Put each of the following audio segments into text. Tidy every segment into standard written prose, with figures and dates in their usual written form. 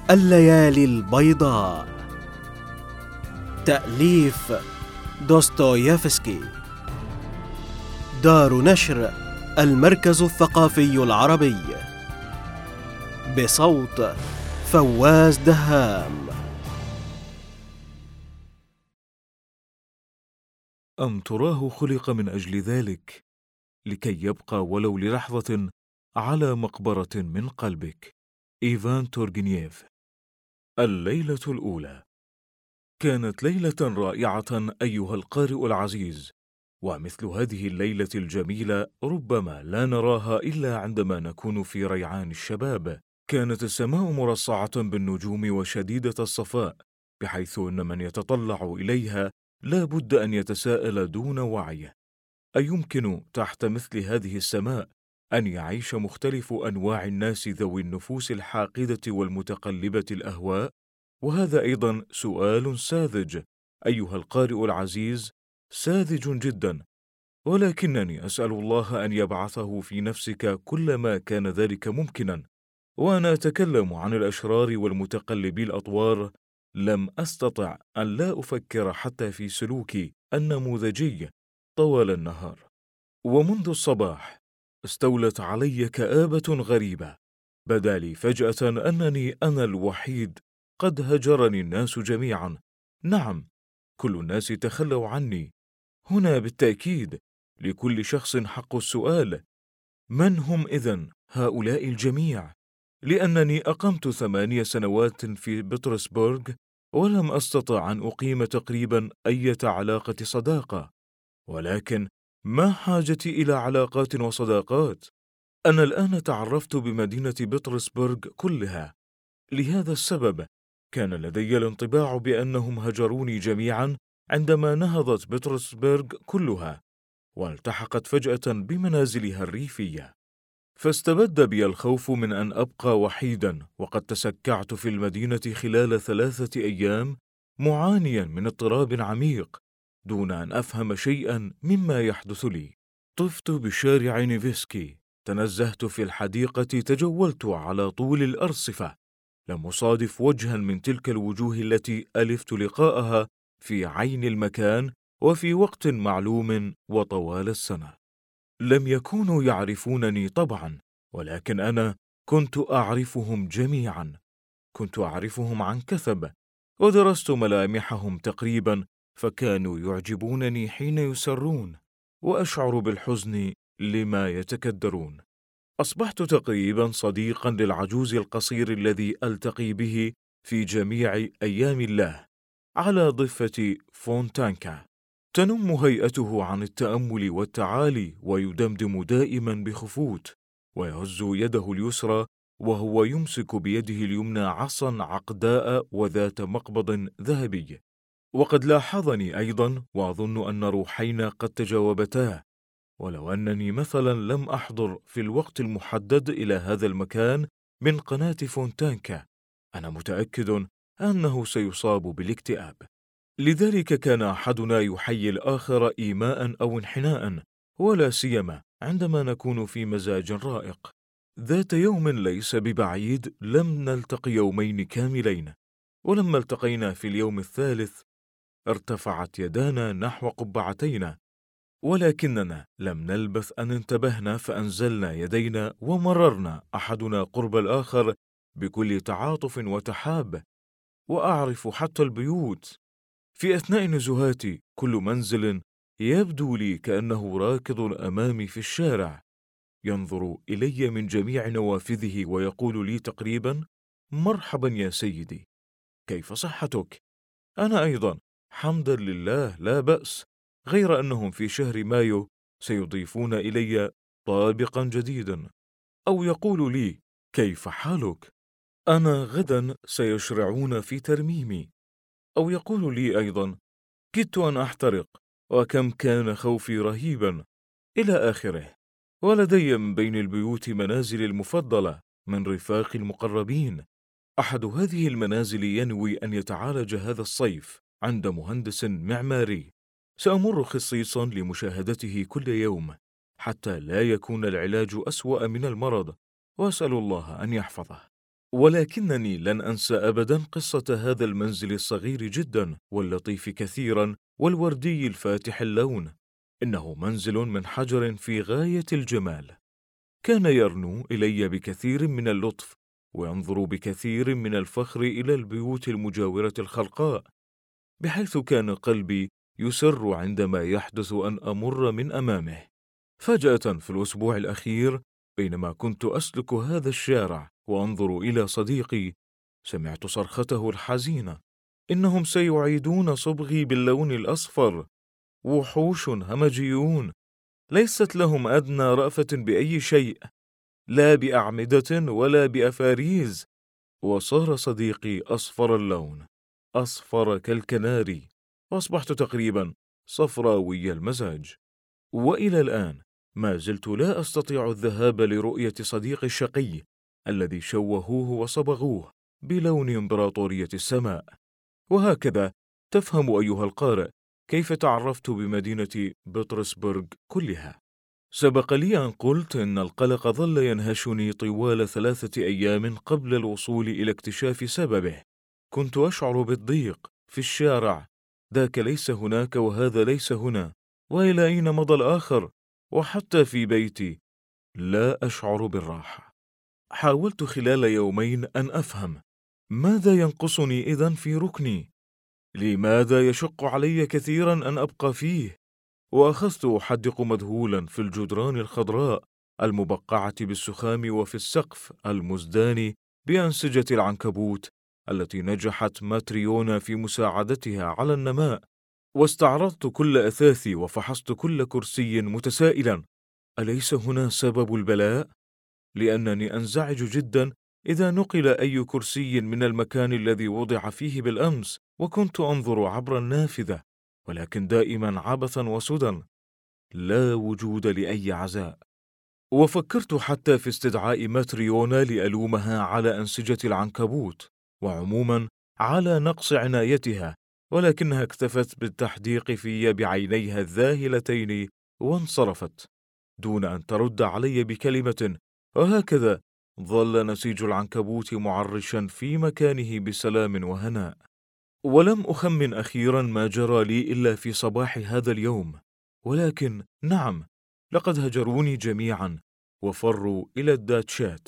الليالي البيضاء. تأليف دوستويفسكي. دار نشر المركز الثقافي العربي. بصوت فواز دهام. أم تراه خلق من أجل ذلك، لكي يبقى ولو للحظة على مقبرة من قلبك. إيفان تورجنييف. الليلة الأولى. كانت ليلة رائعة أيها القارئ العزيز، ومثل هذه الليلة الجميلة ربما لا نراها إلا عندما نكون في ريعان الشباب. كانت السماء مرصعة بالنجوم وشديدة الصفاء، بحيث أن من يتطلع إليها لا بد أن يتساءل دون وعي: أيمكن تحت مثل هذه السماء أن يعيش مختلف أنواع الناس ذوي النفوس الحاقدة والمتقلبة الأهواء؟ وهذا أيضا سؤال ساذج أيها القارئ العزيز، ساذج جدا، ولكنني أسأل الله أن يبعثه في نفسك كلما كان ذلك ممكنا. وأنا أتكلم عن الأشرار والمتقلبي الأطوار، لم أستطع أن لا أفكر حتى في سلوكي النموذجي طوال النهار. ومنذ الصباح استولت علي كآبة غريبة. بدا لي فجأة أنني أنا الوحيد، قد هجرني الناس جميعا. نعم، كل الناس تخلوا عني. هنا بالتأكيد لكل شخص حق السؤال: من هم إذن هؤلاء الجميع؟ لأنني أقمت 8 سنوات في بطرسبرغ، ولم أستطع أن أقيم تقريبا أي علاقة صداقة. ولكن ما حاجتي إلى علاقات وصداقات؟ أنا الآن تعرفت بمدينة بطرسبرغ كلها. لهذا السبب كان لدي الانطباع بأنهم هجروني جميعا عندما نهضت بطرسبرغ كلها والتحقت فجأة بمنازلها الريفية. فاستبد بي الخوف من أن أبقى وحيدا، وقد تسكعت في المدينة خلال 3 أيام معانيا من اضطراب عميق دون أن أفهم شيئا مما يحدث لي. طفت بشارع نيفسكي، تنزهت في الحديقة، تجولت على طول الأرصفة. لم أصادف وجها من تلك الوجوه التي ألفت لقاءها في عين المكان وفي وقت معلوم وطوال السنة. لم يكونوا يعرفونني طبعا، ولكن أنا كنت أعرفهم جميعا. كنت أعرفهم عن كثب، ودرست ملامحهم تقريبا، فكانوا يعجبونني حين يسرون، وأشعر بالحزن لما يتكدرون. أصبحت تقريبا صديقا للعجوز القصير الذي ألتقي به في جميع أيام الله على ضفة فونتانكا. تنم هيئته عن التأمل والتعالي، ويدمدم دائما بخفوت، ويهز يده اليسرى وهو يمسك بيده اليمنى عصا عقداء وذات مقبض ذهبي. وقد لاحظني أيضا، وأظن أن روحينا قد تجاوبتا، ولو أنني مثلا لم أحضر في الوقت المحدد إلى هذا المكان من قناة فونتانكا، أنا متأكد أنه سيصاب بالاكتئاب. لذلك كان أحدنا يحيي الآخر إيماء أو انحناء، ولا سيما عندما نكون في مزاج رائق. ذات يوم ليس ببعيد لم نلتقي يومين كاملين، ولما التقينا في اليوم الثالث ارتفعت يدانا نحو قبعتينا، ولكننا لم نلبث أن انتبهنا فأنزلنا يدينا ومررنا أحدنا قرب الآخر بكل تعاطف وتحاب. وأعرف حتى البيوت. في أثناء نزهاتي كل منزل يبدو لي كأنه راكض أمامي في الشارع، ينظر إلي من جميع نوافذه ويقول لي تقريبا: مرحبا يا سيدي، كيف صحتك؟ أنا أيضا حمدا لله لا بأس، غير أنهم في شهر مايو سيضيفون إلي طابقا جديدا. أو يقول لي: كيف حالك؟ أنا غدا سيشرعون في ترميمي. أو يقول لي أيضا: كدت أن أحترق، وكم كان خوفي رهيبا، إلى آخره. ولدي من بين البيوت منازلي المفضلة من رفاق المقربين. أحد هذه المنازل ينوي أن يتعالج هذا الصيف عند مهندس معماري، سأمر خصيصا لمشاهدته كل يوم حتى لا يكون العلاج أسوأ من المرض، وأسأل الله أن يحفظه. ولكنني لن أنسى أبدا قصة هذا المنزل الصغير جدا واللطيف كثيرا والوردي الفاتح اللون. إنه منزل من حجر في غاية الجمال، كان يرنو إلي بكثير من اللطف وينظر بكثير من الفخر إلى البيوت المجاورة الخلقاء، بحيث كان قلبي يسر عندما يحدث أن أمر من أمامه. فجأة في الأسبوع الأخير بينما كنت أسلك هذا الشارع وأنظر إلى صديقي، سمعت صرخته الحزينة: إنهم سيعيدون صبغي باللون الأصفر، وحوش همجيون ليست لهم أدنى رأفة بأي شيء، لا بأعمدة ولا بأفاريز. وصار صديقي أصفر اللون، أصفر كالكناري، وأصبحت تقريبا صفراوي المزاج. وإلى الآن ما زلت لا أستطيع الذهاب لرؤية صديقي الشقي الذي شوهوه وصبغوه بلون إمبراطورية السماء. وهكذا تفهم أيها القارئ كيف تعرفت بمدينة بطرسبرغ كلها. سبق لي أن قلت إن القلق ظل ينهشني طوال 3 أيام قبل الوصول إلى اكتشاف سببه. كنت أشعر بالضيق في الشارع، ذاك ليس هناك وهذا ليس هنا، وإلى أين مضى الآخر؟ وحتى في بيتي لا أشعر بالراحة. حاولت خلال يومين أن أفهم ماذا ينقصني إذن في ركني، لماذا يشق علي كثيرا أن أبقى فيه. وأخذت أحدق مذهولا في الجدران الخضراء المبقعة بالسخام وفي السقف المزدان بأنسجة العنكبوت التي نجحت ماتريونا في مساعدتها على النماء. واستعرضت كل أثاثي وفحصت كل كرسي متسائلا: أليس هنا سبب البلاء؟ لأنني أنزعج جدا إذا نقل أي كرسي من المكان الذي وضع فيه بالأمس وكنت أنظر عبر النافذة، ولكن دائما عبثا وسدى، لا وجود لأي عزاء. وفكرت حتى في استدعاء ماتريونا لألومها على أنسجة العنكبوت وعموما على نقص عنايتها، ولكنها اكتفت بالتحديق في بعينيها الذاهلتين وانصرفت دون أن ترد علي بكلمة. وهكذا ظل نسيج العنكبوت معرشا في مكانه بسلام وهناء. ولم أخمن أخيرا ما جرى لي إلا في صباح هذا اليوم، ولكن نعم، لقد هجروني جميعا وفروا إلى الداتشات.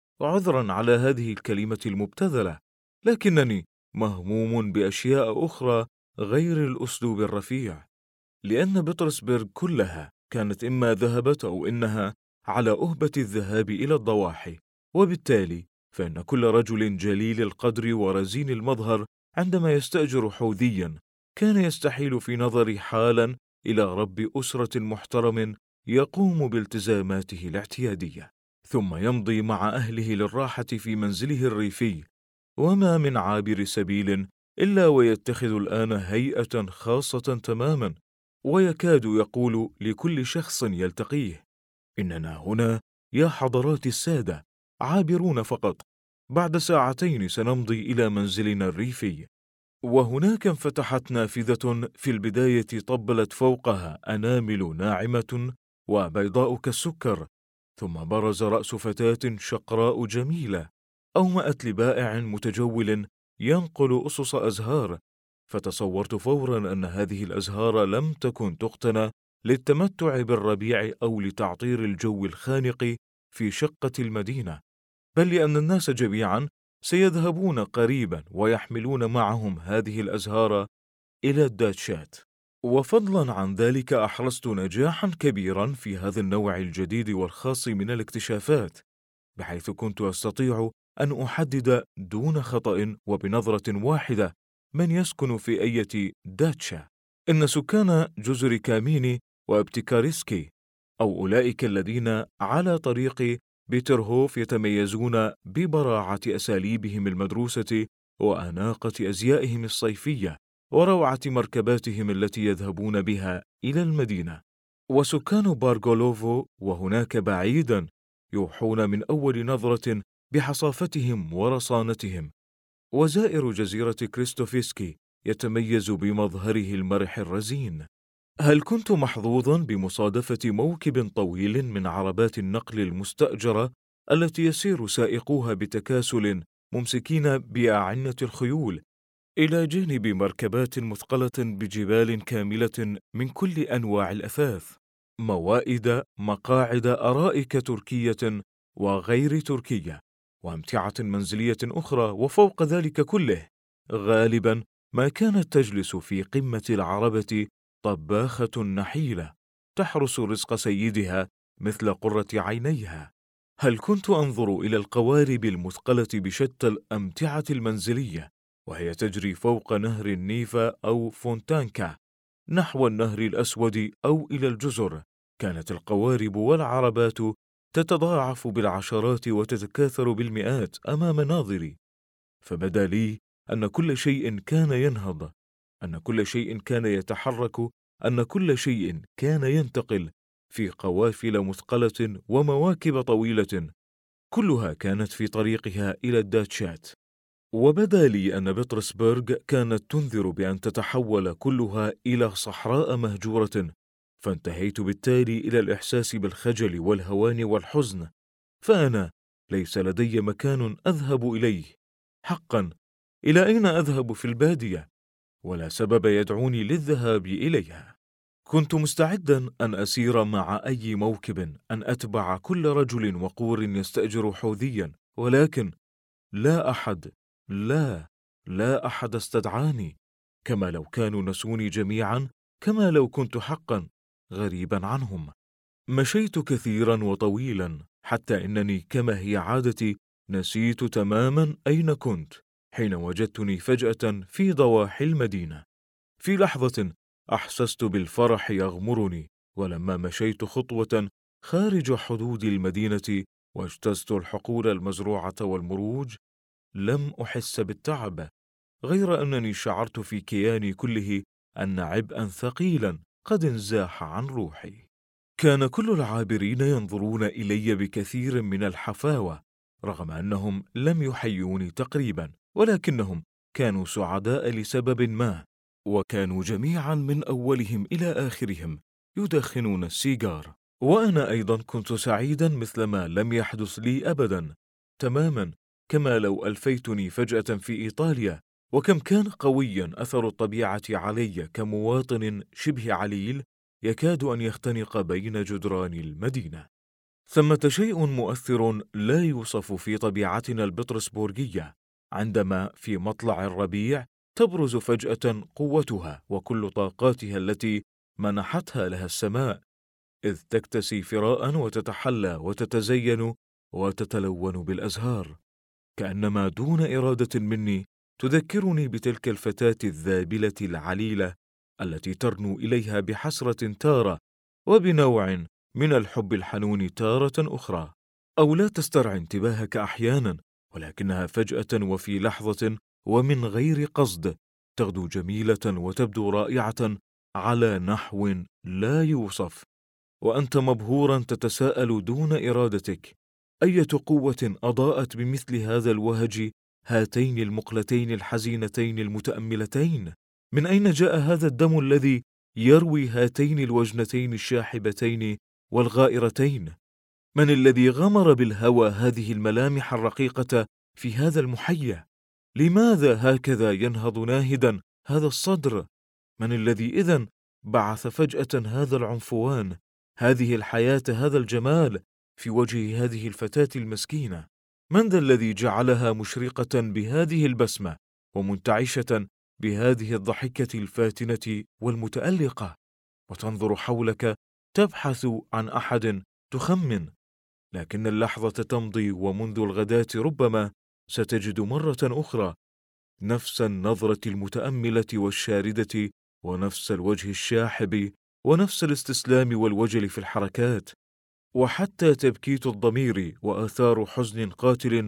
عذرا على هذه الكلمة المبتذلة، لكنني مهموم بأشياء أخرى غير الأسلوب الرفيع، لأن بطرسبرغ كلها كانت إما ذهبت أو إنها على أهبة الذهاب إلى الضواحي، وبالتالي فإن كل رجل جليل القدر ورزين المظهر عندما يستأجر حوذيا كان يستحيل في نظري حالا إلى رب أسرة محترم يقوم بالتزاماته الاعتيادية ثم يمضي مع أهله للراحة في منزله الريفي. وما من عابر سبيل إلا ويتخذ الآن هيئة خاصة تماما، ويكاد يقول لكل شخص يلتقيه: إننا هنا يا حضرات السادة عابرون فقط، بعد 2 ساعات سنمضي إلى منزلنا الريفي. وهناك انفتحت نافذة في البداية طبلت فوقها أنامل ناعمة وبيضاء كالسكر، ثم برز رأس فتاة شقراء جميلة أومأت لبائع متجول ينقل أصص أزهار، فتصورت فورا أن هذه الأزهار لم تكن تقتنى للتمتع بالربيع أو لتعطير الجو الخانق في شقة المدينة، بل لأن الناس جميعا سيذهبون قريبا ويحملون معهم هذه الأزهار إلى الداتشات. وفضلا عن ذلك أحرزت نجاحا كبيرا في هذا النوع الجديد والخاص من الاكتشافات، بحيث كنت أستطيع أن أحدد دون خطأ وبنظرة واحدة من يسكن في أي داتشا. إن سكان جزر كاميني وابتكاريسكي أو أولئك الذين على طريق بيترهوف يتميزون ببراعة أساليبهم المدروسة وأناقة أزيائهم الصيفية وروعة مركباتهم التي يذهبون بها إلى المدينة. وسكان بارغولوفو وهناك بعيدا يوحون من أول نظرة بحصافتهم ورصانتهم. وزائر جزيرة كريستوفسكي يتميز بمظهره المرح الرزين. هل كنت محظوظا بمصادفة موكب طويل من عربات النقل المستأجرة التي يسير سائقوها بتكاسل ممسكين بأعنة الخيول، إلى جانب مركبات مثقلة بجبال كاملة من كل أنواع الأثاث، موائد، مقاعد، أرائك تركية وغير تركية، وأمتعة منزلية أخرى. وفوق ذلك كله، غالبا ما كانت تجلس في قمة العربة طباخة نحيلة تحرس رزق سيدها مثل قرة عينيها. هل كنت أنظر إلى القوارب المثقلة بشتى الأمتعة المنزلية وهي تجري فوق نهر النيفا أو فونتانكا نحو النهر الأسود أو إلى الجزر، كانت القوارب والعربات تتضاعف بالعشرات وتتكاثر بالمئات أمام ناظري، فبدا لي أن كل شيء كان ينهض، أن كل شيء كان يتحرك، أن كل شيء كان ينتقل في قوافل مثقلة ومواكب طويلة، كلها كانت في طريقها إلى الداتشات. وبدا لي أن بطرسبرغ كانت تنذر بأن تتحول كلها إلى صحراء مهجورة، فانتهيت بالتالي إلى الإحساس بالخجل والهوان والحزن، فأنا ليس لدي مكان أذهب إليه. حقا، إلى أين أذهب في البادية؟ ولا سبب يدعوني للذهاب إليها. كنت مستعدا أن أسير مع أي موكب، أن أتبع كل رجل وقور يستأجر حوذيا، ولكن لا أحد، لا أحد استدعاني، كما لو كانوا نسوني جميعا، كما لو كنت حقا غريبا عنهم. مشيت كثيرا وطويلا حتى إنني كما هي عادتي نسيت تماما أين كنت، حين وجدتني فجأة في ضواحي المدينة. في لحظة أحسست بالفرح يغمرني، ولما مشيت خطوة خارج حدود المدينة واجتزت الحقول المزروعة والمروج، لم أحس بالتعب، غير أنني شعرت في كياني كله أن عبئا ثقيلا قد انزاح عن روحي. كان كل العابرين ينظرون إلي بكثير من الحفاوة، رغم أنهم لم يحيوني تقريبا، ولكنهم كانوا سعداء لسبب ما، وكانوا جميعا من أولهم إلى آخرهم يدخنون السيجار. وأنا أيضا كنت سعيدا مثل ما لم يحدث لي أبدا، تماما كما لو ألفيتني فجأة في إيطاليا. وكم كان قويا أثر الطبيعة علي كمواطن شبه عليل يكاد أن يختنق بين جدران المدينة. ثمة شيء مؤثر لا يوصف في طبيعتنا البطرسبورغية، عندما في مطلع الربيع تبرز فجأة قوتها وكل طاقاتها التي منحتها لها السماء، إذ تكتسي فراء وتتحلى وتتزين وتتلون بالأزهار، كأنما دون إرادة مني تذكرني بتلك الفتاة الذابلة العليلة التي ترنو إليها بحسرة تارة وبنوع من الحب الحنون تارة أخرى، أو لا تسترعي انتباهك أحيانا، ولكنها فجأة وفي لحظة ومن غير قصد تغدو جميلة وتبدو رائعة على نحو لا يوصف، وأنت مبهورا تتساءل دون إرادتك: أية قوة أضاءت بمثل هذا الوهج هاتين المقلتين الحزينتين المتأملتين؟ من أين جاء هذا الدم الذي يروي هاتين الوجنتين الشاحبتين والغائرتين؟ من الذي غمر بالهوى هذه الملامح الرقيقة في هذا المحيا؟ لماذا هكذا ينهض ناهدا هذا الصدر؟ من الذي إذن بعث فجأة هذا العنفوان، هذه الحياة، هذا الجمال في وجه هذه الفتاة المسكينة؟ من ذا الذي جعلها مشرقة بهذه البسمة ومنتعشة بهذه الضحكة الفاتنة والمتألقة؟ وتنظر حولك تبحث عن أحد تخمن، لكن اللحظة تمضي، ومنذ الغداة ربما ستجد مرة أخرى نفس النظرة المتأملة والشاردة، ونفس الوجه الشاحب، ونفس الاستسلام والوجل في الحركات، وحتى تبكيت الضمير وآثار حزن قاتل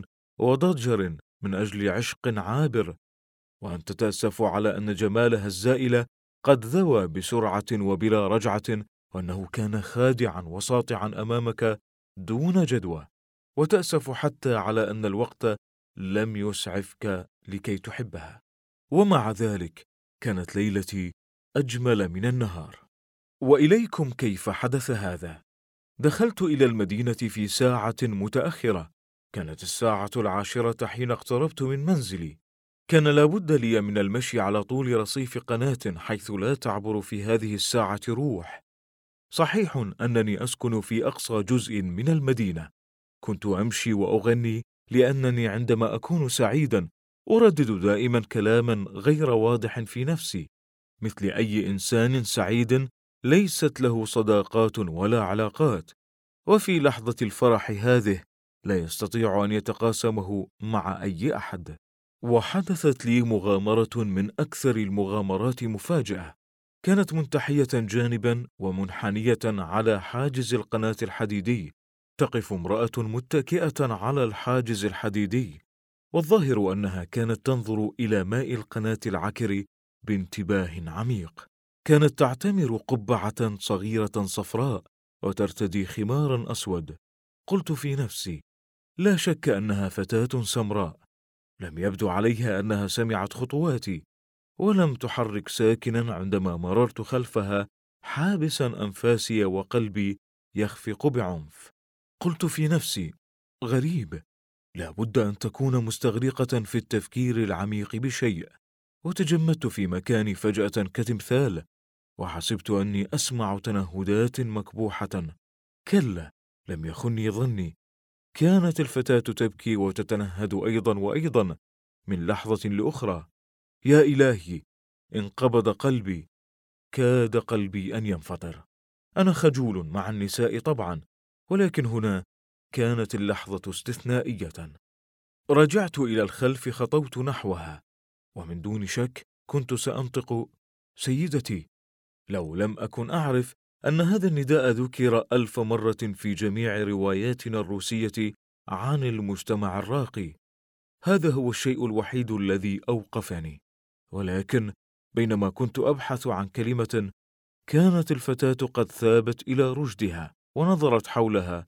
وضجر من أجل عشق عابر، وأنت تأسف على أن جمالها الزائل قد ذوى بسرعة وبلا رجعة، وأنه كان خادعا وساطعا أمامك دون جدوى، وتأسف حتى على أن الوقت لم يسعفك لكي تحبها. ومع ذلك كانت ليلتي أجمل من النهار. وإليكم كيف حدث هذا. دخلت إلى المدينة في ساعة متأخرة، كانت الساعة 10 حين اقتربت من منزلي. كان لابد لي من المشي على طول رصيف قناة حيث لا تعبر في هذه الساعة روح. صحيح أنني أسكن في أقصى جزء من المدينة. كنت أمشي وأغني لأنني عندما أكون سعيدا أردد دائما كلاما غير واضح في نفسي، مثل أي إنسان سعيد ليست له صداقات ولا علاقات، وفي لحظة الفرح هذه لا يستطيع أن يتقاسمه مع أي أحد. وحدثت لي مغامرة من أكثر المغامرات مفاجأة. كانت منتحية جانبا ومنحنية على حاجز القناة الحديدي. تقف امرأة متكئة على الحاجز الحديدي، والظاهر أنها كانت تنظر إلى ماء القناة العكر بانتباه عميق. كانت تعتمر قبعة صغيرة صفراء وترتدي خمارا أسود. قلت في نفسي: لا شك أنها فتاة سمراء. لم يبدو عليها أنها سمعت خطواتي، ولم تحرك ساكنا عندما مررت خلفها، حابسا أنفاسي وقلبي يخفق بعنف. قلت في نفسي: غريب، لا بد أن تكون مستغرقة في التفكير العميق بشيء. وتجمدت في مكاني فجأة كتمثال، وحسبت أني أسمع تنهدات مكبوحة. كلا، لم يخني ظني. كانت الفتاة تبكي وتتنهد أيضا وأيضا من لحظة لأخرى. يا إلهي، انقبض قلبي، كاد قلبي أن ينفطر. أنا خجول مع النساء طبعا، ولكن هنا كانت اللحظة استثنائية. رجعت إلى الخلف، خطوت نحوها، ومن دون شك كنت سأنطق: سيدتي، لو لم أكن أعرف أن هذا النداء ذكر 1000 مرة في جميع رواياتنا الروسية عن المجتمع الراقي. هذا هو الشيء الوحيد الذي أوقفني. ولكن بينما كنت أبحث عن كلمة، كانت الفتاة قد ثابت إلى رشدها ونظرت حولها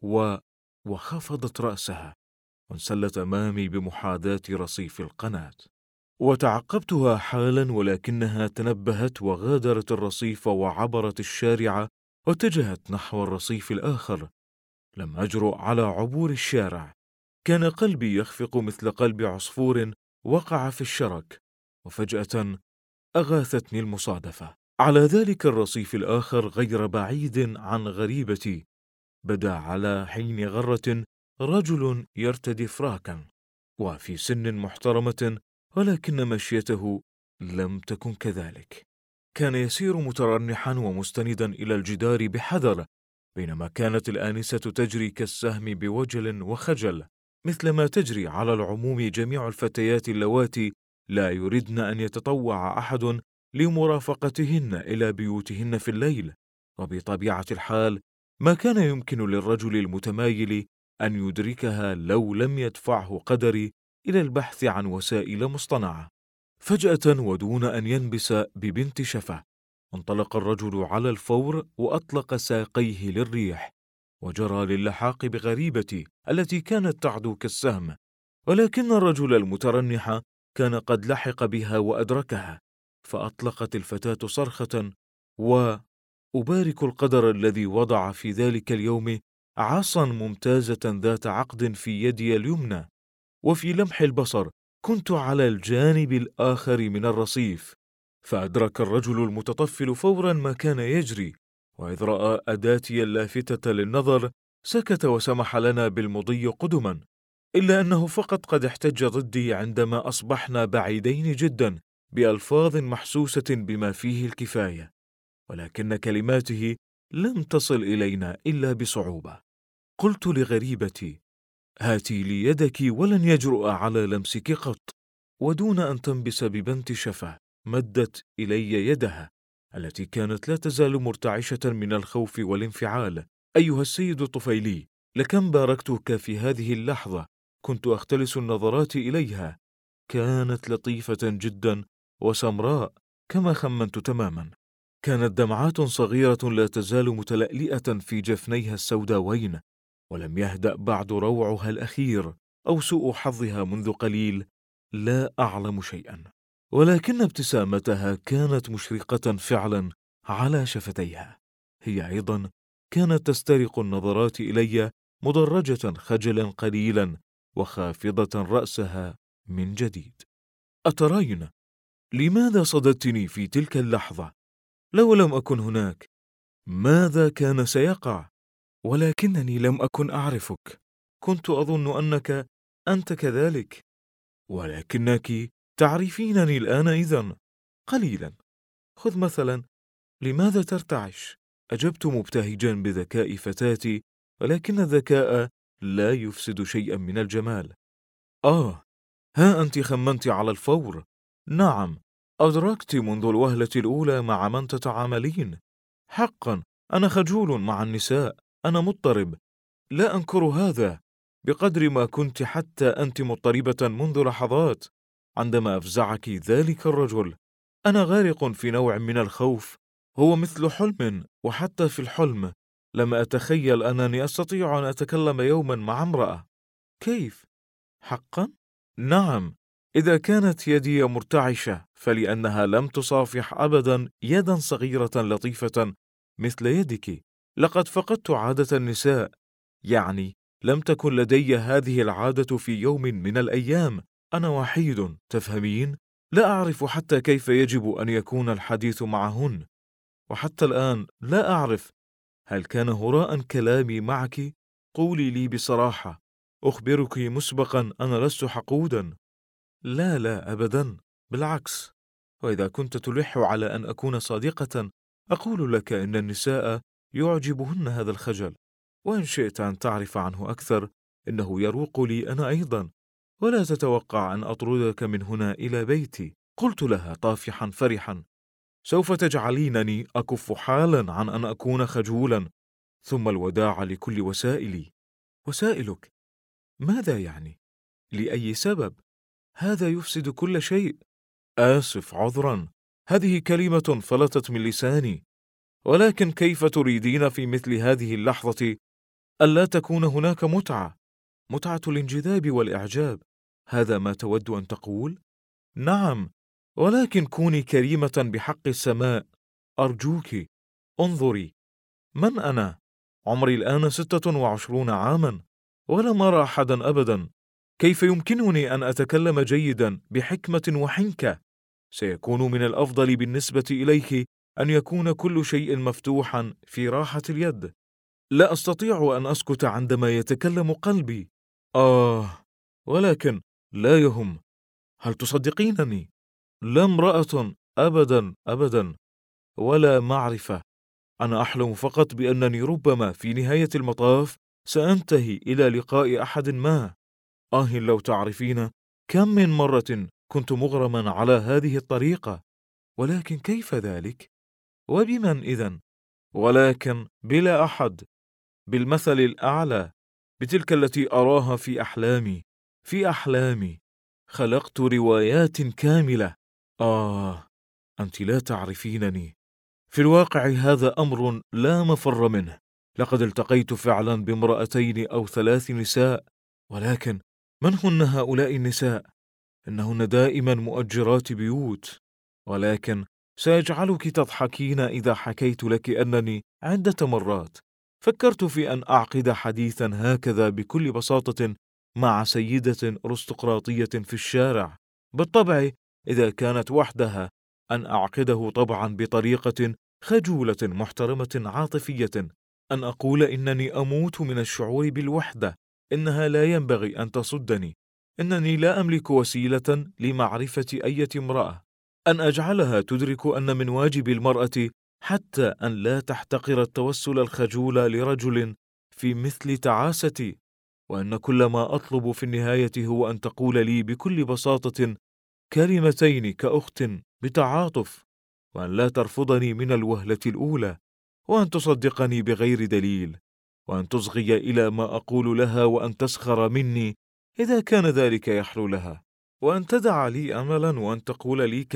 وخفضت رأسها وانسلت أمامي بمحاذاة رصيف القناة. وتعقبتها حالا، ولكنها تنبهت وغادرت الرصيف وعبرت الشارع واتجهت نحو الرصيف الآخر. لم أجرؤ على عبور الشارع. كان قلبي يخفق مثل قلب عصفور وقع في الشرك، وفجأة أغاثتني المصادفة. على ذلك الرصيف الآخر غير بعيد عن غريبتي بدا على حين غرة رجل يرتدي فراكا وفي سن محترمة، ولكن مشيته لم تكن كذلك. كان يسير مترنحا ومستندا إلى الجدار بحذر، بينما كانت الآنسة تجري كالسهم بوجل وخجل، مثلما تجري على العموم جميع الفتيات اللواتي لا يردن أن يتطوع أحد لمرافقتهن إلى بيوتهن في الليل. وبطبيعة الحال ما كان يمكن للرجل المتمايل أن يدركها لو لم يدفعه قدري إلى البحث عن وسائل مصطنعة. فجأة ودون أن ينبس ببنت شفة، انطلق الرجل على الفور وأطلق ساقيه للريح، وجرى للحاق بغريبتي التي كانت تعدو كالسهم. ولكن الرجل المترنح كان قد لحق بها وأدركها، فأطلقت الفتاة صرخة. وأبارك القدر الذي وضع في ذلك اليوم عصا ممتازة ذات عقد في يدي اليمنى، وفي لمح البصر كنت على الجانب الآخر من الرصيف. فأدرك الرجل المتطفل فورا ما كان يجري، وإذ رأى أداتي اللافتة للنظر سكت وسمح لنا بالمضي قدما، إلا أنه فقط قد احتج ضدي عندما أصبحنا بعيدين جدا بألفاظ محسوسة بما فيه الكفاية، ولكن كلماته لم تصل إلينا إلا بصعوبة. قلت لغريبتي: هاتي لي يدك، ولن يجرؤ على لمسك قط. ودون أن تنبس ببنت شفة مدت إلي يدها التي كانت لا تزال مرتعشة من الخوف والانفعال. أيها السيد الطفيلي، لكم باركتك في هذه اللحظة. كنت أختلس النظرات إليها. كانت لطيفة جدا وسمراء كما خمنت تماما. كانت دمعات صغيرة لا تزال متلألئة في جفنيها السوداوين، ولم يهدأ بعد روعها الأخير أو سوء حظها منذ قليل، لا أعلم شيئا. ولكن ابتسامتها كانت مشرقة فعلا على شفتيها. هي أيضا كانت تسترق النظرات إلي مدرجة خجلا قليلا وخافضة رأسها من جديد. أترين لماذا صددتني في تلك اللحظة؟ لو لم أكن هناك ماذا كان سيقع؟ ولكنني لم أكن أعرفك، كنت أظن أنك أنت كذلك، ولكنك تعرفينني الآن إذن. قليلا، خذ مثلا، لماذا ترتعش؟ أجبت مبتهجا بذكاء فتاتي، ولكن الذكاء لا يفسد شيئا من الجمال. ها أنت خمنت على الفور. نعم، أدركت منذ الوهلة الأولى مع من تتعاملين. حقا أنا خجول مع النساء، أنا مضطرب، لا أنكر هذا، بقدر ما كنت حتى أنت مضطربة منذ لحظات عندما أفزعك ذلك الرجل. أنا غارق في نوع من الخوف، هو مثل حلم، وحتى في الحلم لم أتخيل أنني أستطيع أن أتكلم يوما مع امرأة. كيف؟ حقا؟ نعم، إذا كانت يدي مرتعشة فلأنها لم تصافح أبدا يدا صغيرة لطيفة مثل يدك. لقد فقدت عادة النساء، يعني لم تكن لدي هذه العادة في يوم من الأيام. أنا وحيد، تفهمين؟ لا أعرف حتى كيف يجب أن يكون الحديث معهن، وحتى الآن لا أعرف هل كان هراء كلامي معك. قولي لي بصراحة، أخبرك مسبقا أنا لست حقودا. لا لا أبدا، بالعكس، وإذا كنت تلح على أن أكون صادقة أقول لك إن النساء يعجبهن هذا الخجل، وإن شئت أن تعرف عنه أكثر إنه يروق لي أنا أيضا، ولا تتوقع أن أطردك من هنا إلى بيتي. قلت لها طافحا فرحا: سوف تجعلينني أكف حالا عن أن أكون خجولا، ثم الوداع لكل وسائلي. وسائلك؟ ماذا يعني؟ لأي سبب؟ هذا يفسد كل شيء. آسف، عذرا، هذه كلمة فلتت من لساني، ولكن كيف تريدين في مثل هذه اللحظة ألا تكون هناك متعة الانجذاب والإعجاب؟ هذا ما تود أن تقول؟ نعم، ولكن كوني كريمة بحق السماء، أرجوك. انظري، من أنا؟ عمري الآن 26 عاما، ولم أرى أحدا أبدا. كيف يمكنني أن أتكلم جيدا بحكمة وحنكة؟ سيكون من الأفضل بالنسبة إليك أن يكون كل شيء مفتوحا في راحة اليد. لا أستطيع أن أسكت عندما يتكلم قلبي. ولكن لا يهم. هل تصدقينني؟ لا امرأة، أبدا أبدا، ولا معرفة. أنا أحلم فقط بأنني ربما في نهاية المطاف سأنتهي إلى لقاء أحد ما. لو تعرفين كم من مرة كنت مغرما على هذه الطريقة. ولكن كيف ذلك؟ وبمن إذن؟ ولكن بلا أحد، بالمثل الأعلى، بتلك التي أراها في أحلامي خلقت روايات كاملة. أنت لا تعرفينني. في الواقع هذا أمر لا مفر منه. لقد التقيت فعلا بامرأتين أو 3 نساء، ولكن من هن هؤلاء النساء؟ إنهن دائما مؤجرات بيوت. ولكن سيجعلك تضحكين إذا حكيت لك أنني عدة مرات فكرت في أن أعقد حديثا هكذا بكل بساطة مع سيدة أرستقراطية في الشارع. بالطبع إذا كانت وحدها، أن أعقده طبعا بطريقة خجولة محترمة عاطفية، أن أقول إنني أموت من الشعور بالوحدة، إنها لا ينبغي أن تصدني، إنني لا أملك وسيلة لمعرفة أي امرأة، أن أجعلها تدرك أن من واجب المرأة حتى أن لا تحتقر التوسل الخجول لرجل في مثل تعاستي، وأن كل ما أطلب في النهاية هو أن تقول لي بكل بساطة كلمتين كأخت بتعاطف، وأن لا ترفضني من الوهلة الأولى، وأن تصدقني بغير دليل، وأن تصغي إلى ما أقول لها، وأن تسخر مني إذا كان ذلك يحلو لها، وأن تدع لي أملا، وأن تقول لي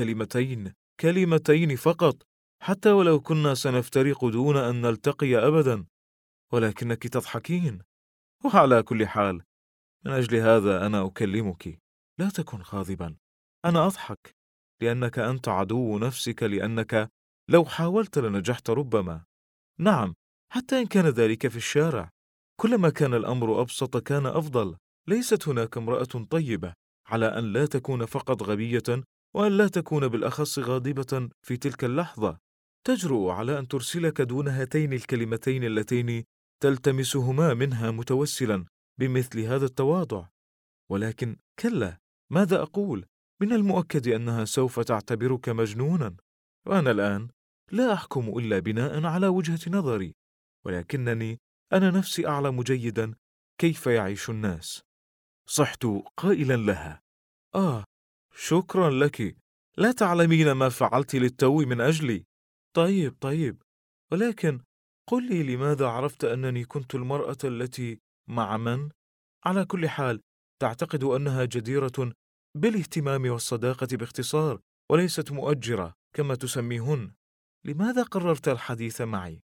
كلمتين فقط، حتى ولو كنا سنفترق دون أن نلتقي أبدا. ولكنك تضحكين. وعلى كل حال، من أجل هذا أنا أكلمك. لا تكن غاضبا. أنا أضحك لأنك أنت عدو نفسك، لأنك لو حاولت لنجحت ربما. نعم، حتى إن كان ذلك في الشارع. كلما كان الأمر أبسط كان أفضل. ليست هناك امرأة طيبة على أن لا تكون فقط غبية، وأن لا تكون بالأخص غاضبة في تلك اللحظة، تجرؤ على أن ترسلك دون هاتين الكلمتين اللتين تلتمسهما منها متوسلا بمثل هذا التواضع. ولكن كلا، ماذا أقول؟ من المؤكد أنها سوف تعتبرك مجنونا، وأنا الآن لا أحكم إلا بناء على وجهة نظري، ولكنني أنا نفسي أعلم جيدا كيف يعيش الناس. صحت قائلا لها: شكرا لك، لا تعلمين ما فعلت للتو من أجلي. طيب، ولكن قل لي، لماذا عرفت أنني كنت المرأة التي مع من؟ على كل حال، تعتقد أنها جديرة بالاهتمام والصداقة باختصار، وليست مؤجرة كما تسميهن. لماذا قررت الحديث معي؟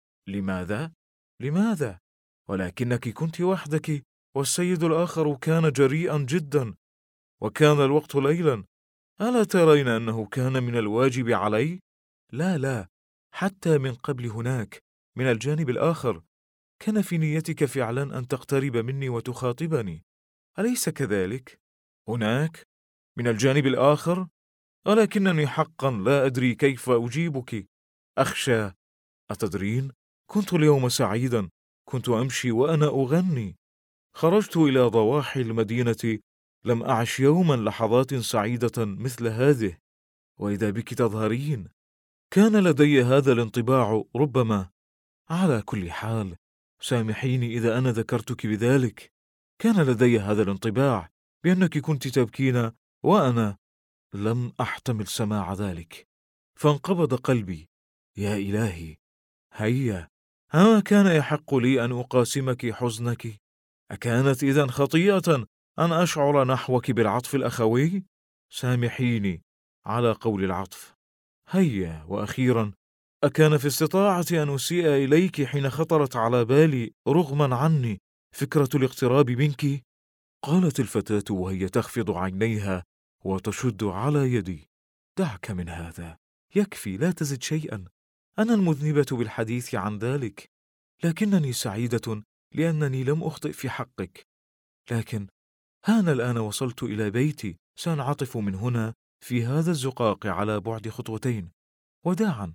لماذا؟ ولكنك كنت وحدك، والسيد الآخر كان جريئا جدا، وكان الوقت ليلا. ألا ترين أنه كان من الواجب علي؟ لا، حتى من قبل هناك، من الجانب الآخر، كان في نيتك فعلا أن تقترب مني وتخاطبني، أليس كذلك؟ هناك، من الجانب الآخر، ولكنني حقا لا أدري كيف أجيبك. أخشى. أتدرين، كنت اليوم سعيدا، كنت أمشي وأنا أغني، خرجت إلى ضواحي المدينة، لم أعش يوما لحظات سعيدة مثل هذه، وإذا بك تظهرين. كان لدي هذا الانطباع ربما. على كل حال، سامحيني إذا أنا ذكرتك بذلك. كان لدي هذا الانطباع بأنك كنت تبكين، وأنا لم أحتمل سماع ذلك، فانقبض قلبي. يا إلهي، هيا، أما كان يحق لي أن أقاسمك حزنك؟ أكانت إذن خطيئة أن أشعر نحوك بالعطف الأخوي؟ سامحيني على قول العطف. هيا، وأخيرا، أكان في استطاعتي أن أسيء إليك حين خطرت على بالي رغما عني فكرة الاقتراب منك؟ قالت الفتاة وهي تخفض عينيها وتشد على يدي: دعك من هذا، يكفي، لا تزد شيئا. أنا المذنبة بالحديث عن ذلك، لكنني سعيدة لأنني لم أخطئ في حقك. لكن أنا الآن وصلت إلى بيتي، سأنعطف من هنا في هذا الزقاق على بعد خطوتين. وداعا.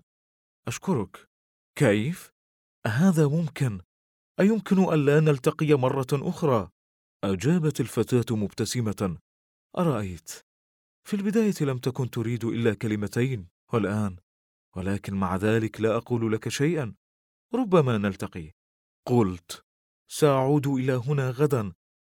أشكرك. كيف؟ هذا ممكن؟ أيمكن أن لا نلتقي مرة أخرى؟ أجابت الفتاة مبتسمة: أرأيت، في البداية لم تكن تريد إلا كلمتين، والآن، ولكن مع ذلك لا أقول لك شيئا. ربما نلتقي. قلت: سأعود إلى هنا غدا.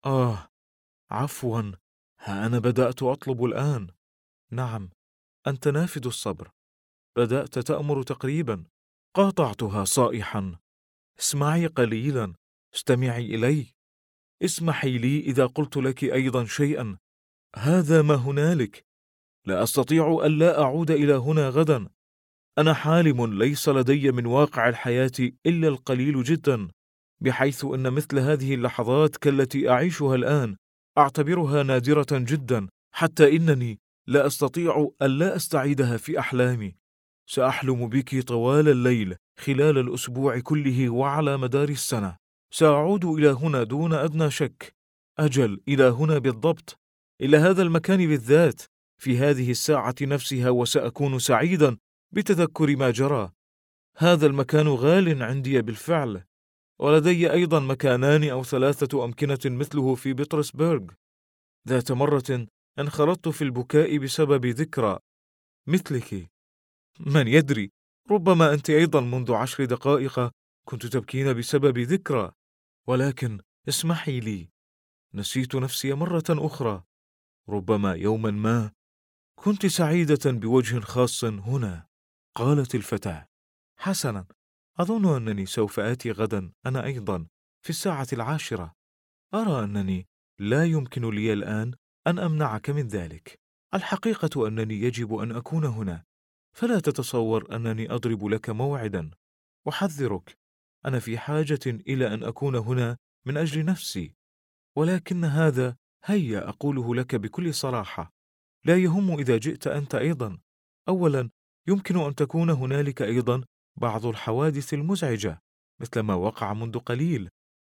عفوا، ها أنا بدأت أطلب الآن. نعم، أنت نافذ الصبر، بدأت تأمر تقريبا. قاطعتها صائحا: اسمعي قليلا، استمعي إلي، اسمحي لي إذا قلت لك أيضا شيئا. هذا ما هنالك، لا أستطيع ألا أعود إلى هنا غدا. أنا حالم، ليس لدي من واقع الحياة إلا القليل جدا، بحيث أن مثل هذه اللحظات كالتي أعيشها الآن أعتبرها نادرة جدا، حتى إنني لا أستطيع ألا أستعيدها في أحلامي. سأحلم بك طوال الليل، خلال الأسبوع كله، وعلى مدار السنة. سأعود إلى هنا دون أدنى شك. أجل، إلى هنا بالضبط، إلى هذا المكان بالذات، في هذه الساعة نفسها، وسأكون سعيدا بتذكر ما جرى. هذا المكان غال عندي بالفعل، ولدي أيضا مكانان أو 3 أمكنة مثله في بطرسبرغ. ذات مرة انخرطت في البكاء بسبب ذكرى مثلك. من يدري، ربما أنت أيضا منذ 10 دقائق كنت تبكين بسبب ذكرى. ولكن اسمحي لي، نسيت نفسي مرة أخرى. ربما يوما ما كنت سعيدة بوجه خاص هنا. قالت الفتاة: حسنا، أظن أنني سوف آتي غدا أنا أيضا في 10:10. أرى أنني لا يمكن لي الآن أن أمنعك من ذلك. الحقيقة أنني يجب أن أكون هنا، فلا تتصور أنني أضرب لك موعدا. أحذرك، أنا في حاجة إلى أن أكون هنا من أجل نفسي، ولكن هذا، هيا أقوله لك بكل صراحة، لا يهم إذا جئت أنت أيضا. أولا، يمكن أن تكون هنالك أيضا بعض الحوادث المزعجة، مثل ما وقع منذ قليل.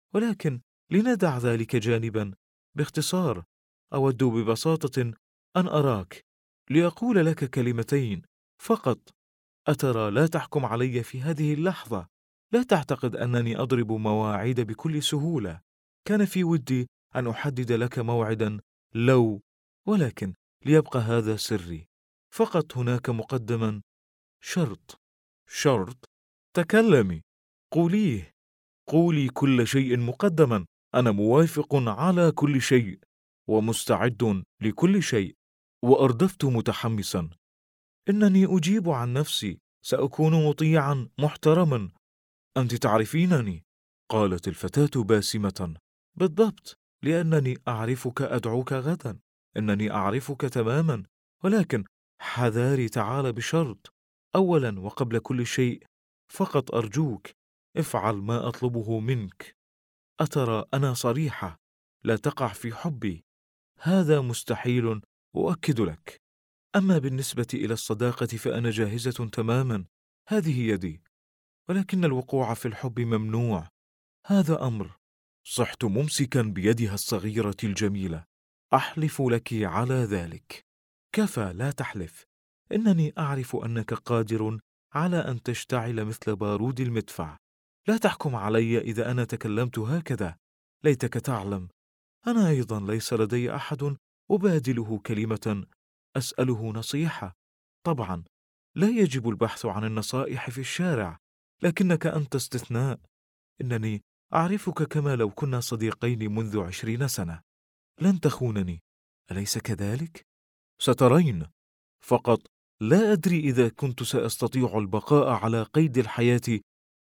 ولكن لندع ذلك جانبا. باختصار، أود ببساطة أن أراك لأقول لك كلمتين فقط. أترى لا تحكم علي في هذه اللحظة. لا تعتقد أنني أضرب مواعيد بكل سهولة. كان في ودي أن أحدد لك موعدا ولكن ليبقى هذا سري. فقط هناك مقدما شرط. شرط؟ تكلمي، قوليه. قولي كل شيء مقدما. أنا موافق على كل شيء ومستعد لكل شيء. وأردفت متحمسا. إنني أجيب عن نفسي. سأكون مطيعا محترما. أنت تعرفينني، قالت الفتاة باسمة. بالضبط، لأنني أعرفك. أدعوك غدا. إنني أعرفك تماما، ولكن حذاري. تعال بشرط. أولا وقبل كل شيء، فقط أرجوك افعل ما أطلبه منك. أترى أنا صريحة. لا تقع في حبي. هذا مستحيل، أؤكد لك. أما بالنسبة إلى الصداقة فأنا جاهزة تماما. هذه يدي. ولكن الوقوع في الحب ممنوع. هذا أمر. صحت ممسكا بيدها الصغيرة الجميلة. أحلف لك على ذلك. كفى، لا تحلف. إنني أعرف أنك قادر على أن تشتعل مثل بارود المدفع. لا تحكم علي إذا أنا تكلمت هكذا. ليتك تعلم، أنا أيضا ليس لدي أحد أبادله كلمة، أسأله نصيحة. طبعا لا يجب البحث عن النصائح في الشارع، لكنك أنت استثناء. إنني أعرفك كما لو كنا صديقين منذ 20 سنة. لن تخونني، أليس كذلك؟ سترين. فقط لا أدري إذا كنت سأستطيع البقاء على قيد الحياة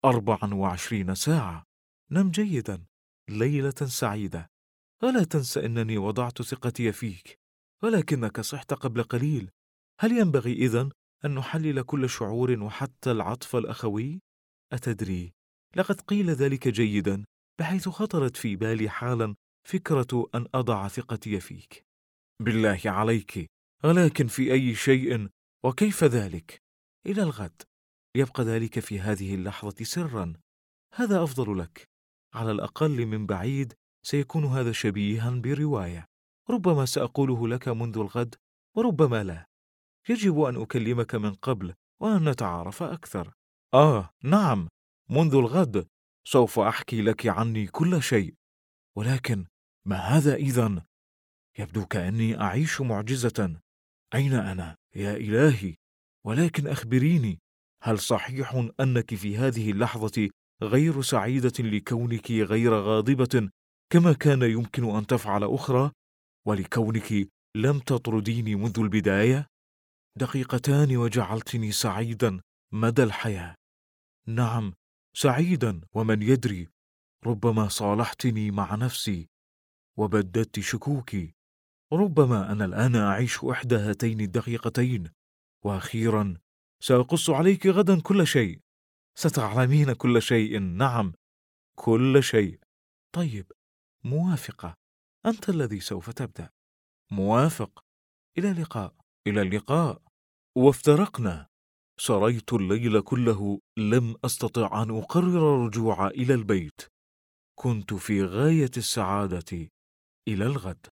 24 ساعة. نم جيدا. ليلة سعيدة. ولا تنس أنني وضعت ثقتي فيك، ولكنك صحت قبل قليل. هل ينبغي إذن أن نحلل كل شعور وحتى العطف الأخوي؟ أتدري، لقد قيل ذلك جيدا، بحيث خطرت في بالي حالا فكرة أن أضع ثقتي فيك. بالله عليك، ولكن في أي شيء؟ وكيف ذلك؟ إلى الغد. يبقى ذلك في هذه اللحظة سرا. هذا أفضل لك. على الأقل من بعيد سيكون هذا شبيها برواية. ربما سأقوله لك منذ الغد، وربما لا. يجب أن أكلمك من قبل وأن نتعارف أكثر. نعم، منذ الغد سوف أحكي لك عني كل شيء. ولكن ما هذا إذن؟ يبدو كأني أعيش معجزة. أين أنا يا إلهي؟ ولكن أخبريني، هل صحيح أنك في هذه اللحظة غير سعيدة لكونك غير غاضبة كما كان يمكن أن تفعل أخرى، ولكونك لم تطرديني منذ البداية؟ دقيقتان وجعلتني سعيدا مدى الحياة. نعم، سعيدا، ومن يدري، ربما صالحتني مع نفسي وبددت شكوكي. ربما أنا الآن أعيش إحدى هاتين الدقيقتين. وأخيرا سأقص عليك غدا كل شيء. ستعلمين كل شيء. نعم، كل شيء. طيب، موافقة. أنت الذي سوف تبدأ. موافق. إلى اللقاء. إلى اللقاء. وافترقنا. سريت الليل كله، لم أستطع أن أقرر الرجوع إلى البيت. كنت في غاية السعادة. إلى الغد.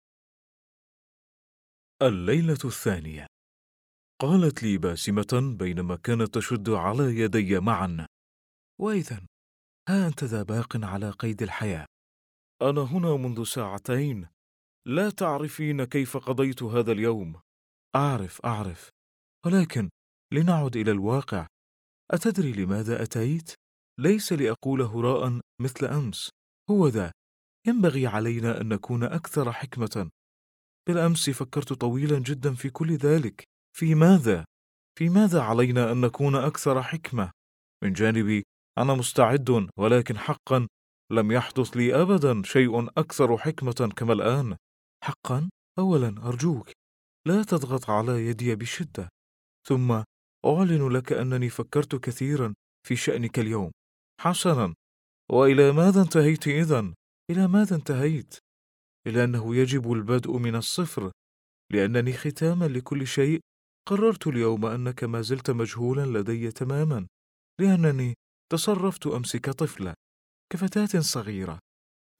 الليلة الثانية. قالت لي باسمة بينما كانت تشد على يدي معا: وإذن ها أنت ذا باق على قيد الحياة. أنا هنا منذ ساعتين. لا تعرفين كيف قضيت هذا اليوم. أعرف، ولكن لنعد إلى الواقع. أتدري لماذا أتيت؟ ليس لأقول هراء مثل أمس. هو ذا. ينبغي علينا أن نكون أكثر حكمة. بالأمس فكرت طويلا جدا في كل ذلك. في ماذا علينا أن نكون أكثر حكمة؟ من جانبي أنا مستعد، ولكن حقا لم يحدث لي أبدا شيء أكثر حكمة كما الآن. حقا؟ أولا أرجوك لا تضغط على يدي بشدة. ثم أعلن لك أنني فكرت كثيرا في شأنك اليوم. حسنا، وإلى ماذا انتهيت إذن؟ إلى ماذا انتهيت؟ إلى أنه يجب البدء من الصفر، لأنني ختاما لكل شيء قررت اليوم أنك ما زلت مجهولا لدي تماما، لأنني تصرفت أمس كطفلة، كفتاة صغيرة.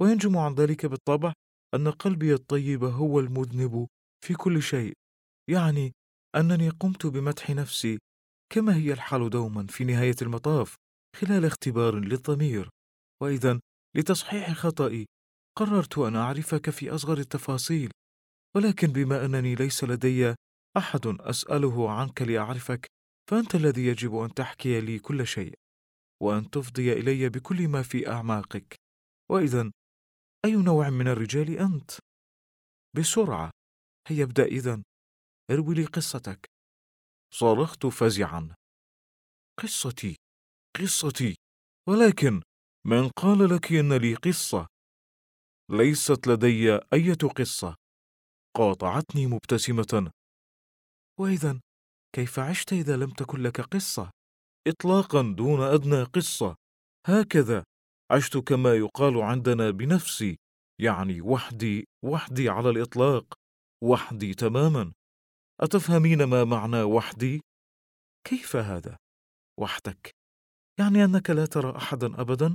وينجم عن ذلك بالطبع أن قلبي الطيب هو المذنب في كل شيء، يعني أنني قمت بمدح نفسي كما هي الحال دوما في نهاية المطاف خلال اختبار للضمير. وإذا لتصحيح خطئي قررت أن أعرفك في أصغر التفاصيل، ولكن بما أنني ليس لدي أحد أسأله عنك لأعرفك، فأنت الذي يجب أن تحكي لي كل شيء وأن تفضي إلي بكل ما في أعماقك. وإذا أي نوع من الرجال أنت؟ بسرعة، هيا ابدأ إذن، اروي لي قصتك. صرخت فزعا: قصتي؟ قصتي؟ ولكن من قال لك إن لي قصة؟ ليست لدي أي قصة، قاطعتني مبتسمة. وإذا كيف عشت إذا لم تكن لك قصة؟ إطلاقا، دون أدنى قصة. هكذا عشت كما يقال عندنا بنفسي، يعني وحدي على الإطلاق، وحدي تماما. أتفهمين ما معنى وحدي؟ كيف هذا؟ وحدك يعني أنك لا ترى أحدا أبدا؟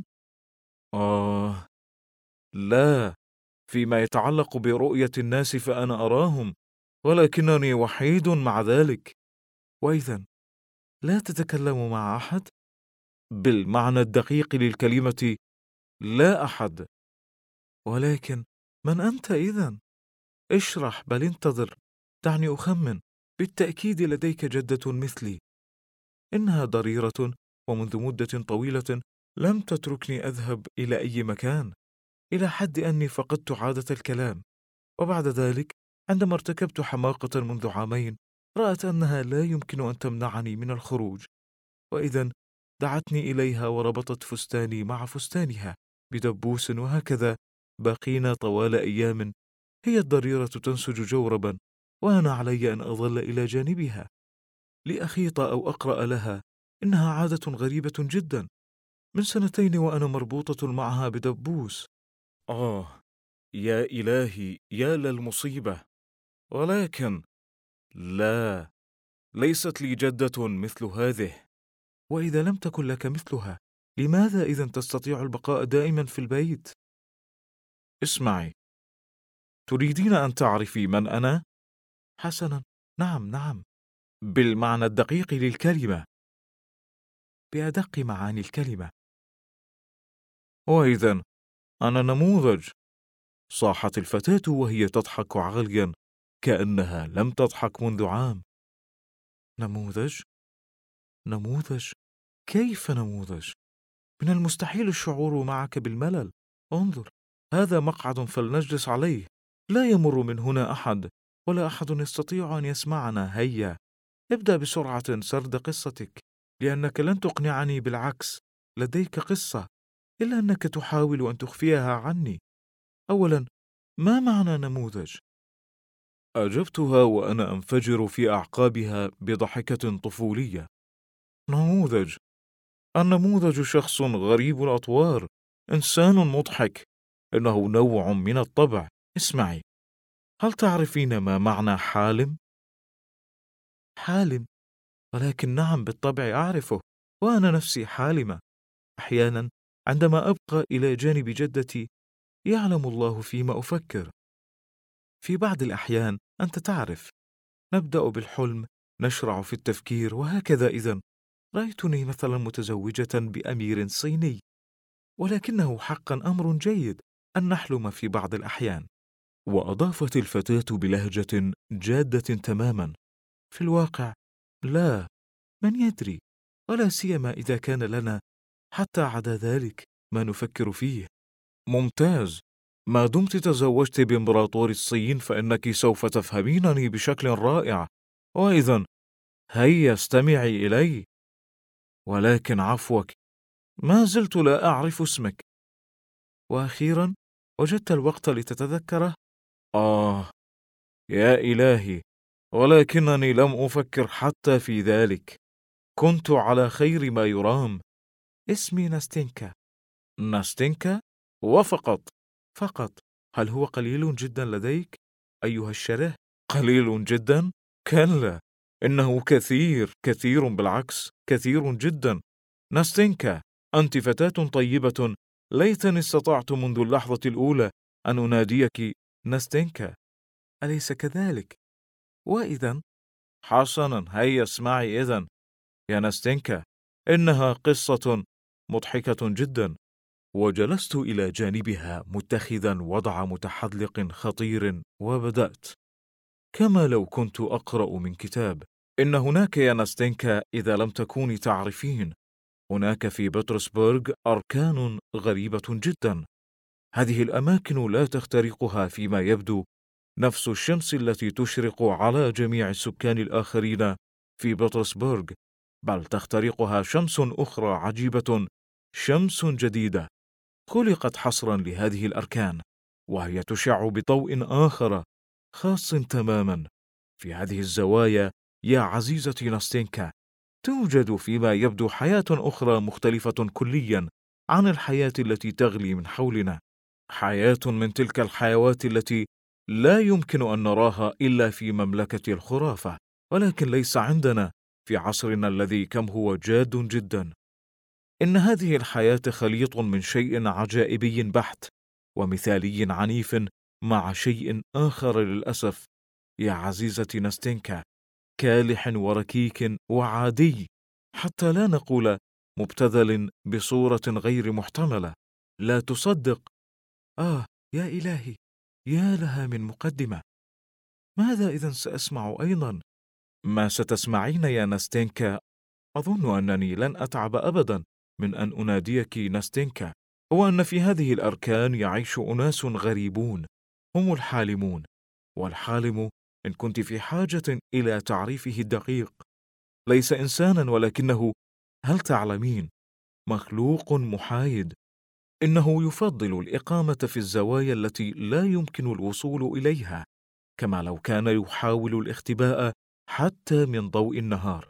لا، فيما يتعلق برؤية الناس فأنا أراهم، ولكنني وحيد مع ذلك. وإذا لا تتكلم مع أحد؟ بالمعنى الدقيق للكلمة لا أحد. ولكن من أنت إذن؟ اشرح، بل انتظر، دعني أخمن. بالتأكيد لديك جدة مثلي، إنها ضريرة، ومنذ مدة طويلة لم تتركني أذهب إلى أي مكان، إلى حد أني فقدت عادة الكلام. وبعد ذلك عندما ارتكبت حماقة منذ عامين، رأت أنها لا يمكن أن تمنعني من الخروج، وإذن دعتني إليها وربطت فستاني مع فستانها بدبوس، وهكذا بقينا طوال أيام. هي الضريرة تنسج جوربا، وأنا علي أن أظل إلى جانبها لأخيط أو أقرأ لها. إنها عادة غريبة جدا، من 2 وأنا مربوطة معها بدبوس. يا إلهي، يا للمصيبة! ولكن لا، ليست لي جدة مثل هذه. وإذا لم تكن لك مثلها، لماذا إذن تستطيع البقاء دائما في البيت؟ اسمعي، تريدين أن تعرفي من أنا؟ حسنا، نعم، بالمعنى الدقيق للكلمة، بأدق معاني الكلمة. وإذن أنا نموذج، صاحت الفتاة وهي تضحك عاليا كأنها لم تضحك منذ عام. نموذج؟ نموذج؟ كيف نموذج؟ من المستحيل الشعور معك بالملل. انظر، هذا مقعد فلنجلس عليه، لا يمر من هنا أحد، ولا أحد يستطيع أن يسمعنا. هيا ابدأ بسرعة سرد قصتك، لأنك لن تقنعني. بالعكس، لديك قصة، إلا أنك تحاول أن تخفيها عني. أولا، ما معنى نموذج؟ أجبتها وأنا أنفجر في أعقابها بضحكة طفولية. نموذج؟ النموذج شخص غريب الأطوار، إنسان مضحك، إنه نوع من الطبع. اسمعي، هل تعرفين ما معنى حالم؟ حالم؟ ولكن نعم، بالطبع أعرفه، وأنا نفسي حالمة. أحيانا عندما أبقى إلى جانب جدتي يعلم الله فيما أفكر. في بعض الأحيان أنت تعرف، نبدأ بالحلم، نشرع في التفكير، وهكذا. إذن رأيتني مثلا متزوجة بأمير صيني، ولكنه حقا أمر جيد أن نحلم في بعض الأحيان. وأضافت الفتاة بلهجة جادة تماما: في الواقع لا، من يدري، ولا سيما إذا كان لنا حتى عدا ذلك ما نفكر فيه. ممتاز، ما دمت تزوجت بإمبراطور الصين فإنك سوف تفهمينني بشكل رائع. وإذن هيا استمعي إلي. ولكن عفوك، ما زلت لا أعرف اسمك. وأخيرا وجدت الوقت لتتذكره؟ يا إلهي، ولكنني لم أفكر حتى في ذلك. كنت على خير ما يرام. اسمي ناستينكا. ناستينكا؟ وفقط؟ فقط. هل هو قليل جدا لديك أيها الشره؟ قليل جدا؟ كلا، إنه كثير بالعكس، كثير جدا. ناستينكا، أنت فتاة طيبة ليتني استطعت منذ اللحظة الأولى أن أناديك ناستينكا، أليس كذلك؟ وإذا حسنا، هيا اسمعي إذن يا ناستينكا، إنها قصة مضحكة جدا. وجلست إلى جانبها متخذا وضع متحذلق خطير، وبدأت كما لو كنت أقرأ من كتاب. إن هناك يا ناستينكا، إذا لم تكوني تعرفين، هناك في بطرسبرغ أركان غريبة جدا. هذه الأماكن لا تخترقها فيما يبدو نفس الشمس التي تشرق على جميع السكان الآخرين في بطرسبرغ، بل تخترقها شمس أخرى عجيبة، شمس جديدة خلقت حصرا لهذه الأركان، وهي تشع بضوء آخر خاص تماما. في هذه الزوايا يا عزيزتي ناستينكا توجد فيما يبدو حياة أخرى مختلفة كليا عن الحياة التي تغلي من حولنا، حياة من تلك الحيوات التي لا يمكن أن نراها إلا في مملكة الخرافة، ولكن ليس عندنا في عصرنا الذي كم هو جاد جدا. إن هذه الحياة خليط من شيء عجائبي بحت ومثالي عنيف مع شيء آخر للأسف يا عزيزتي ناستينكا، كالح وركيك وعادي، حتى لا نقول مبتذل بصورة غير محتملة لا تصدق. يا إلهي، يا لها من مقدمة! ماذا إذن سأسمع أيضا؟ ما ستسمعين يا ناستينكا، أظن أنني لن أتعب أبدا من أن أناديك ناستينكا، هو أن في هذه الأركان يعيش أناس غريبون، هم الحالمون. والحالم، إن كنت في حاجة إلى تعريفه الدقيق، ليس إنسانا ولكنه، هل تعلمين، مخلوق محايد. إنه يفضل الإقامة في الزوايا التي لا يمكن الوصول إليها، كما لو كان يحاول الاختباء حتى من ضوء النهار.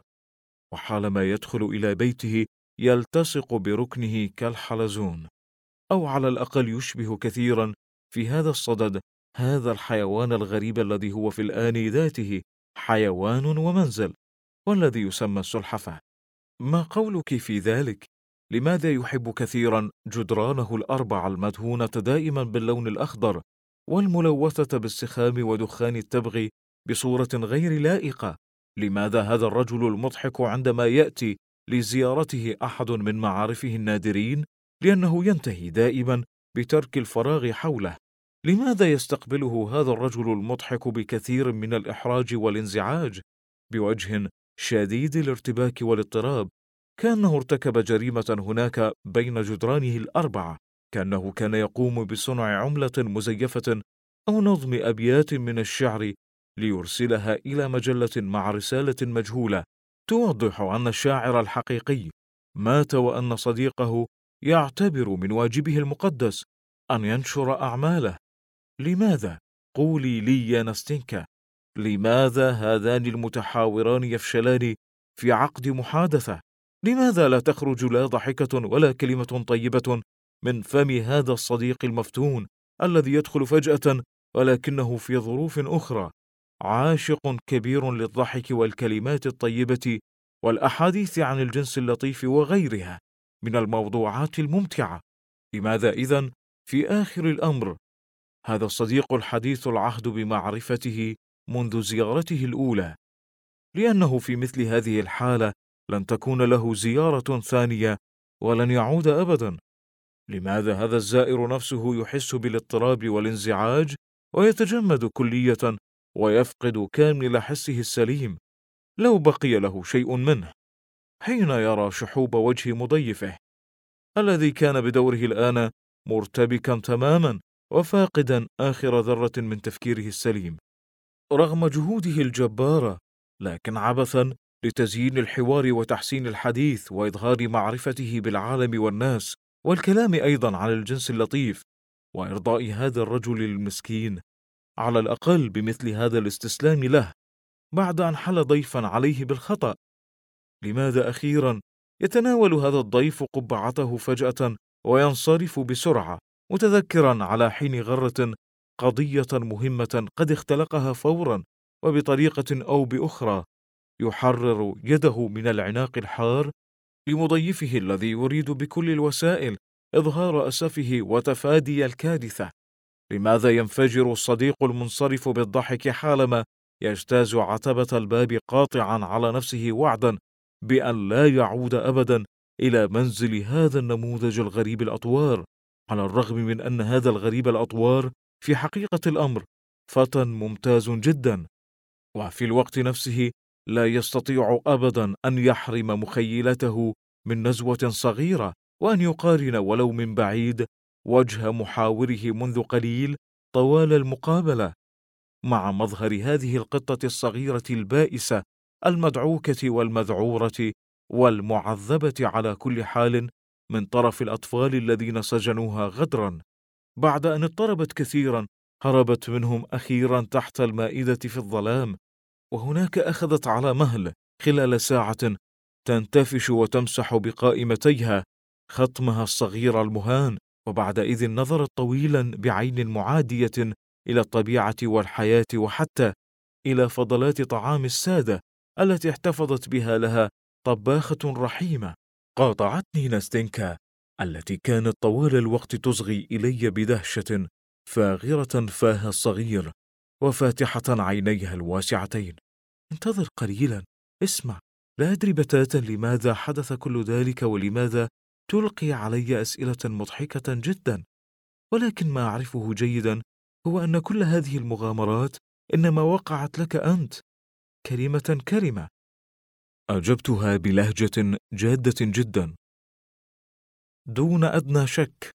وحالما يدخل إلى بيته يلتصق بركنه كالحلزون، أو على الأقل يشبه كثيرا في هذا الصدد هذا الحيوان الغريب الذي هو في الآن ذاته حيوان ومنزل، والذي يسمى السلحفاة. ما قولك في ذلك؟ لماذا يحب كثيرا جدرانه الأربع المدهونة دائما باللون الأخضر والملوثة بالسخام ودخان التبغ بصورة غير لائقة؟ لماذا هذا الرجل المضحك عندما يأتي لزيارته أحد من معارفه النادرين، لأنه ينتهي دائما بترك الفراغ حوله؟ لماذا يستقبله هذا الرجل المضحك بكثير من الإحراج والانزعاج، بوجه شديد الارتباك والاضطراب، كأنه ارتكب جريمة هناك بين جدرانه الأربعة، كأنه كان يقوم بصنع عملة مزيفة أو نظم أبيات من الشعر ليرسلها إلى مجلة مع رسالة مجهولة توضح أن الشاعر الحقيقي مات، وأن صديقه يعتبر من واجبه المقدس أن ينشر أعماله. لماذا؟ قولي لي يا ناستينكا، لماذا هذان المتحاوران يفشلان في عقد محادثة؟ لماذا لا تخرج لا ضحكة ولا كلمة طيبة من فم هذا الصديق المفتون الذي يدخل فجأة ولكنه في ظروف أخرى عاشق كبير للضحك والكلمات الطيبة والأحاديث عن الجنس اللطيف وغيرها من الموضوعات الممتعة؟ لماذا إذن في آخر الأمر هذا الصديق الحديث العهد بمعرفته منذ زيارته الأولى؟ لأنه في مثل هذه الحالة لن تكون له زيارة ثانية ولن يعود أبدا. لماذا هذا الزائر نفسه يحس بالاضطراب والانزعاج ويتجمد كلية ويفقد كامل حسه السليم لو بقي له شيء منه حين يرى شحوب وجه مضيفه الذي كان بدوره الآن مرتبكا تماما وفاقدا آخر ذرة من تفكيره السليم، رغم جهوده الجبارة، لكن عبثا لتزيين الحوار وتحسين الحديث وإظهار معرفته بالعالم والناس والكلام أيضا عن الجنس اللطيف وإرضاء هذا الرجل المسكين، على الأقل بمثل هذا الاستسلام له بعد أن حل ضيفا عليه بالخطأ. لماذا أخيرا يتناول هذا الضيف قبعته فجأة وينصرف بسرعة، متذكرا على حين غرة قضية مهمة قد اختلقها فورا وبطريقة أو بأخرى يحرر يده من العناق الحار لمضيفه الذي يريد بكل الوسائل إظهار أسفه وتفادي الكارثة. لماذا ينفجر الصديق المنصرف بالضحك حالما يجتاز عتبة الباب قاطعا على نفسه وعدا بأن لا يعود أبدا إلى منزل هذا النموذج الغريب الأطوار، على الرغم من أن هذا الغريب الأطوار في حقيقة الأمر فتى ممتاز جدا، وفي الوقت نفسه لا يستطيع أبدا أن يحرم مخيلته من نزوة صغيرة، وأن يقارن ولو من بعيد وجه محاوره منذ قليل طوال المقابلة مع مظهر هذه القطة الصغيرة البائسة المدعوكة والمذعورة والمعذبة على كل حال من طرف الأطفال الذين سجنوها غدرا. بعد أن اضطربت كثيرا هربت منهم أخيرا تحت المائدة في الظلام، وهناك أخذت على مهل خلال ساعة تنتفش وتمسح بقائمتيها خطمها الصغير المهان، وبعدئذ نظرت طويلا بعين معادية إلى الطبيعة والحياة وحتى إلى فضلات طعام السادة التي احتفظت بها لها طباخة رحيمة. قاطعتني ناستنكا التي كانت طوال الوقت تصغي إلي بدهشة فاغرة فاها الصغير وفاتحة عينيها الواسعتين. انتظر قليلا، اسمع، لا أدري بتاتا لماذا حدث كل ذلك ولماذا تلقي علي أسئلة مضحكة جدا، ولكن ما أعرفه جيدا هو أن كل هذه المغامرات إنما وقعت لك أنت، كلمة كلمة. أجبتها بلهجة جادة جدا دون أدنى شك.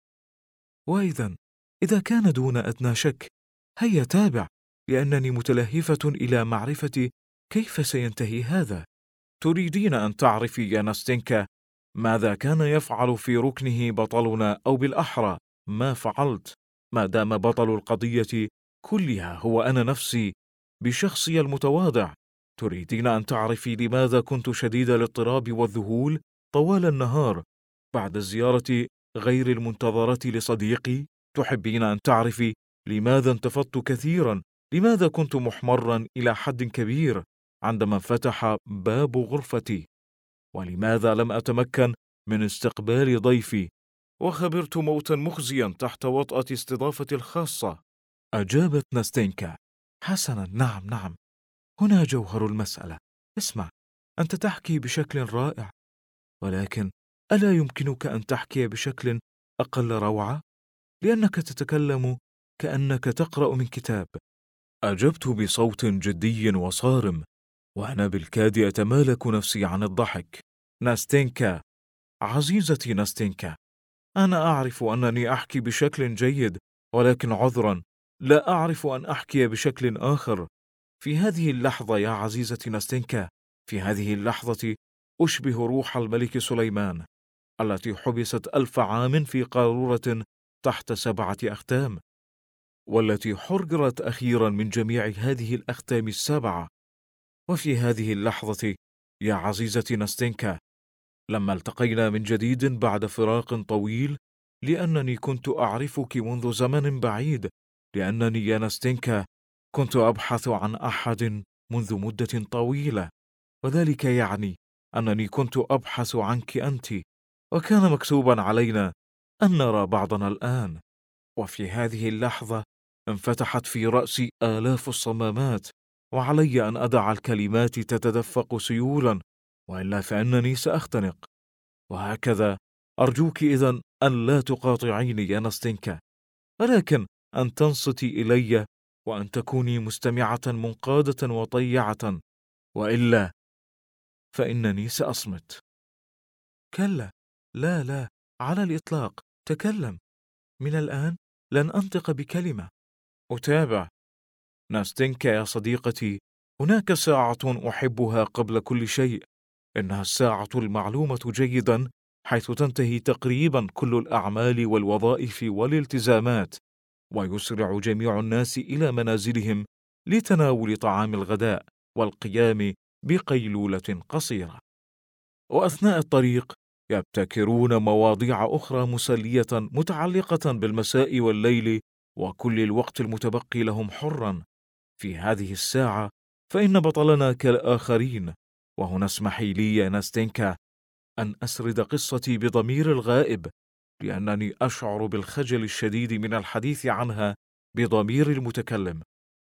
إذا كان دون أدنى شك، هيا تابع، لأنني متلهفة إلى معرفة كيف سينتهي هذا. تريدين أن تعرفي يا ناستنكا ماذا كان يفعل في ركنه بطلنا، أو بالأحرى ما فعلت، ما دام بطل القضية كلها هو أنا نفسي بشخصي المتواضع؟ تريدين أن تعرفي لماذا كنت شديد الاضطراب والذهول طوال النهار بعد الزيارة غير المنتظرة لصديقي؟ تحبين أن تعرفي لماذا انتفضت كثيرا، لماذا كنت محمرا إلى حد كبير عندما فتح باب غرفتي، ولماذا لم أتمكن من استقبال ضيفي، وخبرت موتا مخزيا تحت وطأة استضافتي الخاصة؟ أجابت ناستنكا: حسنا، نعم، هنا جوهر المسألة. اسمع، أنت تحكي بشكل رائع، ولكن ألا يمكنك أن تحكي بشكل أقل روعة؟ لأنك تتكلم كأنك تقرأ من كتاب. أجبت بصوت جدي وصارم، وأنا بالكاد أتمالك نفسي عن الضحك. ناستنكا، عزيزتي ناستنكا، أنا أعرف أنني أحكي بشكل جيد، ولكن عذرا، لا أعرف أن أحكي بشكل آخر. في هذه اللحظة يا عزيزتي ناستنكا، في هذه اللحظة أشبه روح الملك سليمان التي حبست 1000 عام في قارورة تحت 7 أختام، والتي حررت أخيرا من جميع هذه الأختام ال7. وفي هذه اللحظة يا عزيزتي ناستنكا، لما التقينا من جديد بعد فراق طويل، لأنني كنت أعرفك منذ زمن بعيد، لأنني يا ناستنكا كنت أبحث عن أحد منذ مدة طويلة، وذلك يعني أنني كنت أبحث عنك أنت، وكان مكتوبا علينا أن نرى بعضنا الآن. وفي هذه اللحظة انفتحت في رأسي آلاف الصمامات، وعلي أن أدع الكلمات تتدفق سيولا، وإلا فإنني سأختنق. وهكذا أرجوك إذن أن لا تقاطعيني يا ناستنكا، ولكن أن تنصتي إلي وأن تكوني مستمعة منقادة وطيعة، وإلا فإنني سأصمت. كلا، لا، على الإطلاق، تكلم. من الآن لن أنطق بكلمة. أتابع. ناستنكا يا صديقتي، هناك ساعة أحبها قبل كل شيء، إنها الساعة المعلومة جيدا، حيث تنتهي تقريبا كل الأعمال والوظائف والالتزامات، ويسرع جميع الناس إلى منازلهم لتناول طعام الغداء والقيام بقيلولة قصيرة، وأثناء الطريق يبتكرون مواضيع أخرى مسلية متعلقة بالمساء والليل وكل الوقت المتبقي لهم حرا. في هذه الساعة فإن بطلنا كالآخرين. وهنا اسمحي لي يا ناستنكا أن أسرد قصتي بضمير الغائب، لأنني أشعر بالخجل الشديد من الحديث عنها بضمير المتكلم.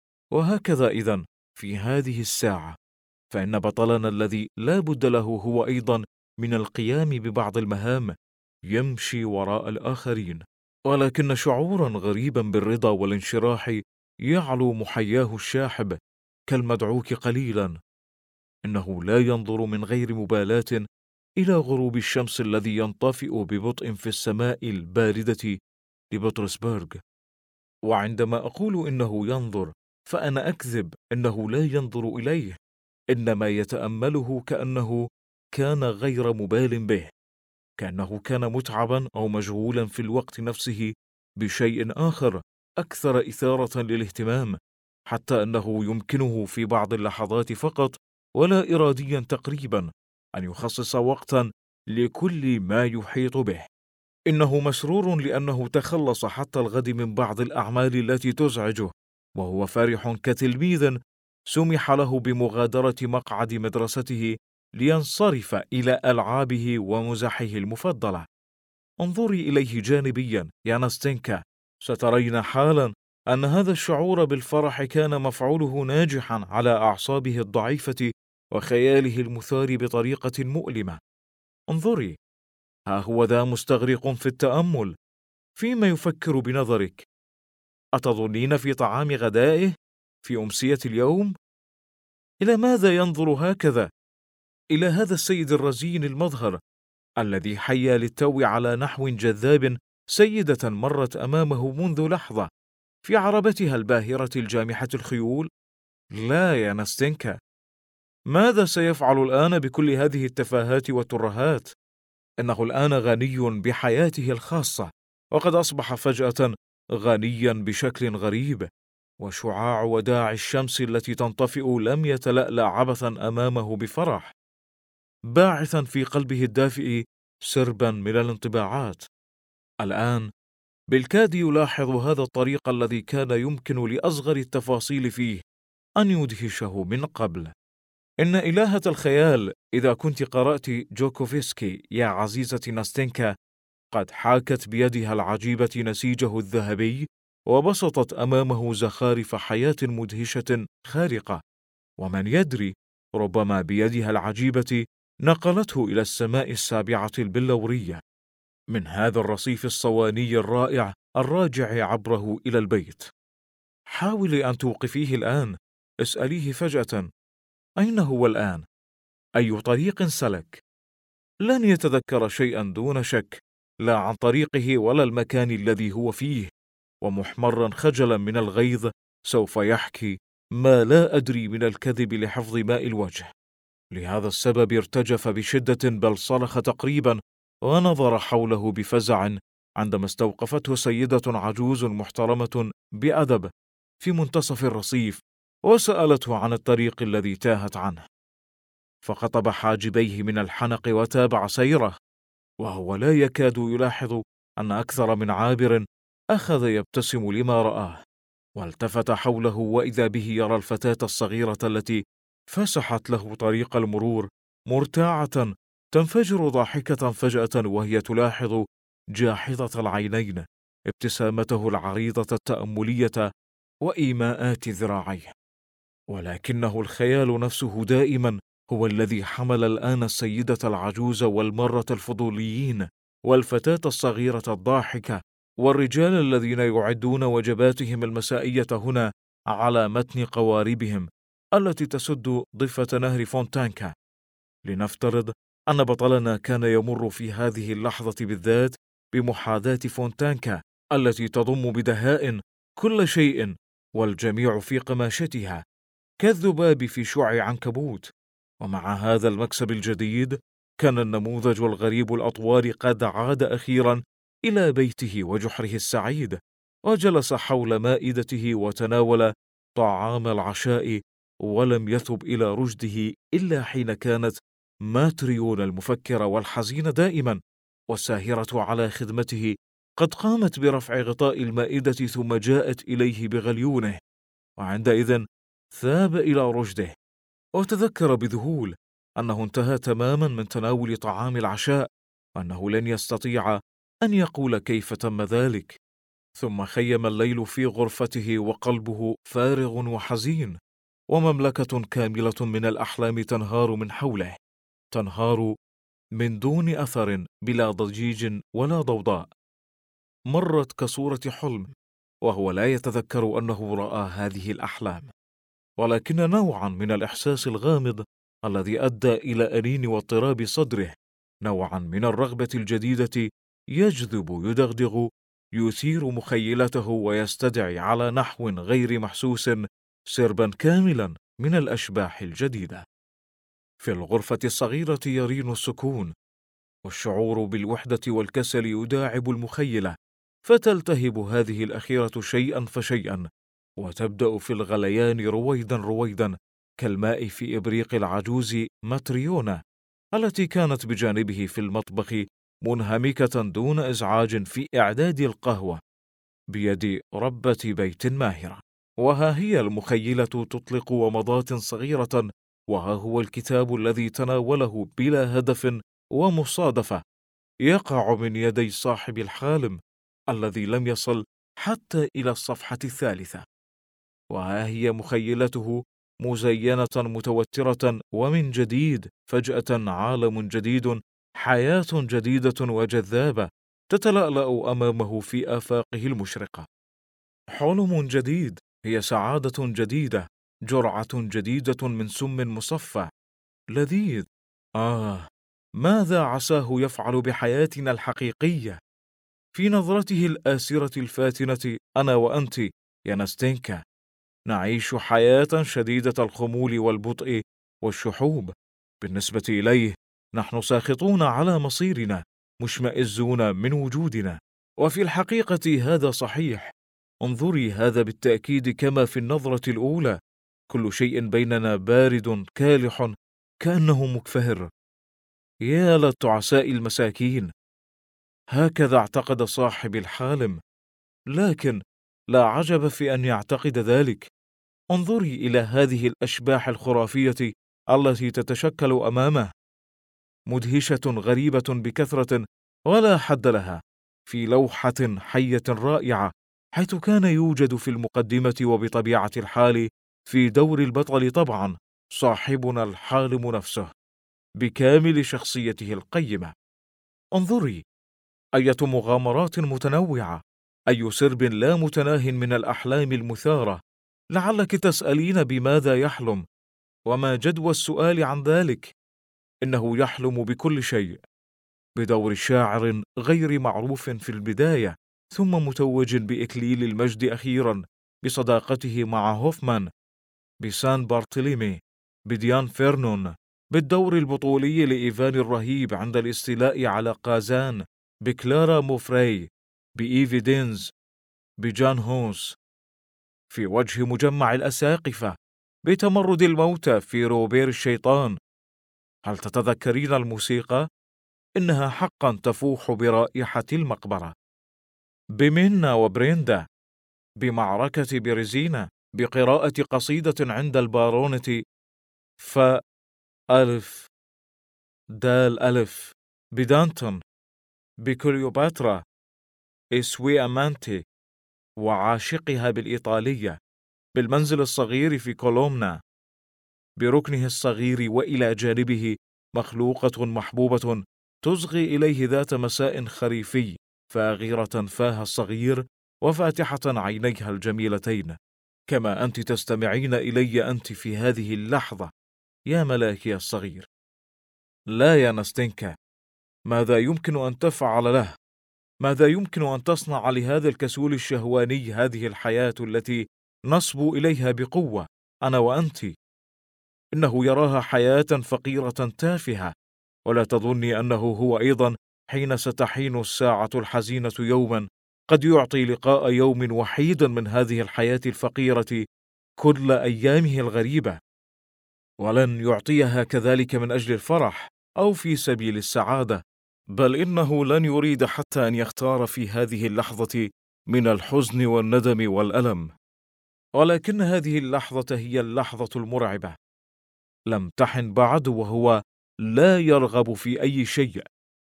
وهكذا إذن في هذه الساعة، فإن بطلنا الذي لا بد له هو أيضا من القيام ببعض المهام، يمشي وراء الآخرين، ولكن شعورا غريبا بالرضا والانشراح يعلو محياه الشاحب كالمدعوك قليلا. إنه لا ينظر من غير مبالاة إلى غروب الشمس الذي ينطفئ ببطء في السماء الباردة لبطرسبرغ. وعندما أقول إنه ينظر فأنا أكذب، إنه لا ينظر إليه، إنما يتأمله كأنه كان غير مبال به، كأنه كان متعبا أو مشغولا في الوقت نفسه بشيء آخر أكثر إثارة للاهتمام، حتى أنه يمكنه في بعض اللحظات فقط ولا إراديا تقريبا أن يخصص وقتا لكل ما يحيط به. إنه مسرور لأنه تخلص حتى الغد من بعض الأعمال التي تزعجه، وهو فرح كتلميذ سمح له بمغادرة مقعد مدرسته لينصرف إلى ألعابه ومزحه المفضلة. انظري إليه جانبيا يا ناستينكا، سترين حالا أن هذا الشعور بالفرح كان مفعوله ناجحا على أعصابه الضعيفة وخياله المثار بطريقة مؤلمة. انظري، ها هو ذا مستغرق في التأمل فيما يفكر بنظرك. أتظنين في طعام غدائه في أمسية اليوم؟ إلى ماذا ينظر هكذا؟ إلى هذا السيد الرزين المظهر الذي حيا للتو على نحو جذاب سيدة مرت أمامه منذ لحظة في عربتها الباهرة الجامحة الخيول. لا يا ناستينكا، ماذا سيفعل الآن بكل هذه التفاهات والترهات؟ إنه الآن غني بحياته الخاصة، وقد أصبح فجأة غنيا بشكل غريب، وشعاع وداع الشمس التي تنطفئ لم يتلألأ عبثا أمامه بفرح، باعثا في قلبه الدافئ سربا من الانطباعات. الآن بالكاد يلاحظ هذا الطريق الذي كان يمكن لأصغر التفاصيل فيه أن يدهشه من قبل. إن إلهة الخيال، إذا كنت قرأت جوكوفسكي يا عزيزتي ناستينكا، قد حاكت بيدها العجيبة نسيجه الذهبي وبسطت أمامه زخارف حياة مدهشة خارقة، ومن يدري، ربما بيدها العجيبة نقلته إلى السماء السابعة البلورية من هذا الرصيف الصواني الرائع الراجع عبره إلى البيت. حاولي أن توقفيه الآن، اسأليه فجأة أين هو الآن؟ أي طريق سلك؟ لن يتذكر شيئا دون شك، لا عن طريقه ولا المكان الذي هو فيه، ومحمرا خجلا من الغيظ سوف يحكي ما لا أدري من الكذب لحفظ ماء الوجه. لهذا السبب ارتجف بشدة بل صرخ تقريبا، ونظر حوله بفزع عندما استوقفته سيدة عجوز محترمة بأدب في منتصف الرصيف وسألته عن الطريق الذي تاهت عنه، فقطب حاجبيه من الحنق وتابع سيره، وهو لا يكاد يلاحظ أن أكثر من عابر أخذ يبتسم لما رآه، والتفت حوله وإذا به يرى الفتاة الصغيرة التي فسحت له طريق المرور مرتاعة تنفجر ضاحكة فجأة وهي تلاحظ جاحظة العينين، ابتسامته العريضة التأملية وإيماءات ذراعيه. ولكنه الخيال نفسه دائما هو الذي حمل الآن السيدة العجوز والمرة الفضوليين والفتاة الصغيرة الضاحكة والرجال الذين يعدون وجباتهم المسائية هنا على متن قواربهم التي تسد ضفة نهر فونتانكا. لنفترض أن بطلنا كان يمر في هذه اللحظة بالذات بمحاذاة فونتانكا التي تضم بدهاء كل شيء والجميع في قماشتها كالذباب في شع عنكبوت. ومع هذا المكسب الجديد كان النموذج الغريب الأطوار قد عاد أخيرا إلى بيته وجحره السعيد، وجلس حول مائدته وتناول طعام العشاء، ولم يثب إلى رشده إلا حين كانت ماتريون المفكرة والحزينة دائما والساهرة على خدمته قد قامت برفع غطاء المائدة ثم جاءت إليه بغليونه، وعندئذ ثاب إلى رشده وتذكر بذهول أنه انتهى تماما من تناول طعام العشاء، وأنه لن يستطيع أن يقول كيف تم ذلك. ثم خيم الليل في غرفته وقلبه فارغ وحزين، ومملكة كاملة من الأحلام تنهار من حوله، تنهار من دون أثر، بلا ضجيج ولا ضوضاء. مرت كصورة حلم، وهو لا يتذكر أنه رأى هذه الأحلام، ولكن نوعا من الإحساس الغامض الذي أدى إلى أنين واضطراب صدره، نوعا من الرغبة الجديدة يجذب يدغدغ، يثير مخيلته ويستدعي على نحو غير محسوس سربا كاملا من الأشباح الجديدة. في الغرفة الصغيرة يرين السكون، والشعور بالوحدة والكسل يداعب المخيلة، فتلتهب هذه الأخيرة شيئا فشيئا، وتبدأ في الغليان رويدا رويدا، كالماء في إبريق العجوز ماتريونا التي كانت بجانبه في المطبخ منهمكة دون إزعاج في إعداد القهوة بيد ربة بيت ماهرة. وها هي المخيلة تطلق ومضات صغيرة، وها هو الكتاب الذي تناوله بلا هدف ومصادفة يقع من يدي صاحب الحالم الذي لم يصل حتى إلى الصفحة الثالثة. وها هي مخيلته مزينة متوترة، ومن جديد فجأة عالم جديد، حياة جديدة وجذابة تتلألأ أمامه في آفاقه المشرقة. حلم جديد، هي سعادة جديدة، جرعة جديدة من سم مصفى لذيذ. ماذا عساه يفعل بحياتنا الحقيقية؟ في نظرته الآسرة الفاتنة أنا وأنت يا نستينكا نعيش حياة شديدة الخمول والبطء والشحوب. بالنسبة إليه نحن ساخطون على مصيرنا، مشمئزون من وجودنا. وفي الحقيقة هذا صحيح. انظري، هذا بالتأكيد كما في النظرة الأولى. كل شيء بيننا بارد كالح، كأنه مكفهر. يا للتعساء المساكين، هكذا اعتقد صاحب الحالم، لكن لا عجب في أن يعتقد ذلك. انظري إلى هذه الأشباح الخرافية التي تتشكل أمامه، مدهشة غريبة بكثرة ولا حد لها، في لوحة حية رائعة، حيث كان يوجد في المقدمة وبطبيعة الحال في دور البطل طبعا صاحبنا الحالم نفسه بكامل شخصيته القيمة. انظري، أية مغامرات متنوعة، أي سرب لا متناه من الأحلام المثارة. لعلك تسألين بماذا يحلم، وما جدوى السؤال عن ذلك؟ إنه يحلم بكل شيء، بدور شاعر غير معروف في البداية، ثم متوج بإكليل المجد أخيرا، بصداقته مع هوفمان، بسان بارتليمي، بديان فيرنون، بالدور البطولي لإيفان الرهيب عند الاستيلاء على قازان، بكلارا موفري، بإيفي دينز، بجان هوس، في وجه مجمع الأساقفة، بتمرد الموتى في روبير الشيطان. هل تتذكرين الموسيقى؟ إنها حقا تفوح برائحة المقبرة. بمينا وبريندا، بمعركة بريزينا، بقراءة قصيدة عند البارونة ألف دال ألف، بدانتون، بكليوباترا، إسوي أمانتي وعاشقها بالإيطالية، بالمنزل الصغير في كولومنا، بركنه الصغير، وإلى جانبه مخلوقة محبوبة تصغي إليه ذات مساء خريفي، فاغرة فاها الصغير وفاتحة عينيها الجميلتين، كما أنت تستمعين إلي أنت في هذه اللحظة يا ملاكي الصغير. لا يا نستينكا، ماذا يمكن أن تفعل له؟ ماذا يمكن أن تصنع لهذا الكسول الشهواني هذه الحياة التي نصبو إليها بقوة أنا وأنت؟ إنه يراها حياة فقيرة تافهة، ولا تظني أنه هو أيضا حين ستحين الساعة الحزينة يوما قد يعطي لقاء يوم وحيد من هذه الحياة الفقيرة كل أيامه الغريبة، ولن يعطيها كذلك من أجل الفرح أو في سبيل السعادة، بل إنه لن يريد حتى أن يختار في هذه اللحظة من الحزن والندم والألم. ولكن هذه اللحظة هي اللحظة المرعبة. لم تحن بعد، وهو لا يرغب في أي شيء،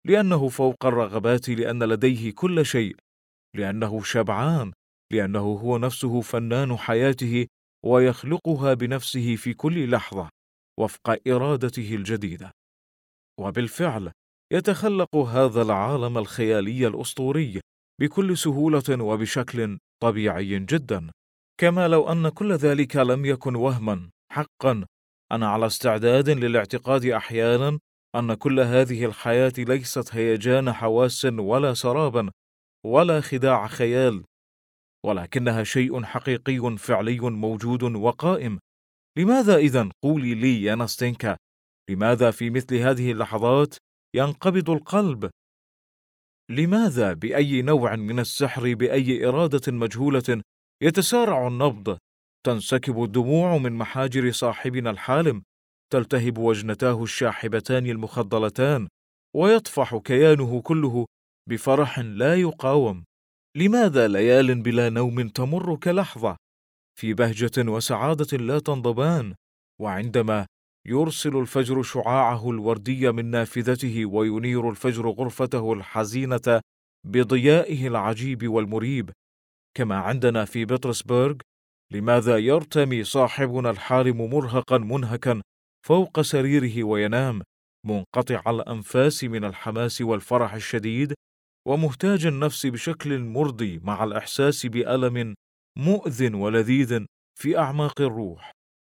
لأنه فوق الرغبات، لأن لديه كل شيء، لأنه شبعان، لأنه هو نفسه فنان حياته ويخلقها بنفسه في كل لحظة وفق إرادته الجديدة. وبالفعل يتخلق هذا العالم الخيالي الأسطوري بكل سهولة وبشكل طبيعي جدا، كما لو أن كل ذلك لم يكن وهما. حقا أنا على استعداد للاعتقاد أحيانا أن كل هذه الحياة ليست هيجان حواس ولا سرابا ولا خداع خيال، ولكنها شيء حقيقي فعلي موجود وقائم. لماذا إذن، قولي لي يا ناستينكا، لماذا في مثل هذه اللحظات ينقبض القلب؟ لماذا بأي نوع من السحر، بأي إرادة مجهولة يتسارع النبض، تنسكب الدموع من محاجر صاحبنا الحالم، تلتهب وجنتاه الشاحبتان المخضلتان، ويطفح كيانه كله بفرح لا يقاوم؟ لماذا ليال بلا نوم تمر كلحظة في بهجة وسعادة لا تنضبان، وعندما يرسل الفجر شعاعه الوردي من نافذته وينير الفجر غرفته الحزينة بضيائه العجيب والمريب كما عندنا في بطرسبرغ، لماذا يرتمي صاحبنا الحالم مرهقا منهكا فوق سريره وينام منقطع الأنفاس من الحماس والفرح الشديد، ومهتاج النفس بشكل مرضي مع الإحساس بألم مؤذٍ ولذيذ في أعماق الروح؟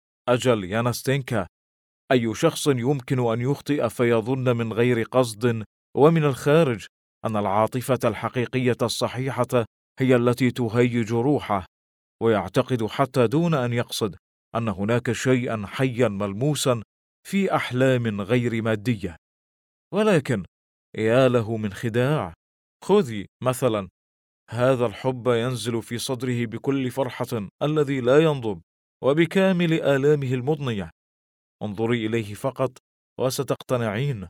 أجل يا ناستينكا، أي شخص يمكن أن يخطئ فيظن من غير قصد ومن الخارج أن العاطفة الحقيقية الصحيحة هي التي تهيج روحه، ويعتقد حتى دون أن يقصد أن هناك شيئا حيا ملموسا في أحلام غير مادية؟ ولكن يا له من خداع. خذي مثلا هذا الحب ينزل في صدره بكل فرحة الذي لا ينضب وبكامل آلامه المضنية. انظري إليه فقط وستقتنعين.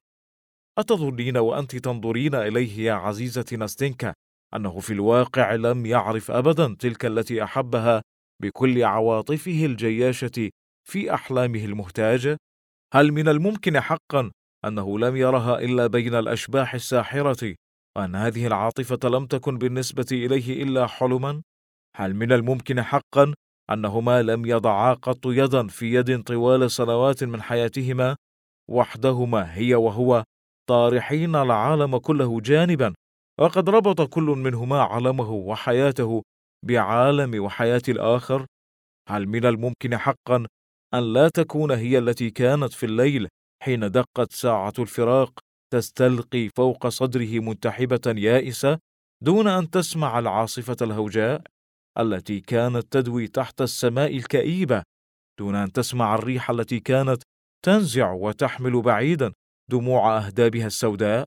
أتظنين وأنت تنظرين إليه يا عزيزتي ناستينكا أنه في الواقع لم يعرف أبدا تلك التي أحبها بكل عواطفه الجياشة في أحلامه المهتاجة؟ هل من الممكن حقا أنه لم يرها إلا بين الأشباح الساحرة، وأن هذه العاطفة لم تكن بالنسبة إليه إلا حلما؟ هل من الممكن حقا أنهما لم يضعا قط يدا في يد طوال سنوات من حياتهما وحدهما هي وهو، طارحين العالم كله جانبا، وقد ربط كل منهما عالمه وحياته بعالم وحياة الآخر؟ هل من الممكن حقا أن لا تكون هي التي كانت في الليل حين دقت ساعة الفراق تستلقي فوق صدره منتحبة يائسة دون أن تسمع العاصفة الهوجاء التي كانت تدوي تحت السماء الكئيبة، دون أن تسمع الريح التي كانت تنزع وتحمل بعيدا دموع أهدابها السوداء؟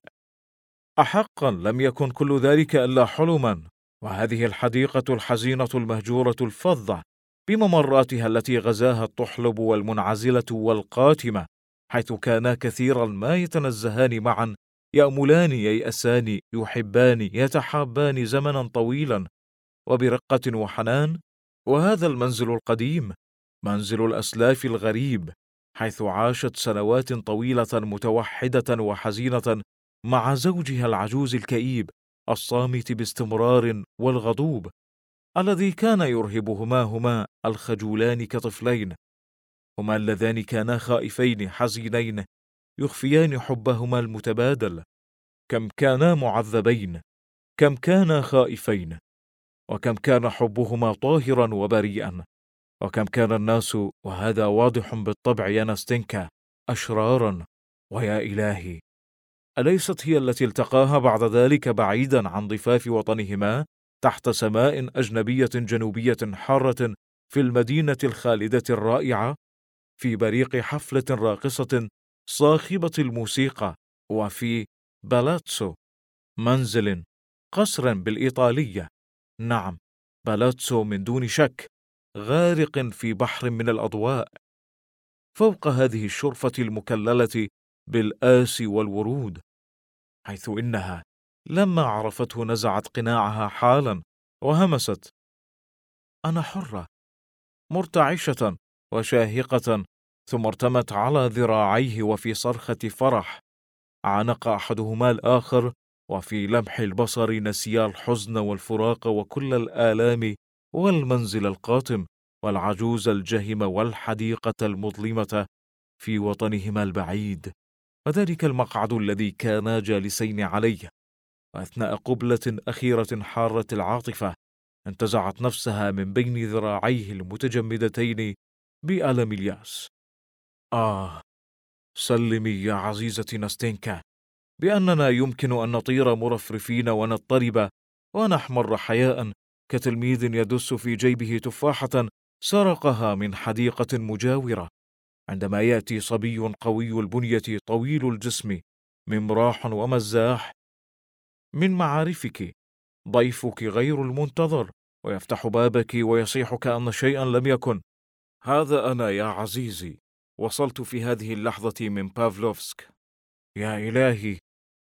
أحقا لم يكن كل ذلك إلا حلما؟ وهذه الحديقة الحزينة المهجورة الفظة بممراتها التي غزاها الطحلب والمنعزلة والقاتمة، حيث كانا كثيرا ما يتنزهان معا، يأملان، ييأسان، يحبان، يتحابان زمنا طويلا وبرقة وحنان. وهذا المنزل القديم، منزل الأسلاف الغريب، حيث عاشت سنوات طويلة متوحدة وحزينة مع زوجها العجوز الكئيب الصامت باستمرار والغضوب، الذي كان يرهبهما هما الخجولان كطفلين، هما اللذان كانا خائفين حزينين يخفيان حبهما المتبادل. كم كانا معذبين، كم كانا خائفين، وكم كان حبهما طاهرا وبريئا، وكم كان الناس، وهذا واضح بالطبع يا ناستينكا، أشرارا. ويا إلهي، أليست هي التي التقاها بعد ذلك بعيدا عن ضفاف وطنهما تحت سماء أجنبية جنوبية حارة في المدينة الخالدة الرائعة، في بريق حفلة راقصة صاخبة الموسيقى، وفي بالاتسو، منزل، قصر بالإيطالية، نعم بالاتسو من دون شك، غارق في بحر من الأضواء، فوق هذه الشرفة المكللة بالآس والورود، حيث إنها لما عرفته نزعت قناعها حالا وهمست: أنا حرة، مرتعشة وشاهقة، ثم ارتمت على ذراعيه وفي صرخة فرح: عانق أحدهما الآخر، وفي لمح البصر نسيا الحزن والفراق وكل الآلام والمنزل القاتم والعجوز الجهم والحديقة المظلمة في وطنهما البعيد، وذلك المقعد الذي كانا جالسين عليه. وأثناء قبلة أخيرة حارة العاطفة انتزعت نفسها من بين ذراعيه المتجمدتين بألم اليأس. سلمي يا عزيزتي ناستينكا بأننا يمكن أن نطير مرفرفين ونضطرب ونحمر حياء كتلميذ يدس في جيبه تفاحة سرقها من حديقة مجاورة، عندما يأتي صبي قوي البنية طويل الجسم ممراح ومزاح من معارفك، ضيفك غير المنتظر، ويفتح بابك ويصيح كأن شيئا لم يكن: هذا أنا يا عزيزي، وصلت في هذه اللحظة من بافلوفسك. يا إلهي،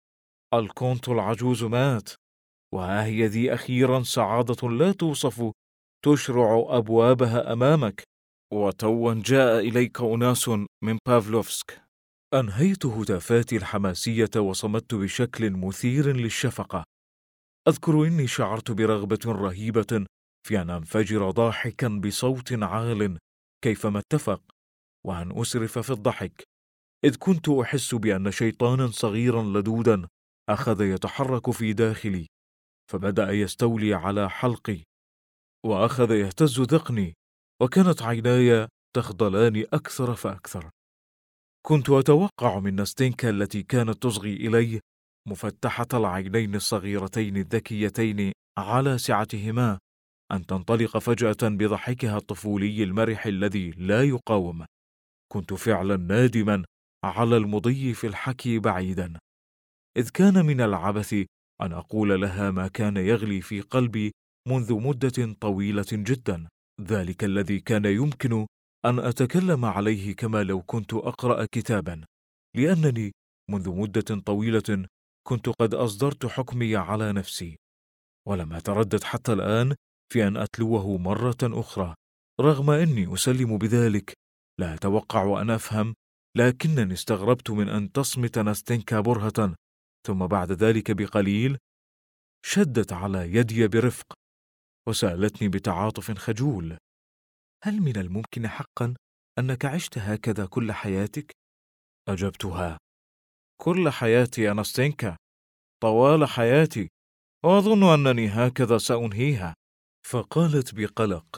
الكونت العجوز مات، وها هي ذي أخيرا سعادة لا توصف تشرع أبوابها أمامك، وتوا جاء إليك أناس من بافلوفسك. أنهيت هتافاتي الحماسية وصمت بشكل مثير للشفقة. أذكر إني شعرت برغبة رهيبة في أن أنفجر ضاحكا بصوت عال كيفما اتفق، وأن أسرف في الضحك، إذ كنت أحس بأن شيطانا صغيرا لدودا أخذ يتحرك في داخلي، فبدأ يستولي على حلقي وأخذ يهتز ذقني، وكانت عيناي تخضلان أكثر فأكثر. كنت أتوقع من ناستينكا التي كانت تصغي إلي مفتحة العينين الصغيرتين الذكيتين على سعتهما أن تنطلق فجأة بضحكها الطفولي المرح الذي لا يقاوم. كنت فعلا نادما على المضي في الحكي بعيدا، إذ كان من العبث أن أقول لها ما كان يغلي في قلبي منذ مدة طويلة جدا، ذلك الذي كان يمكن أن أتكلم عليه كما لو كنت أقرأ كتابا، لأنني منذ مدة طويلة كنت قد أصدرت حكمي على نفسي، ولم أتردد حتى الآن في أن أتلوه مرة أخرى، رغم أني أسلم بذلك لا أتوقع أن أفهم، لكنني استغربت من أن تصمت ناستينكا برهة، ثم بعد ذلك بقليل شدت على يدي برفق وسألتني بتعاطف خجول: هل من الممكن حقا أنك عشت هكذا كل حياتك؟ أجبتها: كل حياتي يا ناستينكا، طوال حياتي، وأظن أنني هكذا سأنهيها. فقالت بقلق: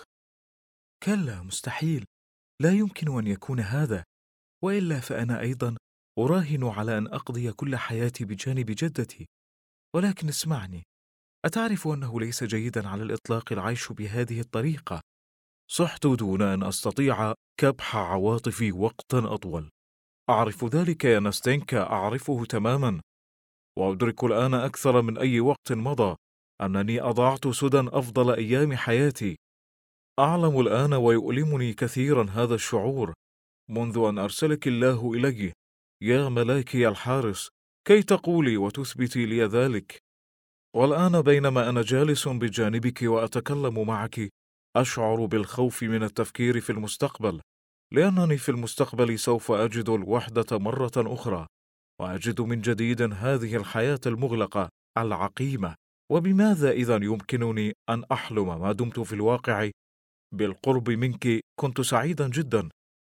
كلا، مستحيل، لا يمكن أن يكون هذا، وإلا فأنا أيضا أراهن على أن أقضي كل حياتي بجانب جدتي. ولكن اسمعني، أتعرف أنه ليس جيدا على الإطلاق العيش بهذه الطريقة؟ صحت دون أن أستطيع كبح عواطفي وقتا أطول. أعرف ذلك يا ناستينكا، أعرفه تماما، وأدرك الآن أكثر من أي وقت مضى أنني أضعت سدى أفضل أيام حياتي. أعلم الآن ويؤلمني كثيرا هذا الشعور منذ أن أرسلك الله إلي يا ملاكي الحارس كي تقولي وتثبتي لي ذلك. والآن بينما أنا جالس بجانبك وأتكلم معك أشعر بالخوف من التفكير في المستقبل، لأنني في المستقبل سوف أجد الوحدة مرة أخرى، وأجد من جديد هذه الحياة المغلقة العقيمة. وبماذا إذن يمكنني أن أحلم ما دمت في الواقع بالقرب منك كنت سعيدا جدا؟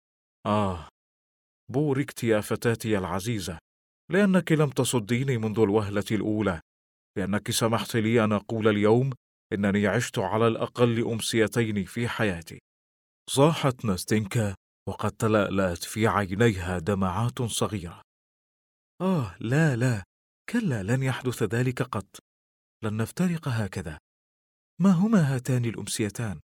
بوركت يا فتاتي العزيزة، لأنك لم تصديني منذ الوهلة الأولى، لأنك سمحت لي أن أقول اليوم إنني عشت على الأقل أمسيتين في حياتي. صاحت ناستينكا وقد تلألأت في عينيها دمعات صغيرة. لا لا، كلا، لن يحدث ذلك قط، لن نفترق هكذا. ما هما هاتان الأمسيتان؟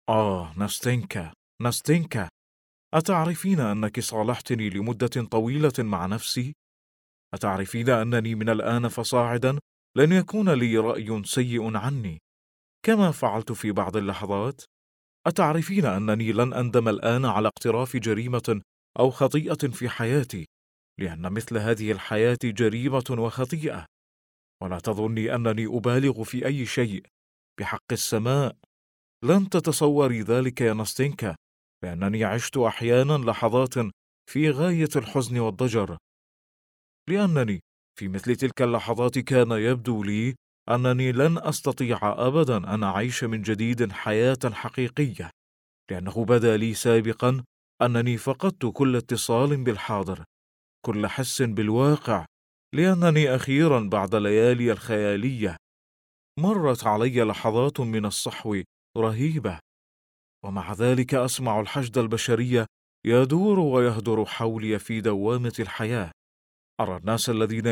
ناستينكا، أتعرفين أنك صالحتني لمدة طويلة مع نفسي؟ أتعرفين أنني من الآن فصاعدا لن يكون لي رأي سيء عني كما فعلت في بعض اللحظات؟ أتعرفين أنني لن أندم الآن على اقتراف جريمة أو خطيئة في حياتي، لأن مثل هذه الحياة جريمة وخطيئة، ولا تظني أنني أبالغ في أي شيء، بحق السماء لن تتصوري ذلك يا ناستينكا، لأنني عشت أحيانا لحظات في غاية الحزن والضجر، لأنني في مثل تلك اللحظات كان يبدو لي أنني لن أستطيع أبدا أن أعيش من جديد حياة حقيقية، لأنه بدا لي سابقا أنني فقدت كل اتصال بالحاضر، كل حس بالواقع، لأنني أخيرا بعد ليالي الخيالية مرت علي لحظات من الصحو رهيبة، ومع ذلك أسمع الحشد البشري يدور ويهدر حولي في دوامة الحياة. أرى الناس الذين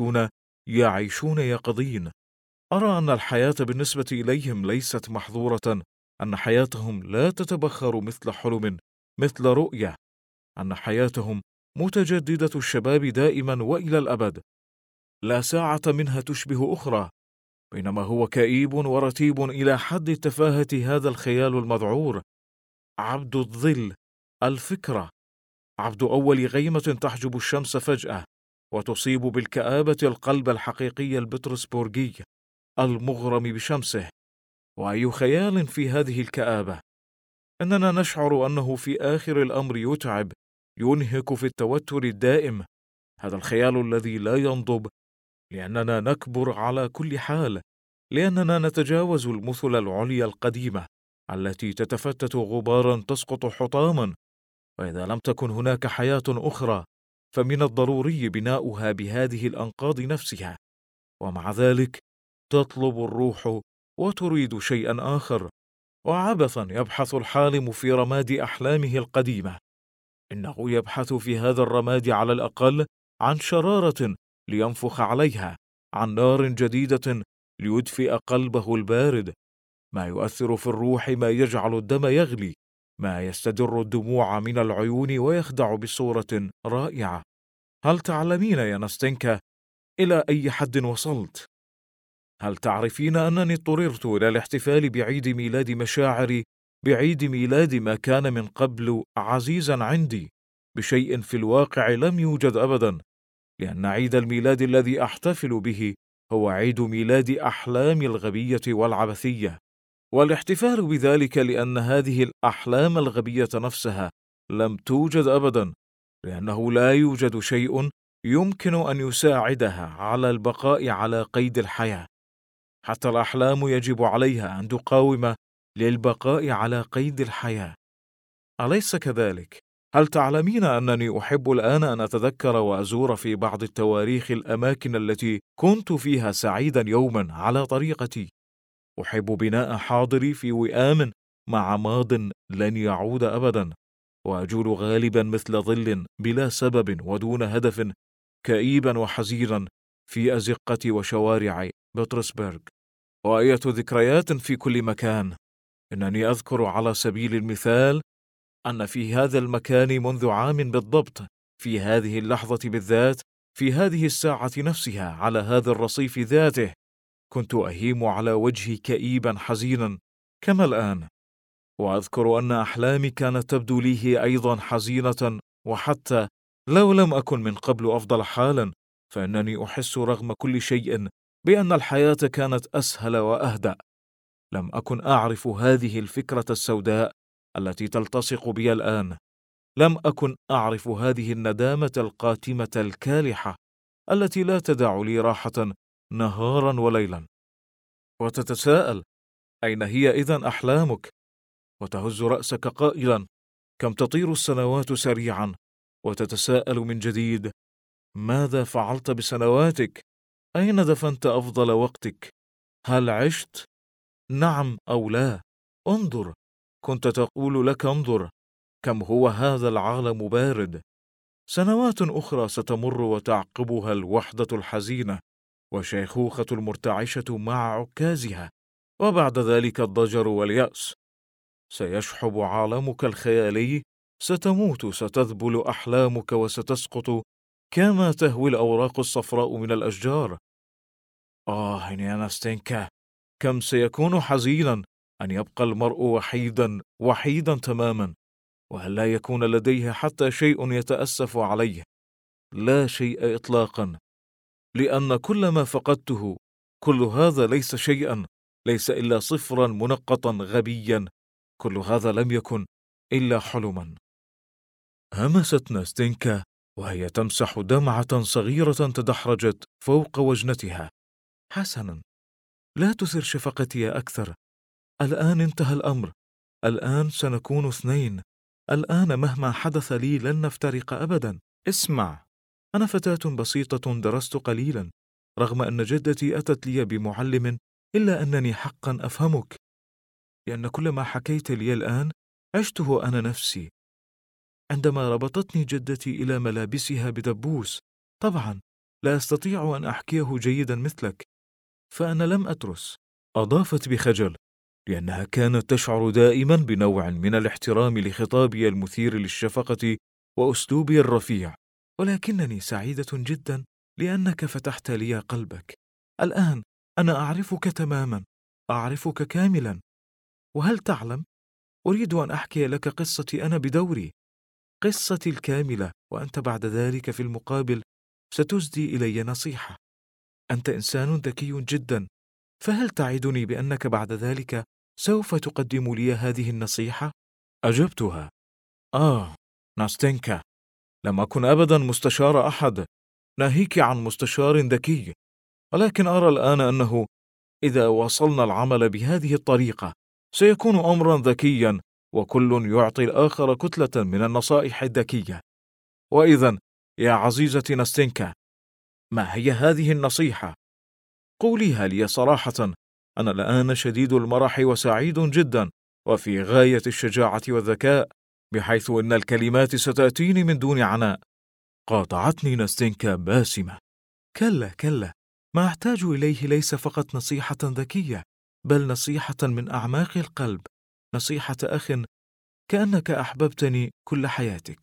يعيشون يقظين. أرى أن الحياة بالنسبة إليهم ليست محظورة، أن حياتهم لا تتبخر مثل حلم، مثل رؤية، أن حياتهم متجددة الشباب دائما وإلى الأبد، لا ساعة منها تشبه أخرى، بينما هو كئيب ورتيب إلى حد التفاهة هذا الخيال المذعور، عبد الظل، الفكرة، عبد أول غيمة تحجب الشمس فجأة وتصيب بالكآبة القلب الحقيقي البطرسبورغي المغرم بشمسه. وأي خيال في هذه الكآبة! إننا نشعر أنه في آخر الأمر يتعب، ينهك في التوتر الدائم، هذا الخيال الذي لا ينضب، لأننا نكبر على كل حال، لأننا نتجاوز المثل العليا القديمة التي تتفتت غبارا تسقط حطاما، وإذا لم تكن هناك حياة أخرى فمن الضروري بناؤها بهذه الأنقاض نفسها، ومع ذلك تطلب الروح وتريد شيئا آخر، وعبثا يبحث الحالم في رماد أحلامه القديمة. إنه يبحث في هذا الرماد على الأقل عن شرارة لينفخ عليها، عن نار جديدة ليدفئ قلبه البارد، ما يؤثر في الروح، ما يجعل الدم يغلي، ما يستدر الدموع من العيون ويخدع بصورة رائعة. هل تعلمين يا نستنكا إلى أي حد وصلت؟ هل تعرفين أنني اضطررت إلى الاحتفال بعيد ميلاد مشاعري، بعيد ميلاد ما كان من قبل عزيزا عندي، بشيء في الواقع لم يوجد أبدا، لأن عيد الميلاد الذي أحتفل به هو عيد ميلاد أحلامي الغبية والعبثية، والاحتفال بذلك لأن هذه الأحلام الغبية نفسها لم توجد أبدا، لأنه لا يوجد شيء يمكن أن يساعدها على البقاء على قيد الحياة. حتى الأحلام يجب عليها أن تقاوم للبقاء على قيد الحياة، أليس كذلك؟ هل تعلمين أنني أحب الآن أن أتذكر وأزور في بعض التواريخ الأماكن التي كنت فيها سعيدا يوما على طريقتي؟ أحب بناء حاضري في وئام مع ماض لن يعود أبدا، وأجول غالبا مثل ظل بلا سبب ودون هدف، كئيبا وحزينا في أزقة وشوارع بطرسبرغ، وآية ذكريات في كل مكان. إنني أذكر على سبيل المثال أن في هذا المكان منذ عام بالضبط، في هذه اللحظة بالذات، في هذه الساعة نفسها، على هذا الرصيف ذاته، كنت أهيم على وجهي كئيبا حزينا كما الآن، وأذكر أن أحلامي كانت تبدو لي هي أيضا حزينة، وحتى لو لم أكن من قبل أفضل حالا فإنني أحس رغم كل شيء بأن الحياة كانت أسهل وأهدأ. لم أكن أعرف هذه الفكرة السوداء التي تلتصق بي الآن، لم أكن أعرف هذه الندامة القاتمة الكالحة التي لا تدع لي راحة نهارا وليلا. وتتساءل أين هي إذن أحلامك؟ وتهز رأسك قائلا كم تطير السنوات سريعا، وتتساءل من جديد ماذا فعلت بسنواتك؟ أين دفنت أفضل وقتك؟ هل عشت؟ نعم أو لا؟ انظر، كنت تقول لك انظر كم هو هذا العالم بارد. سنوات أخرى ستمر وتعقبها الوحدة الحزينة وشيخوخة المرتعشة مع عكازها، وبعد ذلك الضجر واليأس. سيشحب عالمك الخيالي، ستموت، ستذبل أحلامك وستسقط كما تهوي الأوراق الصفراء من الأشجار. يا ناستينكا، كم سيكون حزينا أن يبقى المرء وحيدا وحيدا تماما، وهل لا يكون لديه حتى شيء يتأسف عليه؟ لا شيء إطلاقا، لأن كل ما فقدته، كل هذا ليس شيئا، ليس إلا صفرا منقطا غبيا، كل هذا لم يكن إلا حلما. همست ناستينكا وهي تمسح دمعة صغيرة تدحرجت فوق وجنتها. حسنا، لا تثر شفقتي أكثر. الآن انتهى الأمر. الآن سنكون اثنين. الآن مهما حدث لي لن نفترق أبدا. اسمع، أنا فتاة بسيطة درست قليلا، رغم أن جدتي أتت لي بمعلم، إلا أنني حقا أفهمك، لأن كل ما حكيت لي الآن عشته أنا نفسي. عندما ربطتني جدتي إلى ملابسها بدبوس، طبعا لا أستطيع أن أحكيه جيدا مثلك، فأنا لم أترس. أضافت بخجل، لأنها كانت تشعر دائما بنوع من الاحترام لخطابي المثير للشفقة وأسلوبي الرفيع. ولكنني سعيدة جدا لأنك فتحت لي قلبك. الآن أنا أعرفك تماما، أعرفك كاملا. وهل تعلم، أريد أن أحكي لك قصتي أنا بدوري، قصتي الكاملة، وأنت بعد ذلك في المقابل ستسدي إلي نصيحة. أنت إنسان ذكي جدا، فهل تعدني بأنك بعد ذلك سوف تقدم لي هذه النصيحة؟ أجبتها: ناستينكا، لم أكن أبدا مستشار أحد، ناهيك عن مستشار ذكي، ولكن أرى الآن أنه إذا واصلنا العمل بهذه الطريقة سيكون أمرا ذكيا، وكل يعطي الآخر كتلة من النصائح الذكية. وإذن يا عزيزتي ناستينكا، ما هي هذه النصيحة؟ قوليها لي صراحة. أنا الآن شديد المرح وسعيد جدا، وفي غاية الشجاعة والذكاء، بحيث أن الكلمات ستأتيني من دون عناء. قاطعتني ناستينكا باسمة: كلا كلا، ما أحتاج إليه ليس فقط نصيحة ذكية، بل نصيحة من أعماق القلب، نصيحة أخ، كأنك أحببتني كل حياتك.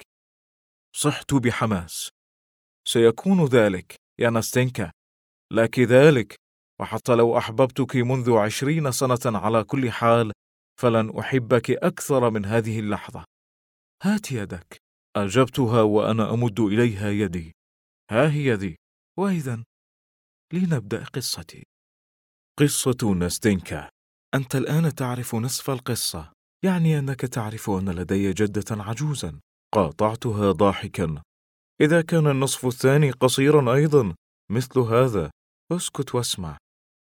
صحت بحماس: سيكون ذلك يا ناستينكا، لك ذلك، وحتى لو أحببتك منذ 20 سنة على كل حال، فلن أحبك أكثر من هذه اللحظة. هات يدك، أجبتها وأنا أمد إليها يدي. ها هي ذي. وإذن لنبدأ قصتي. قصة ناستينكا. أنت الآن تعرف نصف القصة، يعني أنك تعرف أن لدي جدة عجوزا. قاطعتها ضاحكا: إذا كان النصف الثاني قصيرا أيضا مثل هذا، اسكت واسمع.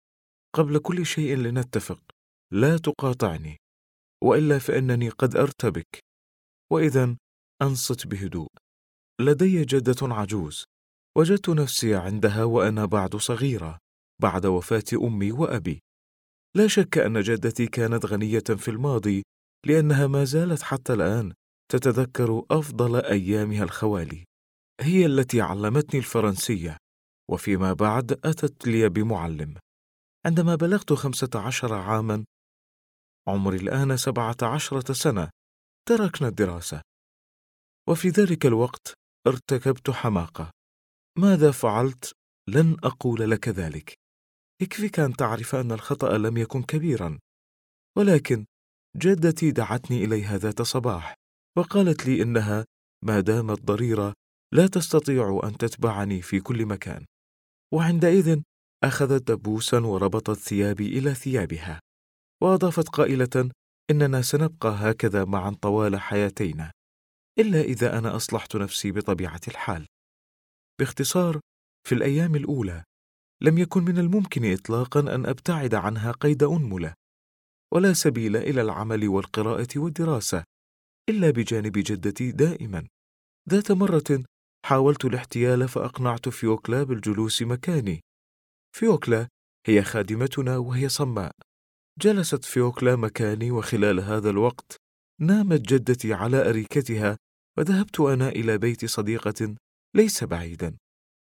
قبل كل شيء لنتفق، لا تقاطعني، وإلا فإنني قد أرتبك. وإذن أنصت بهدوء. لدي جدة عجوز، وجدت نفسي عندها وأنا بعد صغيرة، بعد وفاة أمي وأبي. لا شك أن جدتي كانت غنية في الماضي، لأنها ما زالت حتى الآن تتذكر أفضل أيامها الخوالي. هي التي علمتني الفرنسية، وفيما بعد أتت لي بمعلم. عندما بلغت 15 عاما، عمري الآن 17 سنة، تركنا الدراسة. وفي ذلك الوقت ارتكبت حماقة. ماذا فعلت؟ لن أقول لك ذلك، يكفيك أن تعرف أن الخطأ لم يكن كبيرا. ولكن جدتي دعتني إليها ذات صباح وقالت لي إنها ما دامت ضريرة لا تستطيع أن تتبعني في كل مكان. وعندئذ أخذت دبوسا وربطت ثيابي إلى ثيابها، وأضافت قائلة: إننا سنبقى هكذا معا طوال حياتينا، إلا إذا أنا أصلحت نفسي بطبيعة الحال. باختصار، في الأيام الأولى لم يكن من الممكن إطلاقا أن أبتعد عنها قيد أنملة، ولا سبيل إلى العمل والقراءة والدراسة إلا بجانب جدتي دائما. ذات مرة حاولت الاحتيال، فأقنعت فيوكلا بالجلوس مكاني. فيوكلا هي خادمتنا وهي صماء. جلست فيوكلا مكاني، وخلال هذا الوقت نامت جدتي على أريكتها، وذهبت أنا إلى بيت صديقة ليس بعيدا.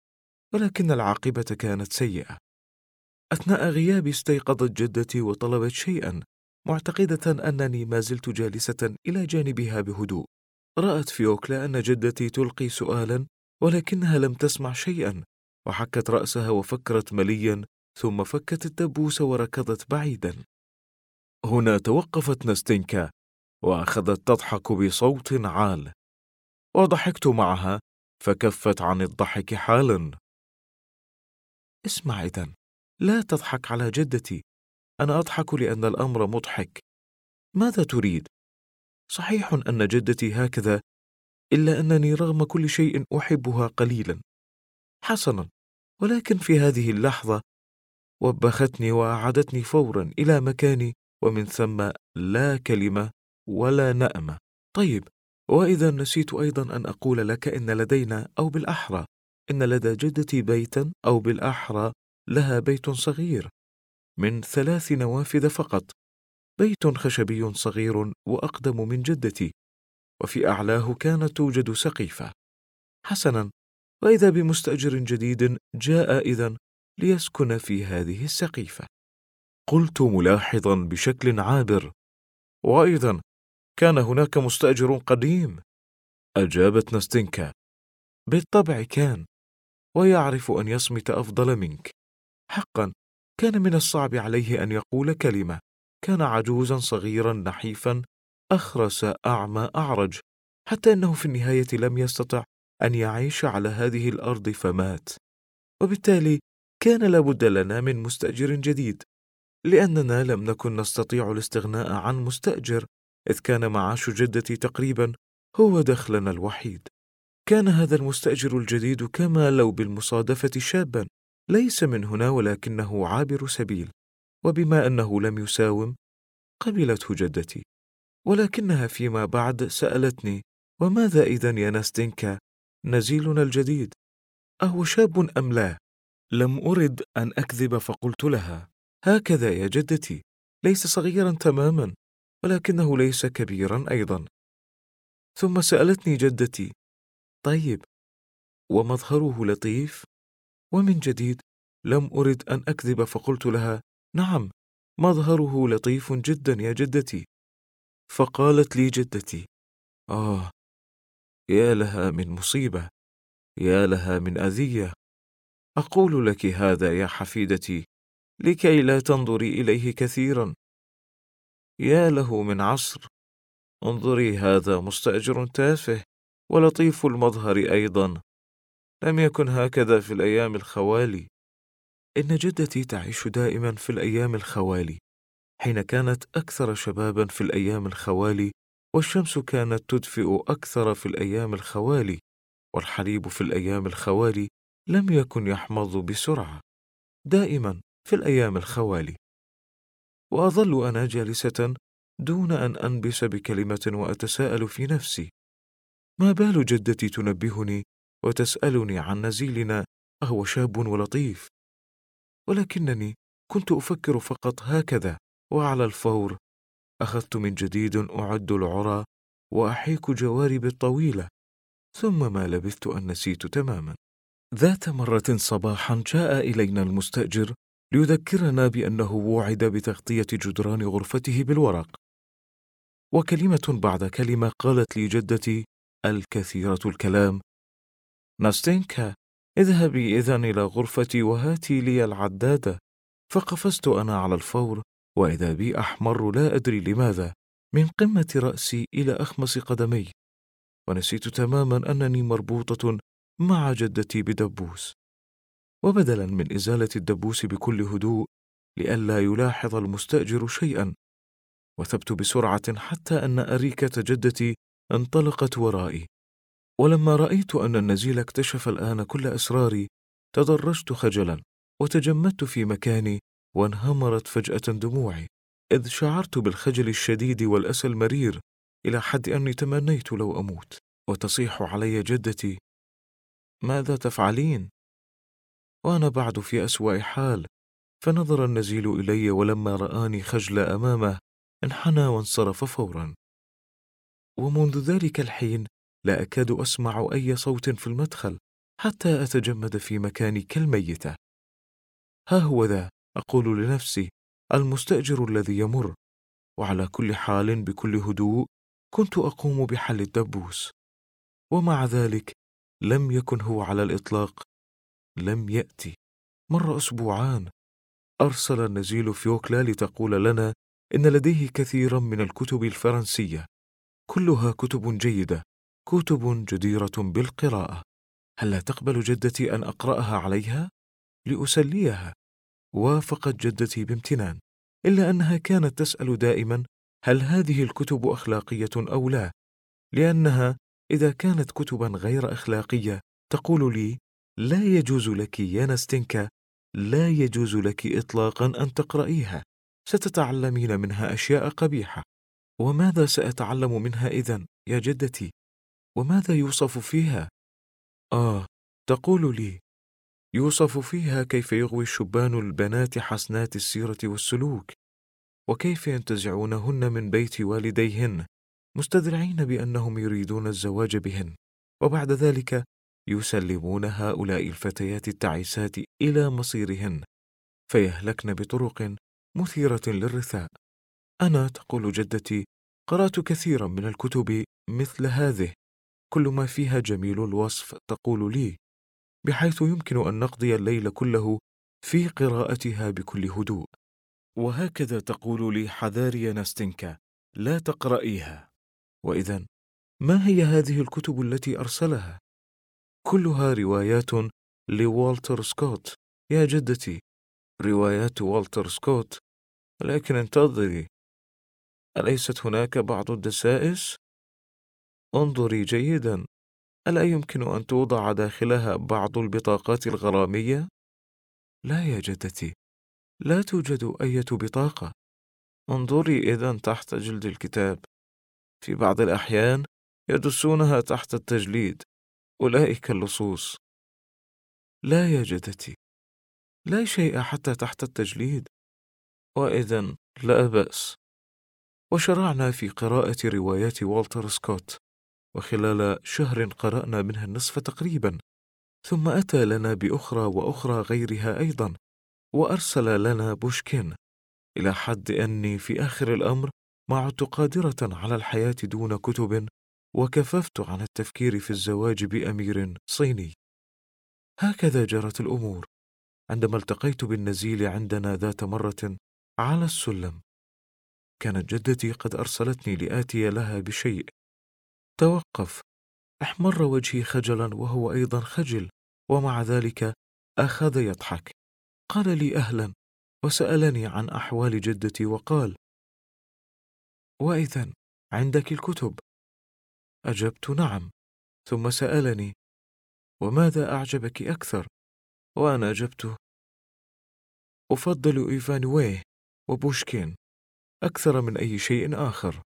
ولكن العاقبة كانت سيئة. أثناء غيابي استيقظت جدتي وطلبت شيئا، معتقدة أنني ما زلت جالسة إلى جانبها بهدوء. رأت فيوكلا أن جدتي تلقي سؤالا، ولكنها لم تسمع شيئا، وحكت رأسها وفكرت مليا، ثم فكت الدبوس وركضت بعيدا. هنا توقفت ناستينكا وأخذت تضحك بصوت عال، وضحكت معها فكفت عن الضحك حالا. اسمع إذن، لا تضحك على جدتي، أنا أضحك لأن الأمر مضحك. ماذا تريد؟ صحيح أن جدتي هكذا إلا أنني رغم كل شيء أحبها قليلا. حسنا، ولكن في هذه اللحظة وبختني وأعادتني فورا إلى مكاني، ومن ثم لا كلمة ولا نأمة. طيب، وإذا نسيت أيضا أن أقول لك إن لدينا، أو بالأحرى إن لدى جدتي بيتا، أو بالأحرى لها بيت صغير من 3 نوافذ فقط، بيت خشبي صغير وأقدم من جدتي، وفي أعلاه كانت توجد سقيفة. حسنا، وإذا بمستأجر جديد جاء إذن ليسكن في هذه السقيفة. قلت ملاحظا بشكل عابر: وأيضا كان هناك مستأجر قديم؟ أجابت ناستينكا: بالطبع كان، ويعرف أن يصمت أفضل منك. حقا كان من الصعب عليه أن يقول كلمة. كان عجوزا صغيرا نحيفا أخرس أعمى أعرج، حتى أنه في النهاية لم يستطع أن يعيش على هذه الأرض فمات. وبالتالي كان لابد لنا من مستأجر جديد، لأننا لم نكن نستطيع الاستغناء عن مستأجر، إذ كان معاش جدتي تقريبا هو دخلنا الوحيد. كان هذا المستأجر الجديد كما لو بالمصادفة شابا ليس من هنا ولكنه عابر سبيل، وبما أنه لم يساوم قبلته جدتي. ولكنها فيما بعد سألتني: وماذا إذن يا ناستينكا نزيلنا الجديد؟ أهو شاب أم لا؟ لم أرد أن أكذب فقلت لها: هكذا يا جدتي، ليس صغيرا تماما ولكنه ليس كبيرا أيضا. ثم سألتني جدتي: طيب، ومظهره لطيف؟ ومن جديد لم أرد أن أكذب فقلت لها: نعم، مظهره لطيف جدا يا جدتي. فقالت لي جدتي: آه، يا لها من مصيبة، يا لها من أذية. أقول لك هذا يا حفيدتي لكي لا تنظري إليه كثيرا. يا له من عصر، انظري، هذا مستأجر تافه ولطيف المظهر أيضا، لم يكن هكذا في الأيام الخوالي. إن جدتي تعيش دائما في الأيام الخوالي، حين كانت أكثر شبابا في الأيام الخوالي، والشمس كانت تدفئ أكثر في الأيام الخوالي، والحليب في الأيام الخوالي لم يكن يحمض بسرعة، دائما في الأيام الخوالي. وأظل أنا جالسة دون أن أنبس بكلمة وأتساءل في نفسي: ما بال جدتي تنبهني وتسألني عن نزيلنا أهو شاب ولطيف؟ ولكنني كنت أفكر فقط هكذا، وعلى الفور أخذت من جديد أعد العرى وأحيك جواربي الطويلة، ثم ما لبثت أن نسيت تماما. ذات مرة صباحا جاء إلينا المستأجر ليذكرنا بأنه وعد بتغطية جدران غرفته بالورق. وكلمة بعد كلمة قالت لي جدتي الكثيرة الكلام: ناستينكا، اذهبي إذن إلى غرفتي وهاتي لي العدادة. فقفزت أنا على الفور، وإذا بي أحمر لا أدري لماذا من قمة رأسي إلى أخمص قدمي، ونسيت تماما أنني مربوطة مع جدتي بدبوس. وبدلا من إزالة الدبوس بكل هدوء لئلا يلاحظ المستأجر شيئا، وثبت بسرعة حتى أن أريكة جدتي انطلقت ورائي. ولما رأيت أن النزيل اكتشف الآن كل أسراري تدرجت خجلا وتجمدت في مكاني، وانهمرت فجأة دموعي، إذ شعرت بالخجل الشديد والأسى المرير إلى حد أني تمنيت لو أموت. وتصيح علي جدتي: ماذا تفعلين؟ وأنا بعد في أسوأ حال. فنظر النزيل إلي، ولما رآني خجل أمامه انحنى وانصرف فورا. ومنذ ذلك الحين لا أكاد أسمع أي صوت في المدخل، حتى أتجمد في مكاني كالميتة. ها هو ذا، أقول لنفسي، المستأجر الذي يمر. وعلى كل حال بكل هدوء كنت أقوم بحل الدبوس، ومع ذلك لم يكن هو على الإطلاق. لم يأتي. مر أسبوعان. أرسل النزيل فيوكلا لتقول لنا إن لديه كثيرا من الكتب الفرنسية، كلها كتب جيدة، كتب جديرة بالقراءة. هل لا تقبل جدتي أن أقرأها عليها لأسليها؟ وافقت جدتي بامتنان، إلا أنها كانت تسأل دائما هل هذه الكتب أخلاقية أو لا، لأنها إذا كانت كتبا غير أخلاقية تقول لي: لا يجوز لك يا نستنكا، لا يجوز لك إطلاقا أن تقرأيها، ستتعلمين منها أشياء قبيحة. وماذا سأتعلم منها إذن يا جدتي؟ وماذا يوصف فيها؟ تقول لي: يوصف فيها كيف يغوي الشبان البنات حسنات السيرة والسلوك، وكيف ينتزعونهن من بيت والديهن مستدرعين بأنهم يريدون الزواج بهن، وبعد ذلك يسلمون هؤلاء الفتيات التعيسات إلى مصيرهن فيهلكن بطرق مثيرة للرثاء. أنا، تقول جدتي، قرأت كثيرا من الكتب مثل هذه، كل ما فيها جميل الوصف، تقول لي، بحيث يمكن أن نقضي الليل كله في قراءتها بكل هدوء. وهكذا تقول لي: حذاري يا نستنكا، لا تقرأيها. وإذن ما هي هذه الكتب التي أرسلها؟ كلها روايات لوالتر سكوت يا جدتي، روايات والتر سكوت. لكن انتظري، أليست هناك بعض الدسائس؟ انظري جيدا، ألا يمكن أن توضع داخلها بعض البطاقات الغرامية؟ لا يا جدتي، لا توجد أي بطاقة. انظري إذن تحت جلد الكتاب، في بعض الأحيان يدسونها تحت التجليد، أولئك اللصوص. لا يا جدتي، لا شيء حتى تحت التجليد. وإذن لا بأس. وشرعنا في قراءة روايات والتر سكوت، وخلال شهر قرأنا منها النصف تقريبا، ثم أتى لنا بأخرى وأخرى غيرها أيضا، وأرسل لنا بوشكين، إلى حد أني في آخر الأمر ما عدت قادرة على الحياة دون كتب، وكففت عن التفكير في الزواج بأمير صيني. هكذا جرت الأمور عندما التقيت بالنزيل عندنا ذات مرة على السلم. كانت جدتي قد أرسلتني لآتي لها بشيء. توقف. احمر وجهي خجلا وهو أيضا خجل، ومع ذلك أخذ يضحك. قال لي: أهلا، وسألني عن أحوال جدتي وقال: وإذن عندك الكتب؟ أجبت: نعم. ثم سألني: وماذا أعجبك أكثر؟ وأنا أجبت: أفضل إيفان ويه وبوشكين أكثر من أي شيء آخر.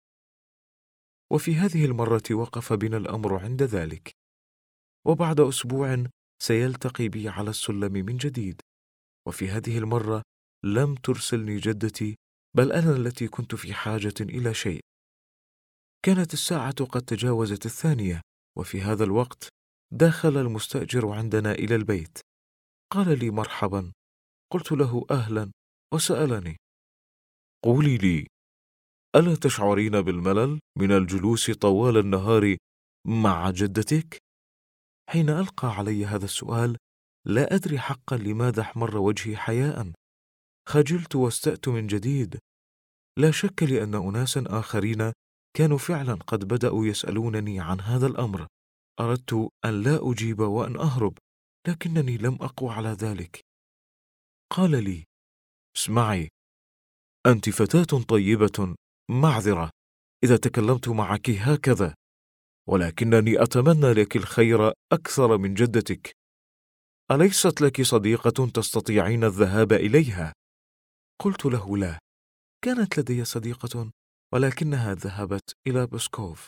وفي هذه المرة وقف بنا الأمر عند ذلك، وبعد أسبوع سيلتقي بي على السلم من جديد، وفي هذه المرة لم ترسلني جدتي، بل أنا التي كنت في حاجة إلى شيء. كانت الساعة قد تجاوزت 2، وفي هذا الوقت دخل المستأجر عندنا إلى البيت. قال لي: مرحبا. قلت له: أهلا. وسألني: قولي لي، ألا تشعرين بالملل من الجلوس طوال النهار مع جدتك؟ حين ألقى علي هذا السؤال لا أدري حقا لماذا احمر وجهي حياء. خجلت واستأت من جديد. لا شك لأن أناسا آخرين كانوا فعلا قد بدأوا يسألونني عن هذا الأمر. أردت أن لا أجيب وأن أهرب، لكنني لم أقوى على ذلك. قال لي: اسمعي، أنت فتاة طيبة، معذرة إذا تكلمت معك هكذا، ولكنني أتمنى لك الخير أكثر من جدتك. أليست لك صديقة تستطيعين الذهاب إليها؟ قلت له: لا، كانت لدي صديقة ولكنها ذهبت إلى بوسكوف.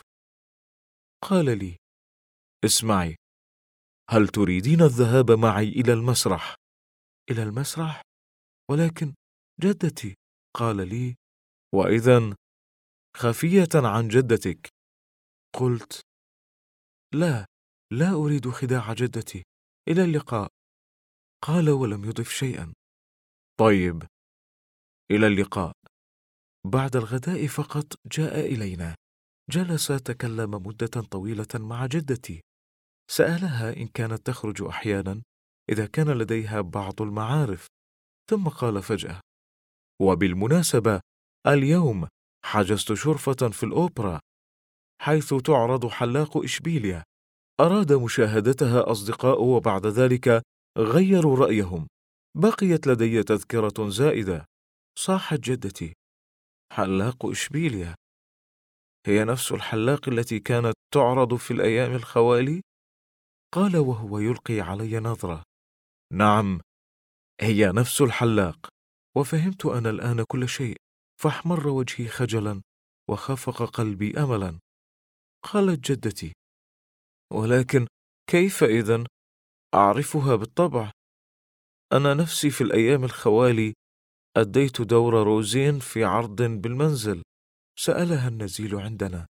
قال لي: اسمعي، هل تريدين الذهاب معي إلى المسرح؟ إلى المسرح؟ ولكن جدتي. قال لي: وإذن خفية عن جدتك. قلت: لا، لا أريد خداع جدتي. إلى اللقاء. قال ولم يضف شيئا. طيب، إلى اللقاء. بعد الغداء فقط جاء إلينا، جلس تكلم مدة طويلة مع جدتي. سألها إن كانت تخرج أحيانا إذا كان لديها بعض المعارف، ثم قال فجأة: وبالمناسبة اليوم حجزت شرفة في الأوبرا حيث تعرض حلاق إشبيليا. أراد مشاهدتها أصدقاء وبعد ذلك غيروا رأيهم. بقيت لدي تذكرة زائدة. صاحت جدتي: حلاق إشبيليا؟ هي نفس الحلاق التي كانت تعرض في الأيام الخوالي؟ قال وهو يلقي علي نظرة. نعم، هي نفس الحلاق. وفهمت أنا الآن كل شيء، فاحمر وجهي خجلا وخفق قلبي أملا. قالت جدتي: ولكن كيف إذن؟ أعرفها بالطبع. أنا نفسي في الأيام الخوالي أديت دور روزين في عرض بالمنزل. سألها النزيل عندنا: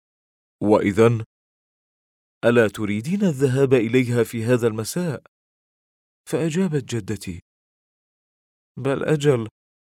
وإذن ألا تريدين الذهاب إليها في هذا المساء؟ فأجابت جدتي: بل أجل،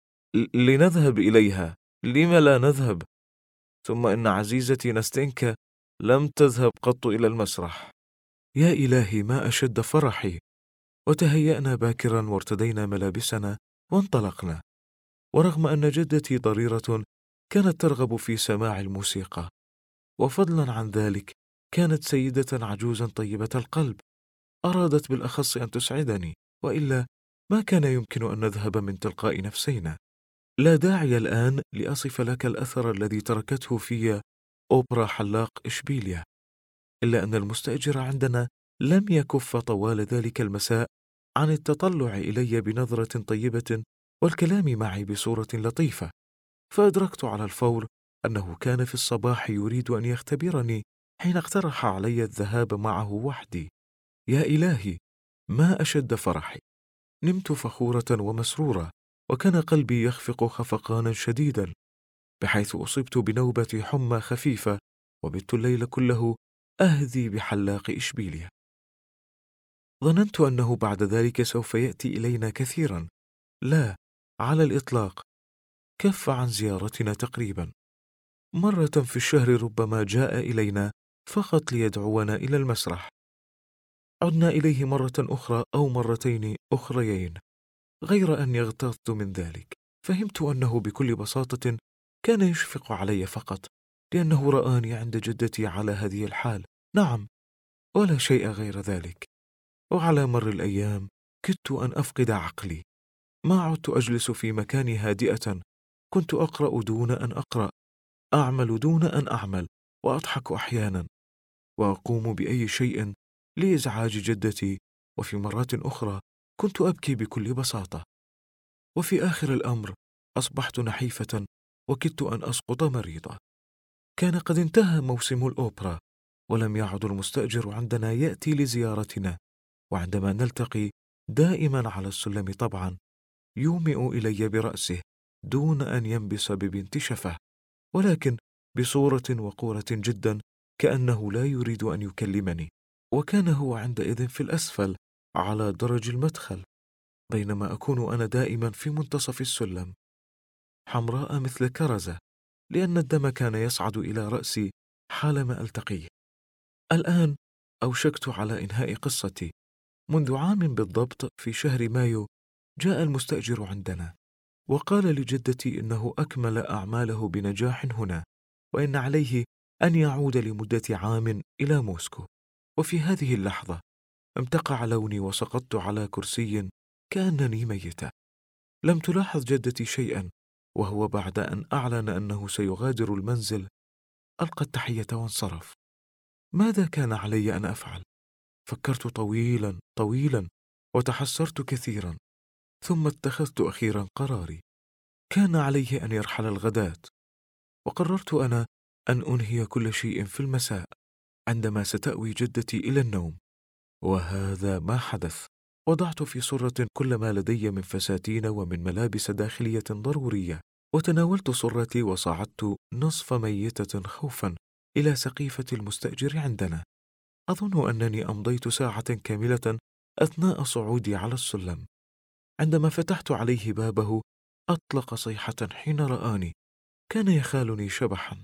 لنذهب إليها، لم لا نذهب؟ ثم إن عزيزتي نستنكا لم تذهب قط إلى المسرح. يا إلهي، ما أشد فرحي. وتهيأنا باكرا وارتدينا ملابسنا وانطلقنا. ورغم أن جدتي ضريرة كانت ترغب في سماع الموسيقى، وفضلا عن ذلك كانت سيدة عجوزا طيبة القلب، أرادت بالأخص أن تسعدني، وإلا ما كان يمكن أن نذهب من تلقاء نفسينا. لا داعي الآن لأصف لك الأثر الذي تركته في أوبرا حلاق إشبيليا، إلا أن المستأجر عندنا لم يكف طوال ذلك المساء عن التطلع إلي بنظرة طيبة والكلام معي بصورة لطيفة. فأدركت على الفور أنه كان في الصباح يريد أن يختبرني حين اقترح علي الذهاب معه وحدي. يا إلهي، ما أشد فرحي. نمت فخورة ومسرورة، وكان قلبي يخفق خفقانا شديدا، بحيث أصبت بنوبة حمى خفيفة، وبت الليل كله أهذي بحلاق إشبيليا. ظننت أنه بعد ذلك سوف يأتي إلينا كثيرا. لا، على الإطلاق. كف عن زيارتنا تقريبا. مرة في الشهر ربما جاء إلينا فقط ليدعونا إلى المسرح. عدنا إليه مرة أخرى أو مرتين أخريين، غير أن يغتاظت من ذلك. فهمت أنه بكل بساطة كان يشفق علي فقط لأنه رآني عند جدتي على هذه الحال. نعم، ولا شيء غير ذلك. وعلى مر الأيام كدت أن أفقد عقلي. ما عدت أجلس في مكاني هادئة، كنت أقرأ دون أن أقرأ، أعمل دون أن أعمل، وأضحك أحيانا، وأقوم بأي شيء لإزعاج جدتي. وفي مرات أخرى كنت أبكي بكل بساطة. وفي آخر الأمر أصبحت نحيفة وكدت أن أسقط مريضة. كان قد انتهى موسم الأوبرا، ولم يعد المستأجر عندنا يأتي لزيارتنا، وعندما نلتقي دائما على السلم طبعا يومئ إلي برأسه دون أن ينبس ببنت شفه، ولكن بصورة وقورة جدا، كأنه لا يريد أن يكلمني. وكان هو عندئذ في الأسفل على درج المدخل، بينما أكون أنا دائما في منتصف السلم، حمراء مثل كرزة، لأن الدم كان يصعد إلى رأسي حالما ألتقيه. الآن أوشكت على إنهاء قصتي. منذ عام بالضبط في شهر مايو جاء المستأجر عندنا، وقال لجدتي إنه أكمل أعماله بنجاح هنا، وإن عليه أن يعود لمدة عام إلى موسكو. وفي هذه اللحظة امتقع لوني وسقطت على كرسي كأنني ميتة. لم تلاحظ جدتي شيئا، وهو بعد أن أعلن أنه سيغادر المنزل ألقى التحية وانصرف. ماذا كان علي أن أفعل؟ فكرت طويلا طويلا وتحسرت كثيرا، ثم اتخذت أخيرا قراري. كان عليه أن يرحل الغداة، وقررت أنا أن أنهي كل شيء في المساء عندما ستأوي جدتي إلى النوم. وهذا ما حدث. وضعت في سرة كل ما لدي من فساتين ومن ملابس داخلية ضرورية، وتناولت سرتي وصعدت نصف ميتة خوفا إلى سقيفة المستأجر عندنا. أظن أنني أمضيت ساعة كاملة أثناء صعودي على السلم. عندما فتحت عليه بابه أطلق صيحة حين رآني. كان يخالني شبحا،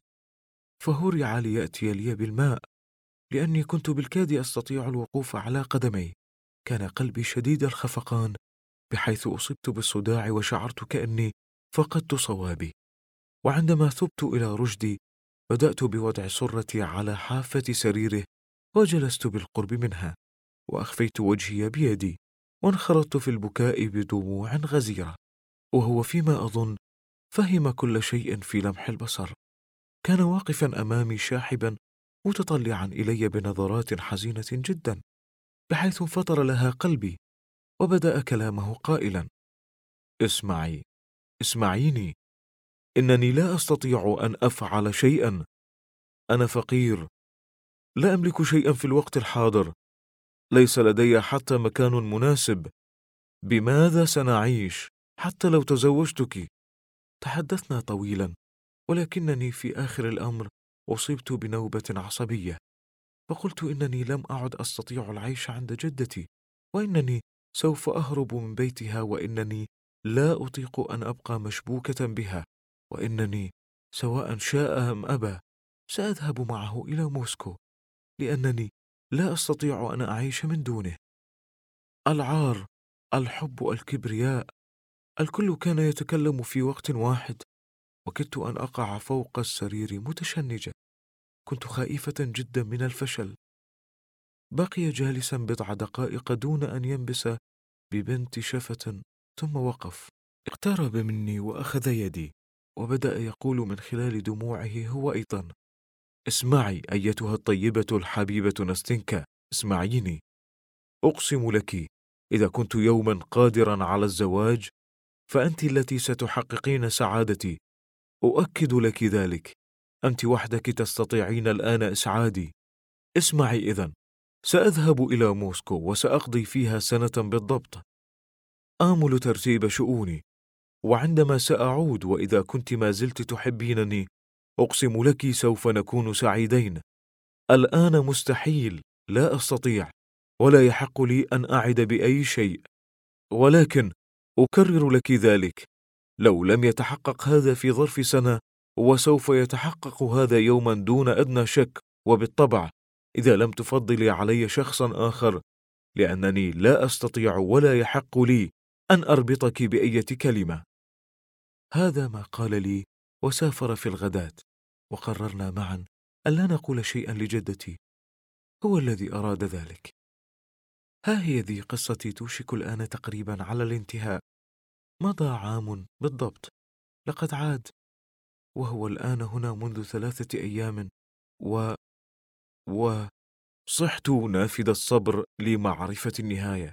فهرع ليأتي لي بالماء، لأني كنت بالكاد أستطيع الوقوف على قدمي. كان قلبي شديد الخفقان، بحيث أصبت بالصداع وشعرت كأني فقدت صوابي. وعندما ثبت إلى رشدي بدأت بوضع سرتي على حافة سريره، وجلست بالقرب منها، وأخفيت وجهي بيدي، وانخرطت في البكاء بدموع غزيرة. وهو فيما أظن فهم كل شيء في لمح البصر، كان واقفا أمامي شاحبا متطلعا إلي بنظرات حزينة جدا، بحيث انفطر لها قلبي، وبدأ كلامه قائلا: اسمعيني، إنني لا أستطيع أن أفعل شيئا. أنا فقير، لا أملك شيئا في الوقت الحاضر، ليس لدي حتى مكان مناسب. بماذا سنعيش حتى لو تزوجتك؟ تحدثنا طويلا، ولكنني في آخر الأمر أصبت بنوبة عصبية، فقلت إنني لم أعد أستطيع العيش عند جدتي، وإنني سوف أهرب من بيتها، وإنني لا أطيق أن أبقى مشبوكة بها، وإنني سواء شاء أم أبى سأذهب معه إلى موسكو، لأنني لا أستطيع أن أعيش من دونه. العار، الحب، الكبرياء، الكل كان يتكلم في وقت واحد، وكدت أن أقع فوق السرير متشنجة. كنت خائفة جدا من الفشل. بقي جالسا بضع دقائق دون أن ينبس ببنت شفة، ثم وقف، اقترب مني وأخذ يدي، وبدأ يقول من خلال دموعه هو أيضا: اسمعي أيتها الطيبة الحبيبة نستنكا، اسمعيني. أقسم لك إذا كنت يوما قادرا على الزواج فأنت التي ستحققين سعادتي، أؤكد لك ذلك. أنت وحدك تستطيعين الآن إسعادي. اسمعي إذن، سأذهب إلى موسكو وسأقضي فيها سنة بالضبط، آمل ترتيب شؤوني، وعندما سأعود وإذا كنت ما زلت تحبينني أقسم لك سوف نكون سعيدين. الآن مستحيل، لا أستطيع ولا يحق لي أن أعد بأي شيء، ولكن أكرر لك ذلك، لو لم يتحقق هذا في ظرف سنة وسوف يتحقق هذا يوما دون أدنى شك، وبالطبع إذا لم تفضلي علي شخصا آخر، لأنني لا أستطيع ولا يحق لي أن أربطك بأية كلمة. هذا ما قال لي، وسافر في الغداة، وقررنا معا ألا نقول شيئا لجدتي. هو الذي أراد ذلك. ها هي ذي قصتي توشك الآن تقريبا على الانتهاء. مضى عام بالضبط، لقد عاد، وهو الآن هنا منذ 3 أيام، و... صحت نافذ الصبر لمعرفة النهاية.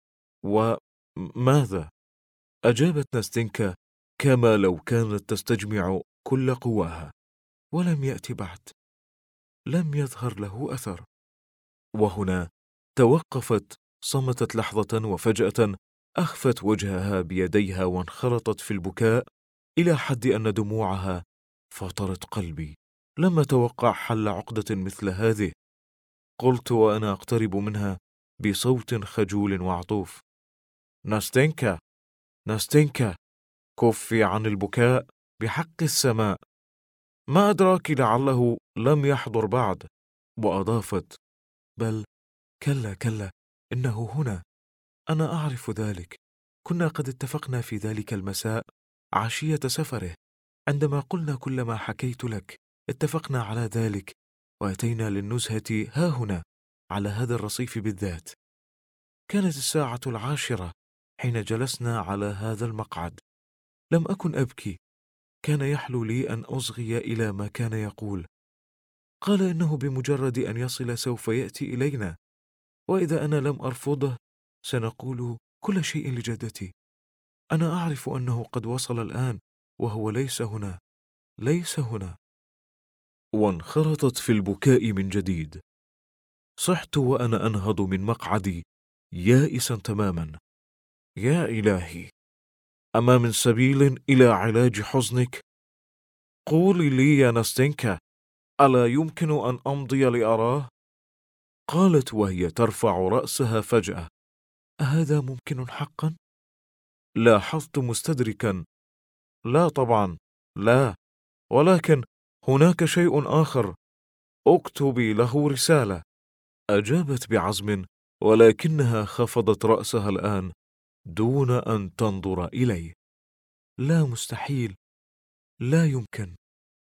وماذا؟ أجابت ناستنكا كما لو كانت تستجمع كل قواها. ولم يأتي بعد، لم يظهر له أثر. وهنا توقفت، صمتت لحظة، وفجأة أخفت وجهها بيديها وانخرطت في البكاء إلى حد أن دموعها فطرت قلبي. لم أتوقع حل عقدة مثل هذه. قلت وأنا أقترب منها بصوت خجول وعطوف: ناستنكا، ناستنكا، كفي عن البكاء بحق السماء، ما أدراك لعله لم يحضر بعد. وأضافت: بل كلا كلا، إنه هنا، أنا أعرف ذلك. كنا قد اتفقنا في ذلك المساء عشية سفره، عندما قلنا كل ما حكيت لك، اتفقنا على ذلك، وأتينا للنزهة ها هنا على هذا الرصيف بالذات. كانت الساعة 10 حين جلسنا على هذا المقعد. لم أكن أبكي، كان يحلو لي أن أصغي إلى ما كان يقول. قال إنه بمجرد أن يصل سوف يأتي إلينا، وإذا أنا لم أرفضه سنقول كل شيء لجدتي. أنا أعرف أنه قد وصل الآن، وهو ليس هنا، ليس هنا. وانخرطت في البكاء من جديد. صحت وأنا أنهض من مقعدي يائسا تماما. يا إلهي، أما من سبيل إلى علاج حزنك؟ قولي لي يا ناستنكا، ألا يمكن أن أمضي لأراه؟ قالت وهي ترفع رأسها فجأة: أهذا ممكن حقا؟ لاحظت مستدركا: لا طبعا، لا، ولكن هناك شيء آخر، اكتبي له رسالة. أجابت بعزم، ولكنها خفضت رأسها الآن دون أن تنظر إليه. لا، مستحيل، لا يمكن.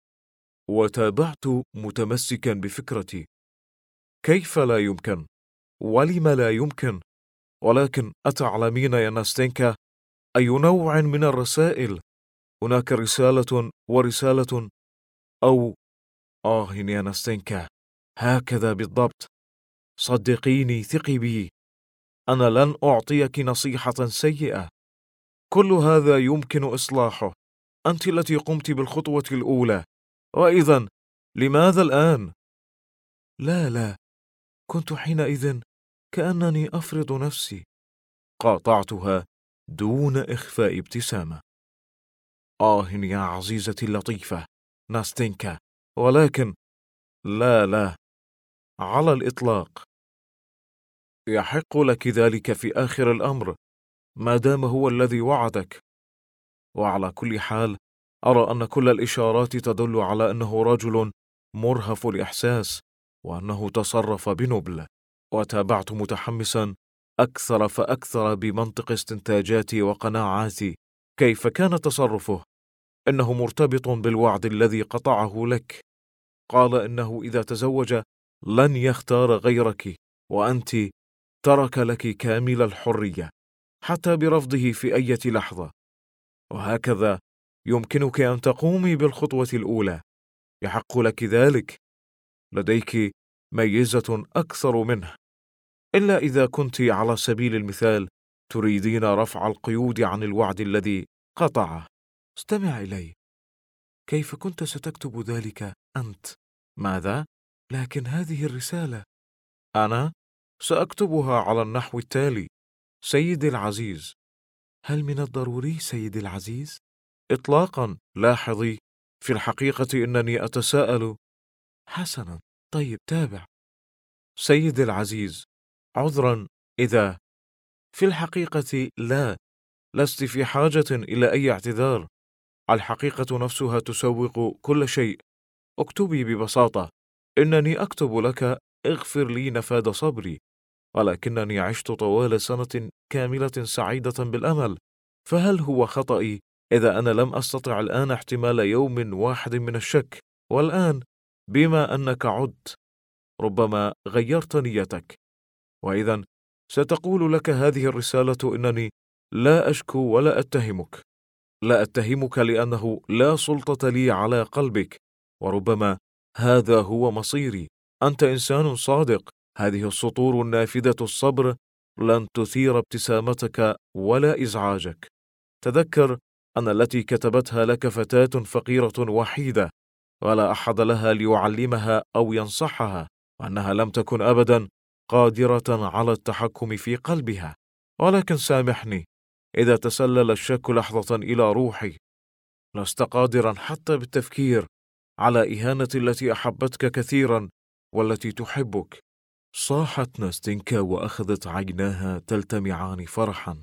وتابعت متمسكا بفكرتي: كيف لا يمكن؟ ولم لا يمكن؟ ولكن أتعلمين يا ناستنكا أي نوع من الرسائل؟ هناك رسالة ورسالة، أو يا ناستينكا، هكذا بالضبط. صدقيني، ثقي بي، أنا لن أعطيك نصيحة سيئة. كل هذا يمكن إصلاحه. أنت التي قمت بالخطوة الأولى، وإذن لماذا الآن؟ لا لا، كنت حينئذ كأنني أفرض نفسي. قاطعتها دون إخفاء ابتسامة. يا عزيزتي اللطيفة ناستينكا، ولكن لا لا، على الإطلاق. يحق لك ذلك في آخر الأمر، ما دام هو الذي وعدك. وعلى كل حال، أرى أن كل الإشارات تدل على أنه رجل مرهف الإحساس، وأنه تصرف بنبل. وتابعت متحمسا أكثر فأكثر بمنطق استنتاجاتي وقناعاتي كيف كان تصرفه. إنه مرتبط بالوعد الذي قطعه لك. قال إنه إذا تزوج لن يختار غيرك، وأنت ترك لك كامل الحرية حتى برفضه في أي لحظة. وهكذا يمكنك أن تقومي بالخطوة الأولى. يحق لك ذلك. لديك ميزة أكثر منه، إلا إذا كنت على سبيل المثال تريدين رفع القيود عن الوعد الذي قطعه. استمع إلي. كيف كنت ستكتب ذلك أنت؟ ماذا؟ لكن هذه الرسالة أنا سأكتبها على النحو التالي: سيدي العزيز. هل من الضروري سيدي العزيز؟ إطلاقا. لاحظي، في الحقيقة إنني أتساءل. حسنا، طيب تابع. سيدي العزيز، عذرا إذا. في الحقيقة لا، لست في حاجة إلى أي اعتذار. الحقيقة نفسها تسوق كل شيء. اكتبي ببساطة: إنني أكتب لك اغفر لي نفاد صبري، ولكنني عشت طوال سنة كاملة سعيدة بالأمل. فهل هو خطأي إذا أنا لم أستطع الآن احتمال يوم واحد من الشك؟ والآن بما أنك عدت ربما غيرت نيتك، وإذا ستقول لك هذه الرسالة إنني لا أشكو ولا أتهمك. لا أتهمك لأنه لا سلطة لي على قلبك، وربما هذا هو مصيري. أنت إنسان صادق. هذه السطور النافذة الصبر لن تثير ابتسامتك ولا إزعاجك. تذكر أن التي كتبتها لك فتاة فقيرة وحيدة، ولا أحد لها ليعلمها أو ينصحها، وأنها لم تكن أبدا قادرة على التحكم في قلبها. ولكن سامحني إذا تسلل الشك لحظة إلى روحي. لست قادرا حتى بالتفكير على إهانة التي أحبتك كثيرا والتي تحبك. صاحت ناستينكا وأخذت عيناها تلتمعان فرحا.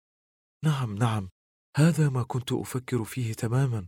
نعم نعم، هذا ما كنت أفكر فيه تماما.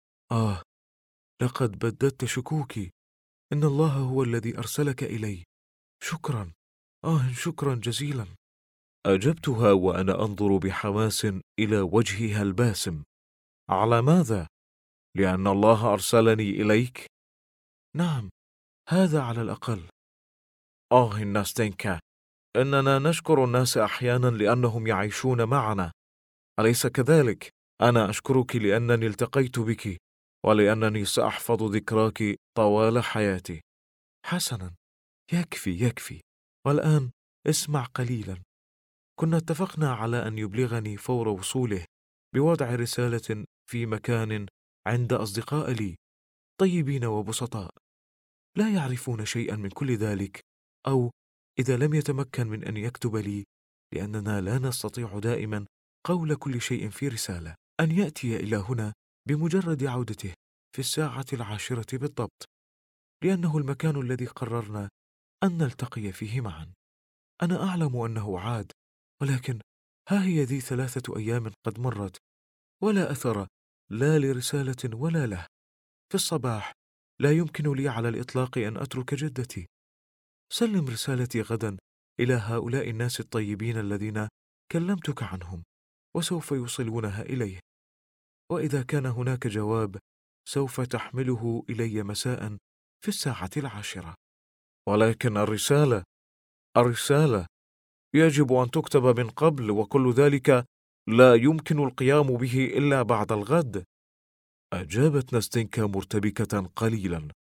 لقد بددت شكوكي. إن الله هو الذي أرسلك إلي. شكرا. شكرا جزيلا. أجبتها وأنا أنظر بحماس إلى وجهها الباسم. على ماذا؟ لأن الله أرسلني إليك؟ نعم، هذا على الأقل. ناستينكا، إننا نشكر الناس أحيانا لأنهم يعيشون معنا، أليس كذلك؟ أنا أشكرك لأنني التقيت بك، ولأنني سأحفظ ذكراك طوال حياتي. حسنا، يكفي يكفي. والآن اسمع قليلا. كنا اتفقنا على أن يبلغني فور وصوله بوضع رسالة في مكان عند أصدقاء لي طيبين وبسطاء، لا يعرفون شيئا من كل ذلك، أو إذا لم يتمكن من أن يكتب لي، لأننا لا نستطيع دائما قول كل شيء في رسالة، أن يأتي إلى هنا بمجرد عودته في 10:00 بالضبط، لأنه المكان الذي قررنا أن نلتقي فيه معا. أنا أعلم أنه عاد، ولكن ها هي ذي 3 أيام قد مرت، ولا أثر لا لرسالة ولا له. في الصباح لا يمكن لي على الإطلاق أن أترك جدتي. سلم رسالتي غدا إلى هؤلاء الناس الطيبين الذين كلمتك عنهم، وسوف يوصلونها إليه. وإذا كان هناك جواب سوف تحمله إلي مساء في 10:00. ولكن الرسالة يجب أن تكتب من قبل، وكل ذلك لا يمكن القيام به إلا بعد الغد. أجابت ناستينكا مرتبكة قليلا.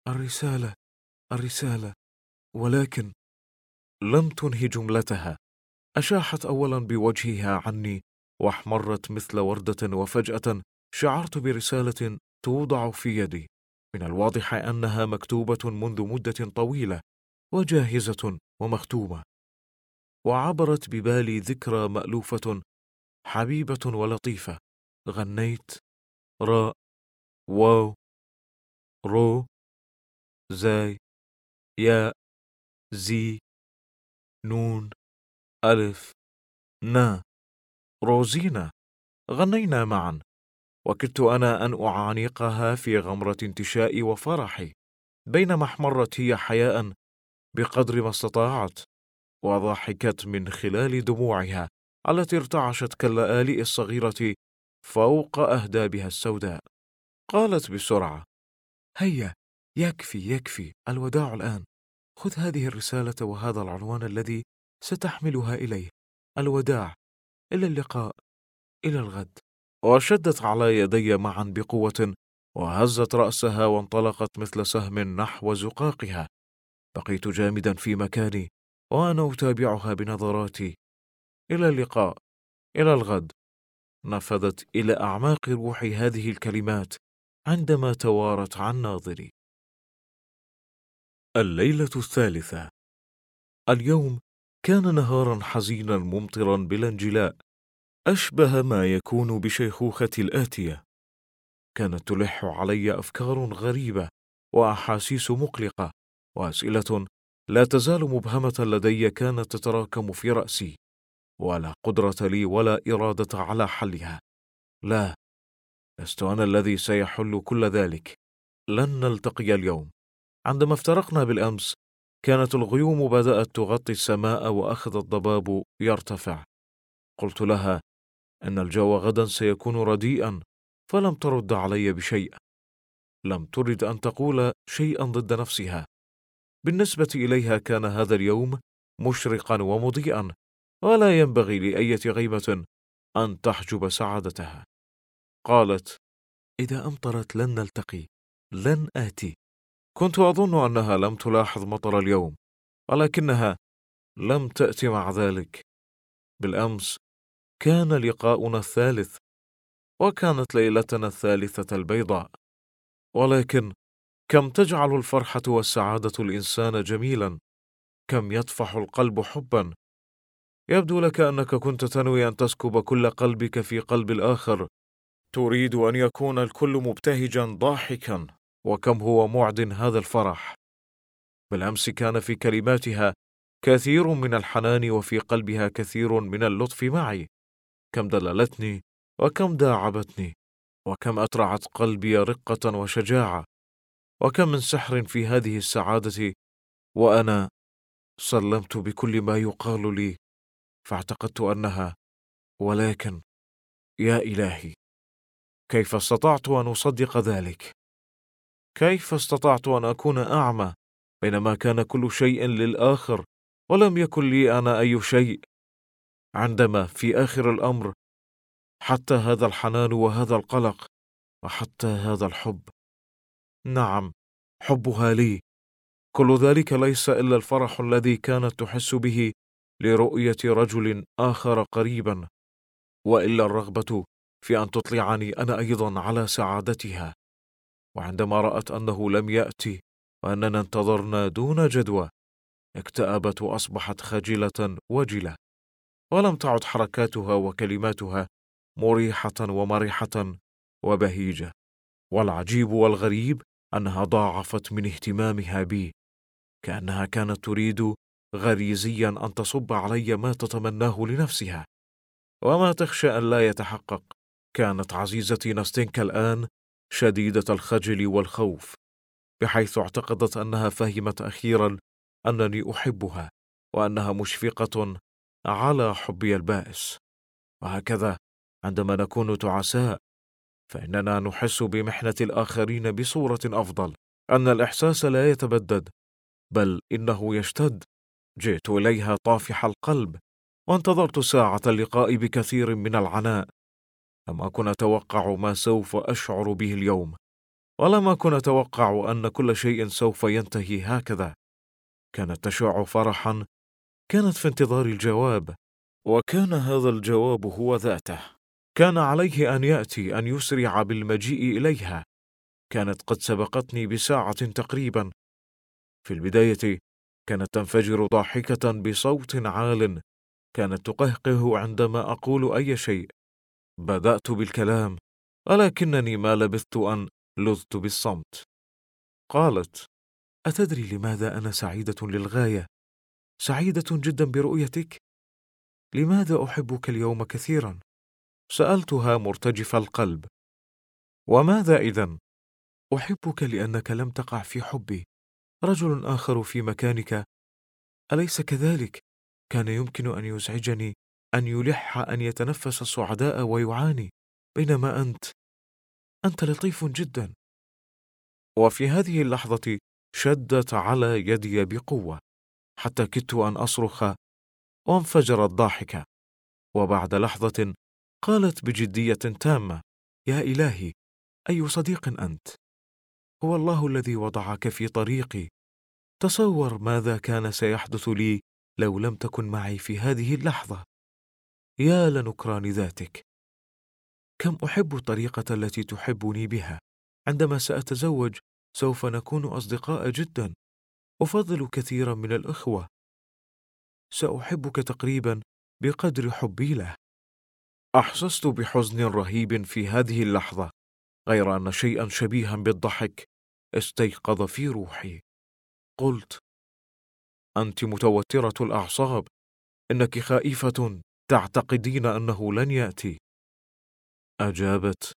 الرسالة، الرسالة. ولكن لم تنهي جملتها. أشاحت أولا بوجهها عني واحمرت مثل وردة، وفجأة شعرت برسالة توضع في يدي. من الواضح أنها مكتوبة منذ مدة طويلة وجاهزة ومختومة. وعبرت ببالي ذكرى مألوفة حبيبة ولطيفة. غنيت: راء، واو، رو، زاي، ياء، زي، نون، ألف، نا. روزينا. غنينا معا، وكدت أنا أن أعانقها في غمرة انتشائي وفرحي، بينما احمرت هي حياء بقدر ما استطاعت، وضحكت من خلال دموعها التي ارتعشت كاللآلئ الصغيرة فوق أهدابها السوداء. قالت بسرعة: هيا، يكفي يكفي، الوداع الآن. خذ هذه الرسالة وهذا العنوان الذي ستحملها إليه. الوداع، إلى اللقاء، إلى الغد. وشدت على يدي معا بقوة، وهزت رأسها وانطلقت مثل سهم نحو زقاقها. بقيت جامدا في مكاني وأنا أتابعها بنظراتي. إلى اللقاء، إلى الغد. نفذت إلى أعماق روحي هذه الكلمات عندما توارت عن ناظري. الليلة الثالثة. اليوم كان نهارا حزينا ممطرا بلا انجلاء، أشبه ما يكون بشيخوختي الآتية. كانت تلح علي أفكار غريبة وأحاسيس مقلقة وأسئلة لا تزال مبهمة لدي كانت تتراكم في رأسي، ولا قدرة لي ولا إرادة على حلها. لا، لست أنا الذي سيحل كل ذلك. لن نلتقي اليوم. عندما افترقنا بالأمس كانت الغيوم بدأت تغطي السماء وأخذ الضباب يرتفع. قلت لها أن الجو غدا سيكون رديئا، فلم ترد علي بشيء. لم ترد أن تقول شيئا ضد نفسها. بالنسبة إليها كان هذا اليوم مشرقا ومضيئا، ولا ينبغي لأية غيمة أن تحجب سعادتها. قالت: إذا أمطرت لن نلتقي، لن آتي. كنت أظن أنها لم تلاحظ مطر اليوم، ولكنها لم تأتي مع ذلك. بالأمس كان لقاؤنا الثالث، وكانت ليلتنا الثالثة البيضاء. ولكن كم تجعل الفرحة والسعادة الإنسان جميلا، كم يطفح القلب حبا. يبدو لك أنك كنت تنوي أن تسكب كل قلبك في قلب الآخر، تريد أن يكون الكل مبتهجا ضاحكا، وكم هو معد هذا الفرح. بالأمس كان في كلماتها كثير من الحنان، وفي قلبها كثير من اللطف معي. كم دللتني، وكم داعبتني، وكم أترعت قلبي رقة وشجاعة، وكم من سحر في هذه السعادة. وأنا سلمت بكل ما يقال لي، فاعتقدت أنها. ولكن يا إلهي، كيف استطعت أن أصدق ذلك؟ كيف استطعت أن أكون أعمى بينما كان كل شيء للآخر ولم يكن لي أنا أي شيء؟ عندما في آخر الأمر حتى هذا الحنان وهذا القلق وحتى هذا الحب، نعم، حبها لي، كل ذلك ليس إلا الفرح الذي كانت تحس به لرؤية رجل آخر قريبا، وإلا الرغبة في أن تطلعني أنا أيضا على سعادتها. وعندما رأت أنه لم يأتي وأننا انتظرنا دون جدوى، اكتأبت وأصبحت خجلة وجلة، ولم تعد حركاتها وكلماتها مريحة ومرحة وبهيجة. والعجيب والغريب أنها ضاعفت من اهتمامها بي، كأنها كانت تريد غريزيا أن تصب علي ما تتمناه لنفسها وما تخشى أن لا يتحقق. كانت عزيزتي نستنكا الآن شديدة الخجل والخوف، بحيث اعتقدت أنها فهمت أخيرا أنني أحبها، وأنها مشفقة على حبي البائس. وهكذا عندما نكون تعساء فإننا نحس بمحنة الآخرين بصورة أفضل، أن الإحساس لا يتبدد بل إنه يشتد. جئت إليها طافح القلب، وانتظرت ساعة اللقاء بكثير من العناء. لم أكن أتوقع ما سوف أشعر به اليوم، ولم أكن أتوقع أن كل شيء سوف ينتهي هكذا. كانت تشع فرحا، كانت في انتظار الجواب، وكان هذا الجواب هو ذاته. كان عليه أن يأتي، أن يسرع بالمجيء إليها. كانت قد سبقتني بساعة تقريبا. في البداية كانت تنفجر ضاحكة بصوت عال، كانت تقهقه عندما أقول أي شيء. بدأت بالكلام، ولكنني ما لبثت أن لذت بالصمت. قالت: أتدري لماذا أنا سعيدة للغاية؟ سعيدة جدا برؤيتك. لماذا أحبك اليوم كثيرا؟ سألتها مرتجف القلب. وماذا إذن؟ أحبك لأنك لم تقع في حبي. رجل آخر في مكانك، أليس كذلك؟ كان يمكن أن يزعجني، أن يلح، أن يتنفس السعداء ويعاني، بينما أنت لطيف جدا. وفي هذه اللحظة شدت على يدي بقوة، حتى كدت أن أصرخ، وانفجرت ضاحكة. وبعد لحظة قالت بجدية تامة: يا إلهي، أي صديق أنت؟ هو الله الذي وضعك في طريقي. تصور ماذا كان سيحدث لي لو لم تكن معي في هذه اللحظة. يا لنكران ذاتك، كم أحب الطريقة التي تحبني بها. عندما سأتزوج سوف نكون أصدقاء جدا. أفضل كثيرا من الأخوة. سأحبك تقريبا بقدر حبي له. أحسست بحزن رهيب في هذه اللحظة، غير أن شيئا شبيها بالضحك استيقظ في روحي. قلت: أنت متوترة الأعصاب، إنك خائفة، تعتقدين أنه لن يأتي. أجابت: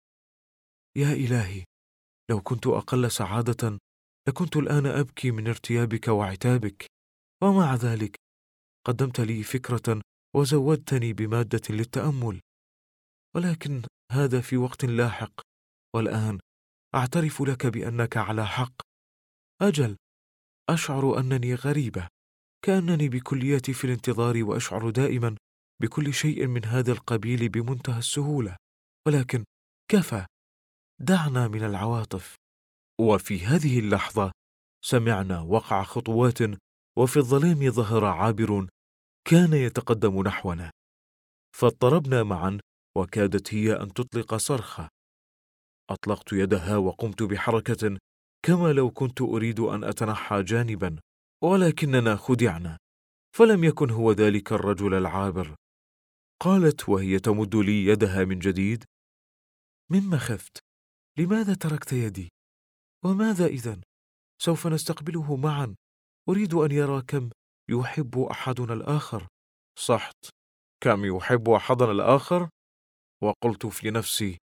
يا إلهي، لو كنت أقل سعادة لكنت الآن أبكي من ارتيابك وعتابك. ومع ذلك قدمت لي فكرة وزودتني بمادة للتأمل. ولكن هذا في وقت لاحق، والآن أعترف لك بأنك على حق. أجل، أشعر أنني غريبة، كأنني بكليتي في الانتظار، وأشعر دائما بكل شيء من هذا القبيل بمنتهى السهولة. ولكن كفى، دعنا من العواطف. وفي هذه اللحظة سمعنا وقع خطوات، وفي الظلام ظهر عابر كان يتقدم نحونا. فاضطربنا معا، وكادت هي أن تطلق صرخة. أطلقت يدها وقمت بحركة كما لو كنت أريد أن أتنحى جانبا، ولكننا خدعنا، فلم يكن هو ذلك الرجل العابر. قالت وهي تمد لي يدها من جديد: مما خفت؟ لماذا تركت يدي؟ وماذا إذن؟ سوف نستقبله معا. أريد أن يرى كم يحب أحدنا الآخر. صحت، كم يحب أحدنا الآخر؟ وقلت في نفسي: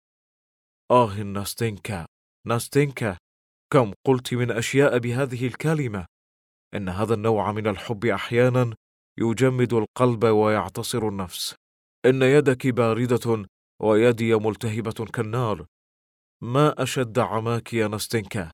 ناستينكا، ناستينكا، كم قلت من أشياء بهذه الكلمة. إن هذا النوع من الحب أحيانا يجمد القلب ويعتصر النفس. إن يدك باردة ويدي ملتهبة كالنار. ما أشد عماك يا ناستينكا.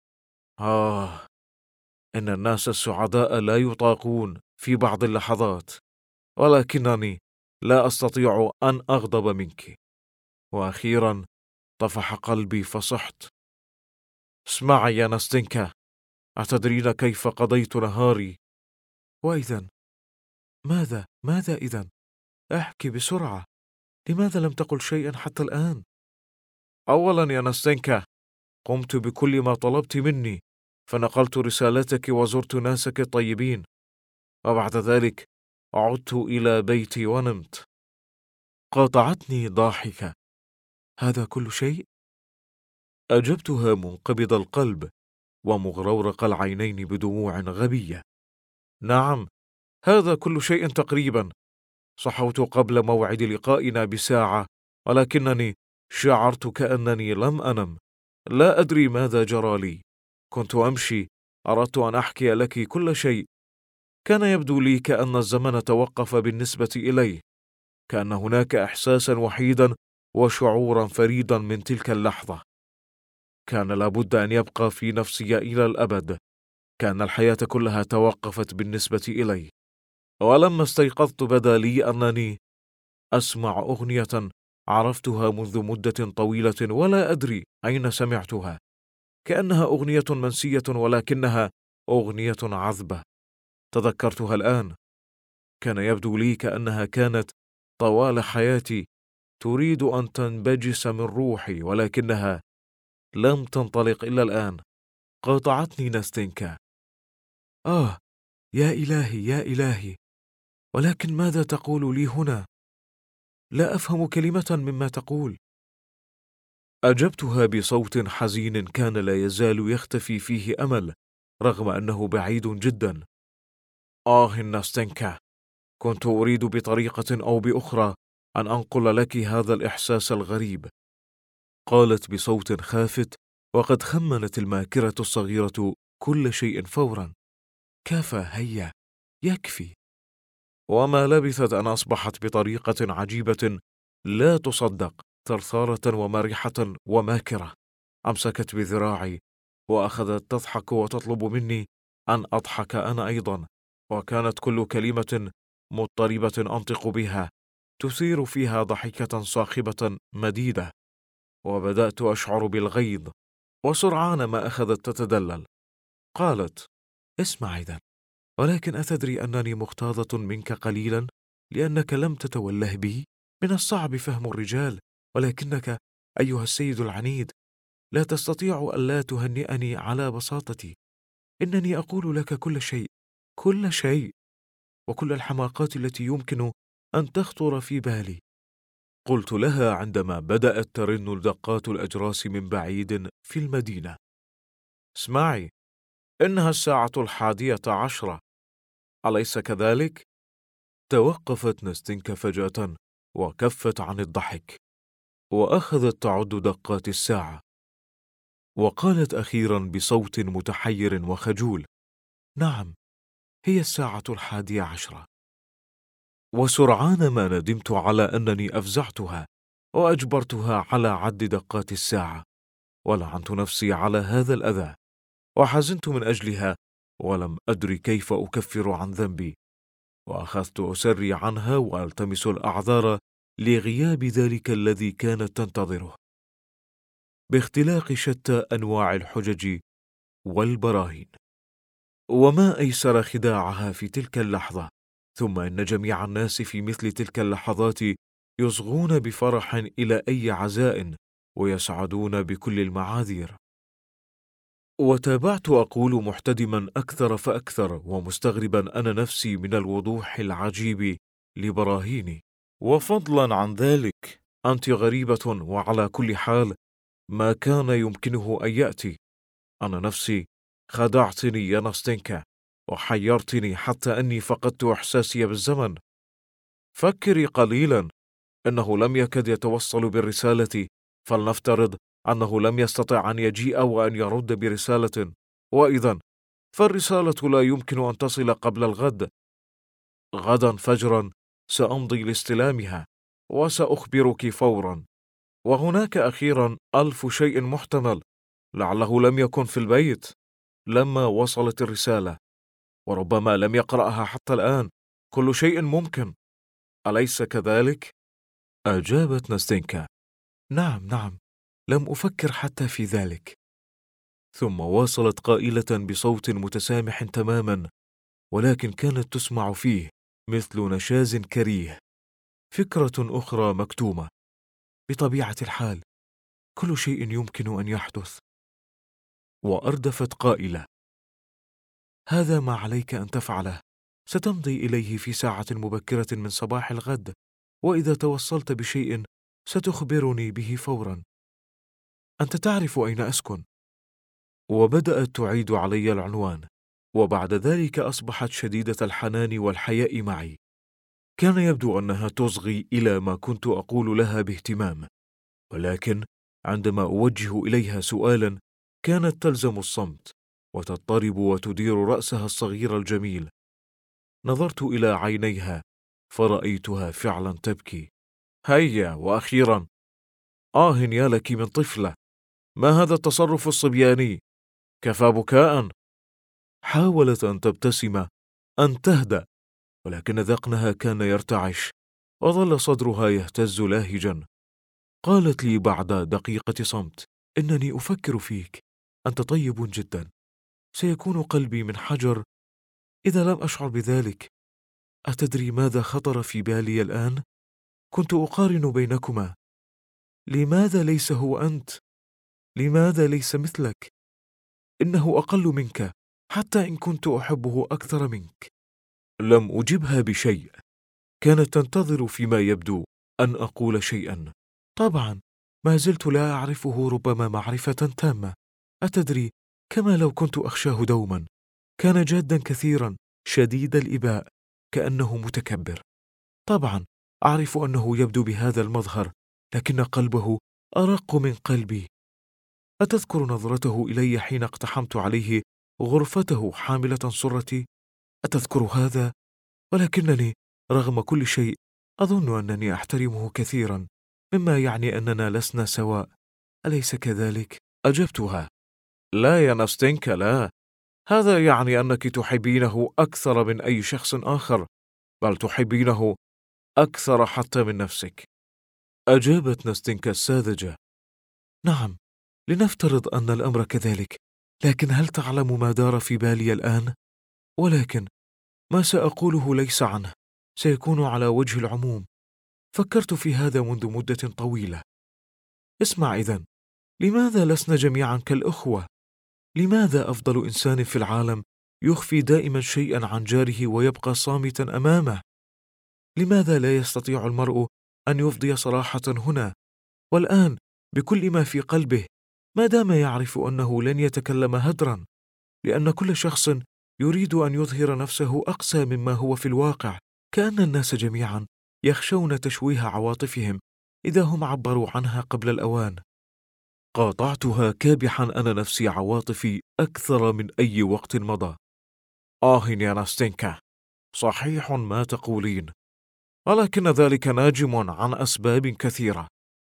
إن الناس السعداء لا يطاقون في بعض اللحظات، ولكنني لا أستطيع أن أغضب منك. وأخيرا طفح قلبي فصحت: اسمعي يا ناستينكا، أتدرين كيف قضيت نهاري؟ وإذن؟ ماذا إذن؟ احكي بسرعة. لماذا لم تقل شيئا حتى الآن؟ أولا يا ناستينكا، قمت بكل ما طلبت مني، فنقلت رسالتك وزرت ناسك الطيبين، وبعد ذلك عدت إلى بيتي ونمت. قاطعتني ضاحكة: هذا كل شيء؟ أجبتها منقبض القلب ومغرورق العينين بدموع غبية: نعم، هذا كل شيء تقريبا. صحوت قبل موعد لقائنا بساعة، ولكنني شعرت كأنني لم أنم. لا أدري ماذا جرى لي. كنت أمشي، أردت أن أحكي لك كل شيء. كان يبدو لي كأن الزمن توقف بالنسبة إليه، كأن هناك إحساسا وحيدا وشعورا فريدا من تلك اللحظة كان لابد أن يبقى في نفسي إلى الأبد. كأن الحياة كلها توقفت بالنسبة إلي. ولما استيقظت بدا لي أنني أسمع أغنية عرفتها منذ مدة طويلة، ولا أدري أين سمعتها. كأنها أغنية منسية ولكنها أغنية عذبة. تذكرتها الآن. كان يبدو لي كأنها كانت طوال حياتي تريد أن تنبجس من روحي، ولكنها لم تنطلق إلا الآن. قاطعتني ناستينكا. يا إلهي يا إلهي، ولكن ماذا تقول لي هنا؟ لا أفهم كلمة مما تقول. أجبتها بصوت حزين كان لا يزال يختفي فيه أمل رغم أنه بعيد جدا. ناستينكا، كنت أريد بطريقة أو بأخرى أن أنقل لك هذا الإحساس الغريب. قالت بصوت خافت، وقد خمنت الماكرة الصغيرة كل شيء فورا. كفى، هيا، يكفي. وما لبثت أن أصبحت بطريقة عجيبة لا تصدق ثرثارة ومرحة وماكرة. أمسكت بذراعي وأخذت تضحك وتطلب مني أن أضحك أنا أيضا، وكانت كل كلمة مضطربة أنطق بها تثير فيها ضحكة صاخبة مديدة. وبدأت أشعر بالغيظ، وسرعان ما أخذت تتدلل. قالت: اسمع إذن، ولكن أتدري أنني مغتاظة منك قليلا لأنك لم تتوله بي؟ من الصعب فهم الرجال، ولكنك أيها السيد العنيد لا تستطيع ألا تهنئني على بساطتي. إنني أقول لك كل شيء، كل شيء، وكل الحماقات التي يمكن أن تخطر في بالي. قلت لها عندما بدأت ترن دقات الأجراس من بعيد في المدينة: اسمعي، إنها 11:10، أليس كذلك؟ توقفت ناستينكا فجأة وكفت عن الضحك، وأخذت تعد دقات الساعة، وقالت أخيرا بصوت متحير وخجول: نعم، هي 11:10. وسرعان ما ندمت على أنني أفزعتها وأجبرتها على عد دقات الساعة، ولعنت نفسي على هذا الأذى، وحزنت من أجلها ولم أدري كيف أكفر عن ذنبي، وأخذت أسري عنها وألتمس الأعذار لغياب ذلك الذي كانت تنتظره، باختلاق شتى أنواع الحجج والبراهين. وما أيسر خداعها في تلك اللحظة. ثم إن جميع الناس في مثل تلك اللحظات يصغون بفرح إلى أي عزاء ويسعدون بكل المعاذير. وتابعت أقول محتدما أكثر فأكثر ومستغربا أنا نفسي من الوضوح العجيب لبراهيني. وفضلا عن ذلك أنت غريبة، وعلى كل حال ما كان يمكنه أن يأتي. أنا نفسي خدعتني يا ناستينكا، وحيرتني حتى أني فقدت إحساسي بالزمن. فكري قليلا، إنه لم يكد يتوصل بالرسالة، فلنفترض أنه لم يستطع أن يجيء وأن يرد برسالة، وإذن فالرسالة لا يمكن أن تصل قبل الغد. غدا فجرا سأمضي لاستلامها وسأخبرك فورا. وهناك أخيرا 1000 شيء محتمل، لعله لم يكن في البيت لما وصلت الرسالة، وربما لم يقرأها حتى الآن. كل شيء ممكن، أليس كذلك؟ أجابت ناستينكا: نعم نعم، لم أفكر حتى في ذلك. ثم واصلت قائلة بصوت متسامح تماما، ولكن كانت تسمع فيه مثل نشاز كريه: فكرة أخرى مكتومة. بطبيعة الحال كل شيء يمكن أن يحدث. وأردفت قائلة: هذا ما عليك أن تفعله، ستمضي إليه في ساعة مبكرة من صباح الغد، وإذا توصلت بشيء ستخبرني به فورا. أنت تعرف أين أسكن. وبدأت تعيد علي العنوان، وبعد ذلك أصبحت شديدة الحنان والحياء معي. كان يبدو أنها تصغي إلى ما كنت أقول لها باهتمام، ولكن عندما أوجه إليها سؤالا كانت تلزم الصمت وتضطرب وتدير رأسها الصغير الجميل. نظرت إلى عينيها فرأيتها فعلا تبكي. هيا، وأخيرا، يا لك من طفلة، ما هذا التصرف الصبياني؟ كفى بكاء. حاولت أن تبتسم، أن تهدأ، ولكن ذقنها كان يرتعش، وظل صدرها يهتز لاهجا. قالت لي بعد دقيقة صمت: إنني أفكر فيك، أنت طيب جدا. سيكون قلبي من حجر إذا لم أشعر بذلك. أتدري ماذا خطر في بالي الآن؟ كنت أقارن بينكما. لماذا ليس هو أنت؟ لماذا ليس مثلك؟ إنه أقل منك حتى إن كنت أحبه أكثر منك. لم أجبها بشيء. كانت تنتظر فيما يبدو أن أقول شيئا. طبعا ما زلت لا أعرفه ربما معرفة تامة. أتدري، كما لو كنت أخشاه دوما. كان جادا كثيرا، شديد الإباء، كأنه متكبر. طبعا أعرف أنه يبدو بهذا المظهر، لكن قلبه أرق من قلبي. أتذكر نظرته إلي حين اقتحمت عليه غرفته حاملة سرتي؟ أتذكر هذا؟ ولكنني رغم كل شيء أظن أنني أحترمه كثيرا، مما يعني أننا لسنا سواء، أليس كذلك؟ أجبتها: لا يا ناستينكا، لا. هذا يعني أنك تحبينه أكثر من أي شخص آخر، بل تحبينه أكثر حتى من نفسك. أجابت ناستينكا الساذجة: نعم، لنفترض أن الأمر كذلك، لكن هل تعلم ما دار في بالي الآن؟ ولكن ما سأقوله ليس عنه، سيكون على وجه العموم. فكرت في هذا منذ مدة طويلة. اسمع إذن، لماذا لسنا جميعا كالأخوة؟ لماذا أفضل إنسان في العالم يخفي دائما شيئا عن جاره ويبقى صامتا أمامه؟ لماذا لا يستطيع المرء أن يفضي صراحة هنا والآن بكل ما في قلبه، ما دام يعرف أنه لن يتكلم هدرا؟ لأن كل شخص يريد أن يظهر نفسه أقسى مما هو في الواقع، كأن الناس جميعا يخشون تشويه عواطفهم إذا هم عبروا عنها قبل الأوان. قاطعتها كابحا أنا نفسي عواطفي أكثر من أي وقت مضى. يا ناستينكا، صحيح ما تقولين، ولكن ذلك ناجم عن أسباب كثيرة.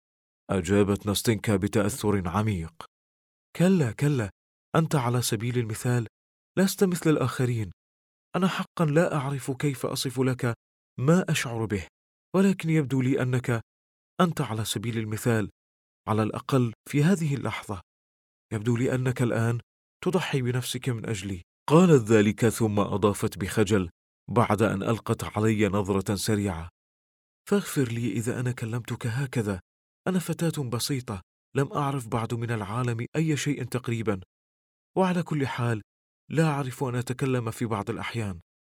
أجابت ناستينكا بتأثر عميق: كلا كلا، أنت على سبيل المثال لست مثل الآخرين. أنا حقا لا أعرف كيف أصف لك ما أشعر به، ولكن يبدو لي أنت على سبيل المثال، على الأقل في هذه اللحظة، يبدو لي أنك الآن تضحي بنفسك من أجلي. قالت ذلك ثم أضافت بخجل بعد أن ألقت علي نظرة سريعة: فاغفر لي إذا أنا كلمتك هكذا. أنا فتاة بسيطة، لم أعرف بعد من العالم أي شيء تقريبا، وعلى كل حال لا أعرف أن أتكلم في بعض الأحيان.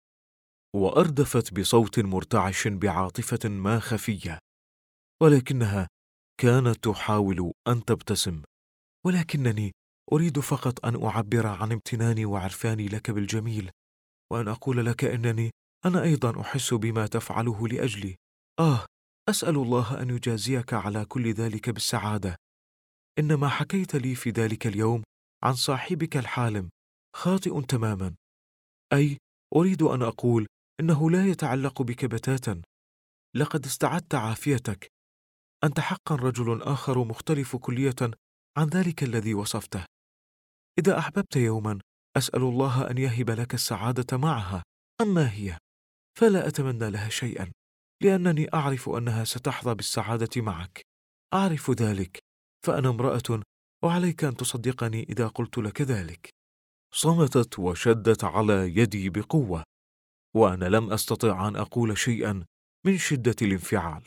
وأردفت بصوت مرتعش بعاطفة ما خفية، ولكنها كانت تحاول أن تبتسم. ولكنني أريد فقط أن أعبر عن امتناني وعرفاني لك بالجميل، وأن أقول لك أنني أنا أيضا أحس بما تفعله لأجلي. أسأل الله أن يجازيك على كل ذلك بالسعادة. إن ما حكيت لي في ذلك اليوم عن صاحبك الحالم خاطئ تماما، أي أريد أن أقول إنه لا يتعلق بك بتاتا. لقد استعدت عافيتك. أنت حقا رجل آخر مختلف كلية عن ذلك الذي وصفته. إذا أحببت يوما أسأل الله أن يهب لك السعادة معها، أما هي فلا أتمنى لها شيئا، لأنني أعرف أنها ستحظى بالسعادة معك. أعرف ذلك، فأنا امرأة، وعليك أن تصدقني إذا قلت لك ذلك. صمتت وشدت على يدي بقوة، وأنا لم أستطع أن أقول شيئا من شدة الانفعال.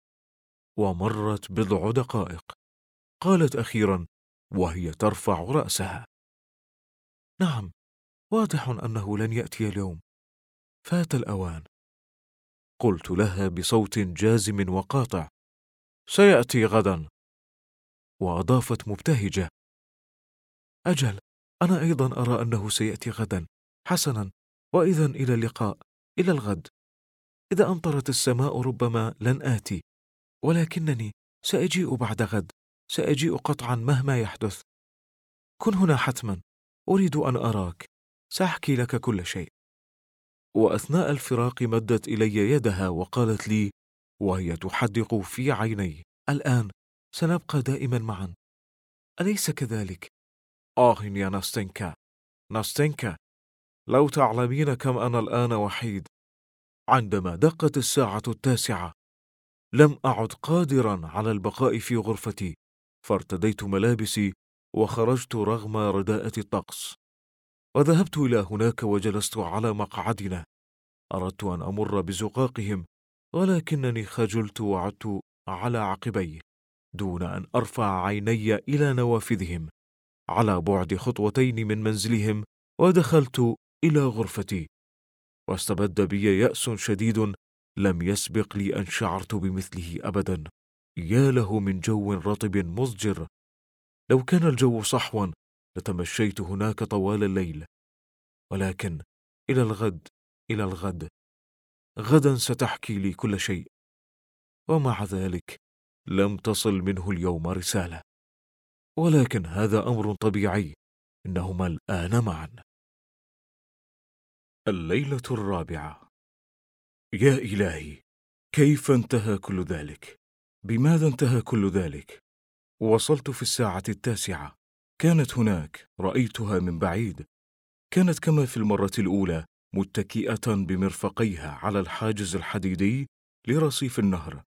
ومرت بضع دقائق، قالت أخيرا وهي ترفع رأسها: نعم، واضح أنه لن يأتي اليوم، فات الأوان. قلت لها بصوت جازم وقاطع: سيأتي غدا. وأضافت مبتهجة: أجل، أنا أيضا أرى أنه سيأتي غدا. حسنا، وإذن إلى اللقاء، إلى الغد. إذا أمطرت السماء ربما لن آتي، ولكنني سأجيء بعد غد، سأجيء قطعا مهما يحدث. كن هنا حتما، أريد أن أراك، سأحكي لك كل شيء. وأثناء الفراق مدت إلي يدها وقالت لي وهي تحدق في عيني: الآن سنبقى دائما معا، أليس كذلك؟ يا ناستينكا، ناستينكا، لو تعلمين كم أنا الآن وحيد. عندما دقت الساعة 9 لم أعد قادرا على البقاء في غرفتي، فارتديت ملابسي وخرجت رغم رداءة الطقس، وذهبت إلى هناك وجلست على مقعدنا. أردت أن أمر بزقاقهم، ولكنني خجلت وعدت على عقبي دون أن أرفع عيني إلى نوافذهم، على بعد خطوتين من منزلهم. ودخلت إلى غرفتي، واستبد بي يأس شديد لم يسبق لي أن شعرت بمثله أبدا. يا له من جو رطب مضجر! لو كان الجو صحوا لتمشيت هناك طوال الليل، ولكن إلى الغد، إلى الغد، غدا ستحكي لي كل شيء. ومع ذلك لم تصل منه اليوم رسالة، ولكن هذا أمر طبيعي، إنهما الآن معا. الليلة الرابعة. يا إلهي، كيف انتهى كل ذلك؟ بماذا انتهى كل ذلك؟ وصلت في الساعة 9. كانت هناك، رأيتها من بعيد. كانت كما في المرة الأولى، متكئة بمرفقيها على الحاجز الحديدي لرصيف النهر.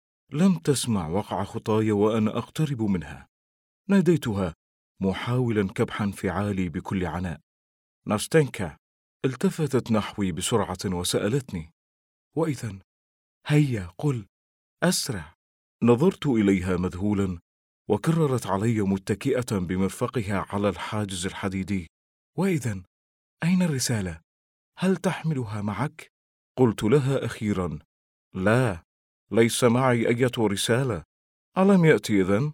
لم تسمع وقع خطاي وأنا أقترب منها. ناديتها محاولا كبح انفعالي بكل عناء: ناستنكا. التفتت نحوي بسرعة وسألتني: وإذا؟ هيا قل، أسرع. نظرت إليها مذهولا، وكررت علي متكئة بمرفقها على الحاجز الحديدي: وإذا؟ أين الرسالة؟ هل تحملها معك؟ قلت لها أخيرا: لا، ليس معي أي رسالة. ألم يأتي إذن؟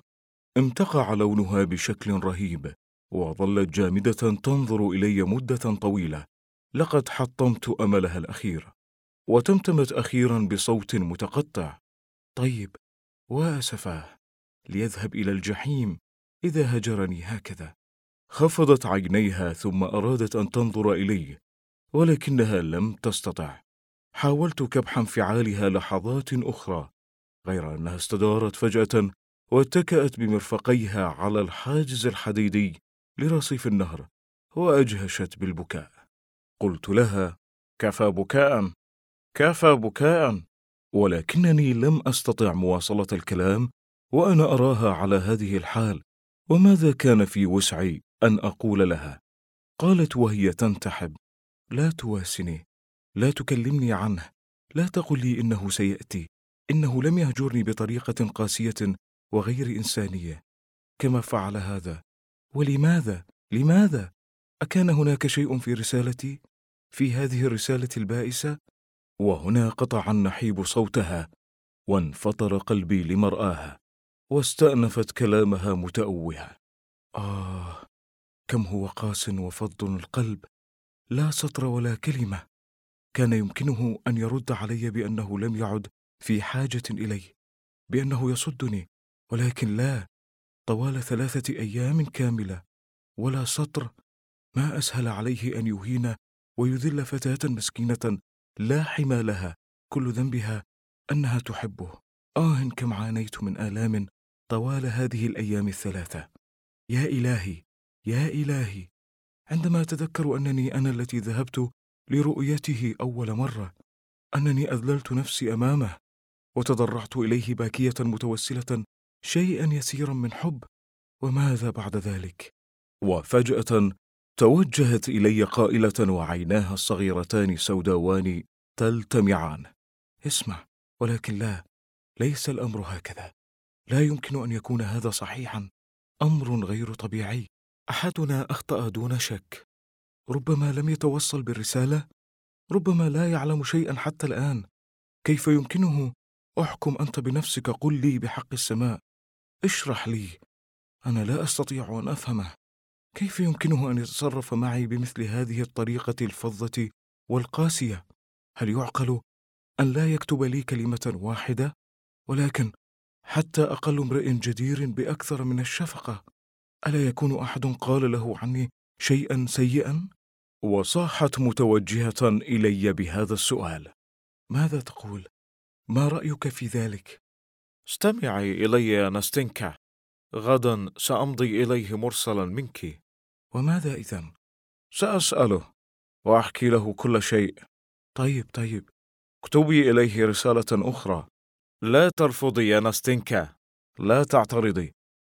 امتقع لونها بشكل رهيب، وظلت جامدة تنظر إلي مدة طويلة. لقد حطمت أملها الأخير، وتمتمت أخيرا بصوت متقطع: طيب، وأسفاه، ليذهب إلى الجحيم إذا هجرني هكذا. خفضت عينيها ثم أرادت أن تنظر إلي، ولكنها لم تستطع. حاولت كبح انفعالها لحظات أخرى، غير أنها استدارت فجأة واتكأت بمرفقيها على الحاجز الحديدي لرصيف النهر، وأجهشت بالبكاء. قلت لها: كفى بكاء، كفى بكاء. ولكنني لم أستطع مواصلة الكلام وأنا أراها على هذه الحال. وماذا كان في وسعي أن أقول لها؟ قالت وهي تنتحب: لا تواسني، لا تكلمني عنه، لا تقل لي إنه سيأتي. إنه لم يهجرني بطريقة قاسية وغير إنسانية كما فعل هذا. ولماذا؟ لماذا؟ أكان هناك شيء في رسالتي، في هذه الرسالة البائسة؟ وهنا قطع النحيب صوتها، وانفطر قلبي لمرآها، واستأنفت كلامها متأوهة: كم هو قاس وفظ القلب، لا سطر ولا كلمة. كان يمكنه أن يرد علي بأنه لم يعد في حاجة إلي، بأنه يصدني، ولكن لا. طوال 3 أيام كاملة ولا سطر. ما أسهل عليه أن يهين ويذل فتاة مسكينة لا حمى لها، كل ذنبها أنها تحبه. كم عانيت من آلام طوال هذه الأيام 3. يا إلهي، يا إلهي، عندما أتذكر أنني أنا التي ذهبت لرؤيته أول مرة، أنني أذللت نفسي أمامه وتضرعت إليه باكية متوسلة شيئا يسيرا من حب، وماذا بعد ذلك؟ وفجأة توجهت إلي قائلة وعيناها الصغيرتان سوداوان تلتمعان: اسمع، ولكن لا، ليس الأمر هكذا. لا يمكن أن يكون هذا صحيحا. أمر غير طبيعي. أحدنا أخطأ دون شك. ربما لم يتوصل بالرسالة، ربما لا يعلم شيئا حتى الآن. كيف يمكنه؟ احكم أنت بنفسك، قل لي بحق السماء، اشرح لي. أنا لا أستطيع أن أفهمه. كيف يمكنه أن يتصرف معي بمثل هذه الطريقة الفظة والقاسية؟ هل يعقل أن لا يكتب لي كلمة واحدة، ولكن حتى أقل امرئ جدير بأكثر من الشفقة؟ ألا يكون أحد قال له عني شيئا سيئا؟ وصاحت متوجهة إلي بهذا السؤال: ماذا تقول؟ ما رأيك في ذلك؟ استمعي إلي يا ناستنكا، غدا سأمضي إليه مرسلا منك. وماذا إذن؟ سأسأله وأحكي له كل شيء. طيب، اكتبي إليه رسالة أخرى. لا ترفضي يا ناستنكا، لا تعترضي.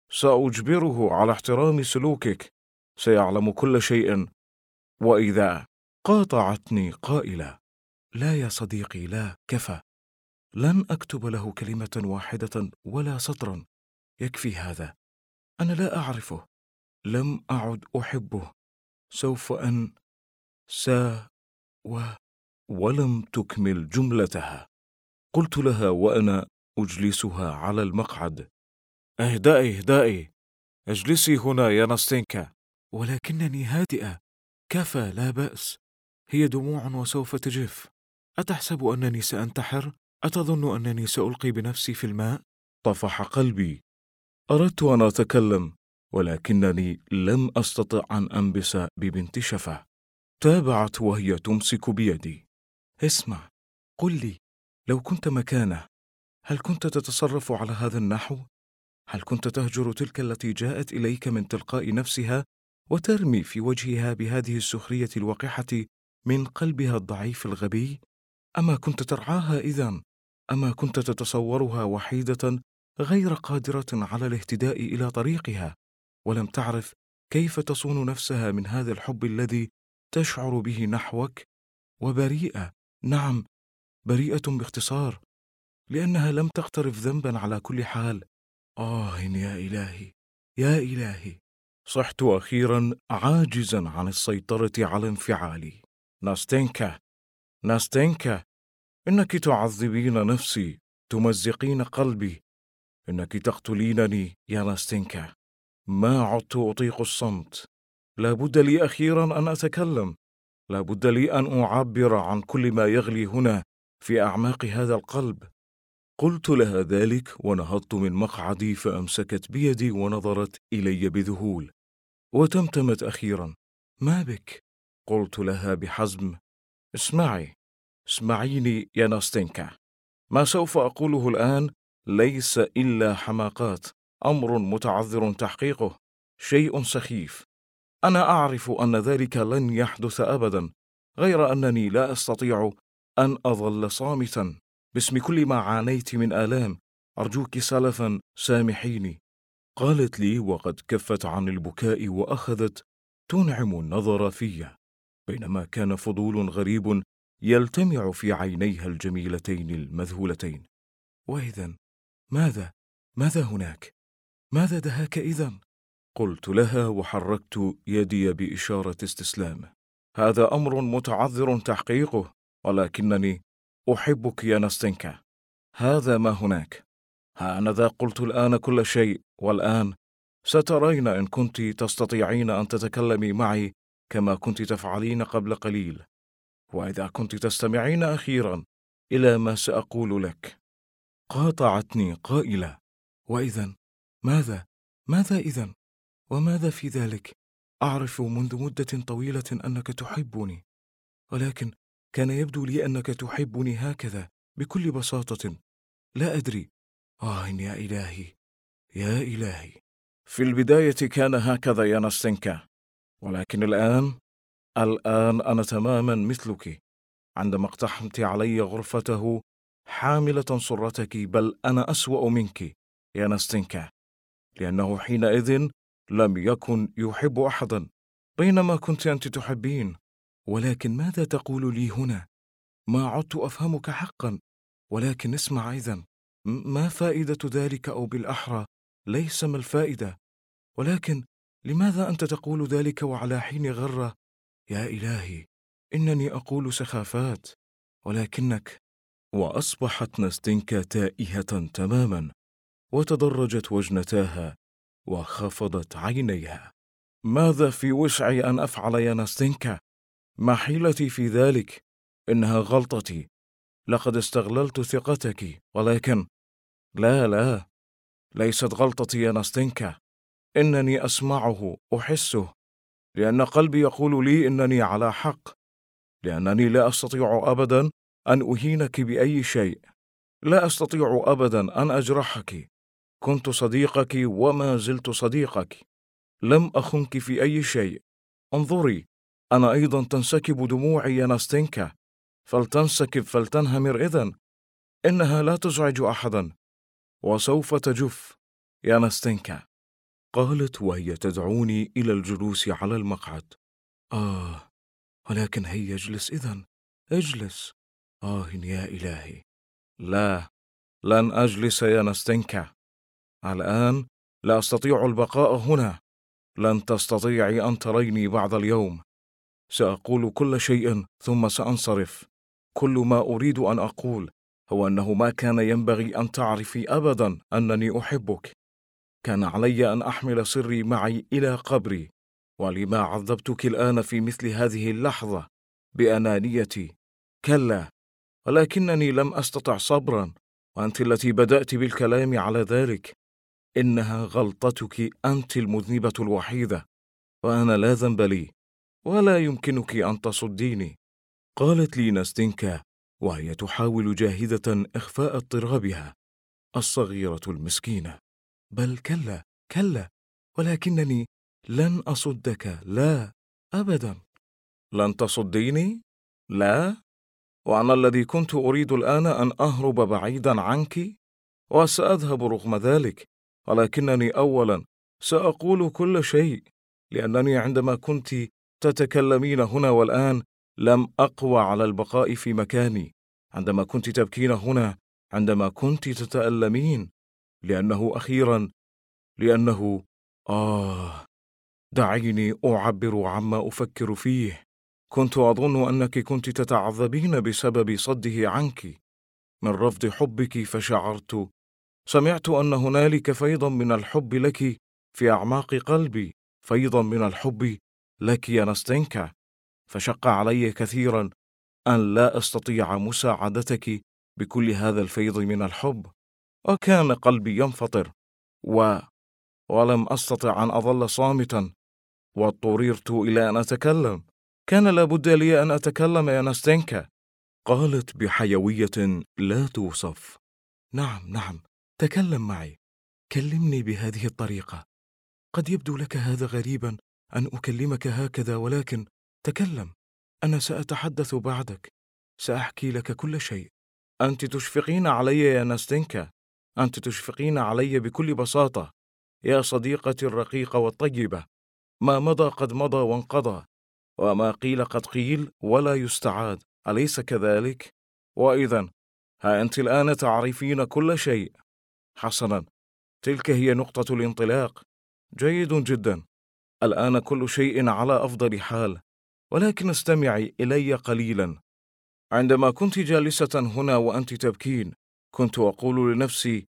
سأجبره على احترام سلوكك، سيعلم كل شيء. وإذا قاطعتني قائلة: لا يا صديقي، لا، كفى، لن أكتب له كلمة واحدة ولا سطرا، يكفي هذا. أنا لا أعرفه، لم أعد أحبه، سوف أن ولم تكمل جملتها. قلت لها وأنا أجلسها على المقعد: اهدئي، اجلسي هنا يا ناستينكا. ولكنني هادئة. كفى، لا بأس، هي دموع وسوف تجف. أتحسب أنني سأنتحر؟ أتظن أنني سألقي بنفسي في الماء؟ طفح قلبي. أردت أن أتكلم، ولكنني لم أستطع أن أنبس ببنت شفة. تابعت وهي تمسك بيدي: اسمع، قل لي، لو كنت مكانه، هل كنت تتصرف على هذا النحو؟ هل كنت تهجر تلك التي جاءت إليك من تلقاء نفسها وترمي في وجهها بهذه السخرية الوقحة من قلبها الضعيف الغبي؟ أما كنت ترعاها إذن؟ أما كنت تتصورها وحيدة غير قادرة على الاهتداء إلى طريقها، ولم تعرف كيف تصون نفسها من هذا الحب الذي تشعر به نحوك؟ وبريئة، نعم، بريئة باختصار، لأنها لم تقترف ذنبا على كل حال. يا إلهي، يا إلهي! صحت أخيرا عاجزا عن السيطرة على انفعالي. ناستينكا، إنك تعذبين نفسي، تمزقين قلبي، إنك تقتلينني يا ناستينكا. ما عدت أطيق الصمت. لا بد لي أخيرا أن أتكلم، لا بد لي أن أعبر عن كل ما يغلي هنا في أعماق هذا القلب. قلت لها ذلك ونهضت من مقعدي، فأمسكت بيدي ونظرت إلي بذهول وتمتمت أخيرا: ما بك؟ قلت لها بحزم: اسمعيني يا ناستينكا، ما سوف أقوله الآن ليس إلا حماقات، أمر متعذر تحقيقه، شيء سخيف. أنا أعرف أن ذلك لن يحدث أبدا، غير أنني لا أستطيع أن أظل صامتا باسم كل ما عانيت من آلام. أرجوك سلفا، سامحيني. قالت لي وقد كفت عن البكاء وأخذت تنعم النظر في، بينما كان فضول غريب يلتمع في عينيها الجميلتين المذهولتين: وإذن ماذا هناك؟ ماذا دهاك إذن؟ قلت لها وحركت يدي بإشارة استسلام: هذا أمر متعذر تحقيقه، ولكنني أحبك يا ناستينكا، هذا ما هناك. هانذا قلت الآن كل شيء، والآن سترين إن كنت تستطيعين أن تتكلمي معي كما كنت تفعلين قبل قليل، وإذا كنت تستمعين أخيرا إلى ما سأقول لك. قاطعتني قائلة: وإذن ماذا إذن؟ وماذا في ذلك؟ أعرف منذ مدة طويلة أنك تحبني، ولكن كان يبدو لي أنك تحبني هكذا بكل بساطة. لا أدري. يا إلهي، يا إلهي! في البداية كان هكذا يا ناستينكا، ولكن الآن أنا تماما مثلك. عندما اقتحمت علي غرفته حاملة سرتك، بل أنا أسوأ منك يا ناستينكا، لأنه حينئذ لم يكن يحب أحدا، بينما كنت أنت تحبين. ولكن ماذا تقول لي هنا؟ ما عدت أفهمك حقا. ولكن اسمع إذن، ما فائدة ذلك؟ أو بالأحرى ليس ما الفائدة، ولكن لماذا أنت تقول ذلك وعلى حين غرة؟ يا إلهي، إنني أقول سخافات، ولكنك... وأصبحت ناستينكا تائهة تماما، وتدرجت وجنتاها وخفضت عينيها. ماذا في وسعي أن أفعل يا ناستينكا؟ ما حيلتي في ذلك؟ إنها غلطتي، لقد استغللت ثقتك، ولكن لا، ليست غلطتي يا ناستينكا. إنني أسمعه، أحسه، لأن قلبي يقول لي إنني على حق، لأنني لا أستطيع أبدا أن أهينك بأي شيء، لا أستطيع أبدا أن أجرحك. كنت صديقك وما زلت صديقك، لم أخنك في أي شيء. انظري، أنا أيضا تنسكب دموعي يا ناستينكا، فلتنسكب، فلتنهمر إذن، إنها لا تزعج أحدا، وسوف تجف يا ناستينكا. قالت وهي تدعوني إلى الجلوس على المقعد. ولكن هيا اجلس إذن، اجلس. يا إلهي، لا، لن أجلس يا نستنكا. الآن لا أستطيع البقاء هنا. لن تستطيعي أن تريني بعد اليوم. سأقول كل شيء ثم سأنصرف. كل ما أريد أن أقول هو أنه ما كان ينبغي أن تعرفي أبدا أنني أحبك. كان علي أن أحمل سري معي إلى قبري، ولما عذبتك الآن في مثل هذه اللحظة بأنانيتي؟ كلا، ولكنني لم أستطع صبرا، وأنت التي بدأت بالكلام على ذلك. إنها غلطتك، أنت المذنبة الوحيدة، وأنا لا ذنب لي، ولا يمكنك أن تصديني. قالت لي نستنكا وهي تحاول جاهدة إخفاء اضطرابها الصغيرة المسكينة. بل كلا، كلا، ولكنني لن أصدك، لا، أبدا. لن تصديني؟ لا؟ وأنا الذي كنت أريد الآن أن أهرب بعيدا عنك، وسأذهب رغم ذلك، ولكنني أولا سأقول كل شيء، لأنني عندما كنت تتكلمين هنا والآن لم أقوى على البقاء في مكاني. عندما كنت تبكين هنا، عندما كنت تتألمين، لأنه دعيني أعبر عما أفكر فيه. كنت أظن أنك كنت تتعذبين بسبب صده عنك من رفض حبك، سمعت أن هنالك فيضا من الحب لك في أعماق قلبي، فيضا من الحب لك يا نستنكا، فشق علي كثيرا أن لا أستطيع مساعدتك بكل هذا الفيض من الحب، وكان قلبي ينفطر، ولم أستطع أن أظل صامتا، واضطررت إلى أن أتكلم. كان لابد لي أن أتكلم يا نستنكا. قالت بحيوية لا توصف. نعم، نعم، تكلم معي، كلمني بهذه الطريقة. قد يبدو لك هذا غريبا أن أكلمك هكذا، ولكن تكلم، أنا سأتحدث بعدك، سأحكي لك كل شيء. أنت تشفقين علي يا نستنكا، أنت تشفقين علي بكل بساطة يا صديقتي الرقيقة والطيبة. ما مضى قد مضى وانقضى، وما قيل قد قيل ولا يستعاد، أليس كذلك؟ وإذن ها أنت الآن تعرفين كل شيء. حسنا، تلك هي نقطة الانطلاق. جيد جدا، الآن كل شيء على أفضل حال، ولكن استمعي إلي قليلا. عندما كنت جالسة هنا وأنت تبكين، كنت أقول لنفسي: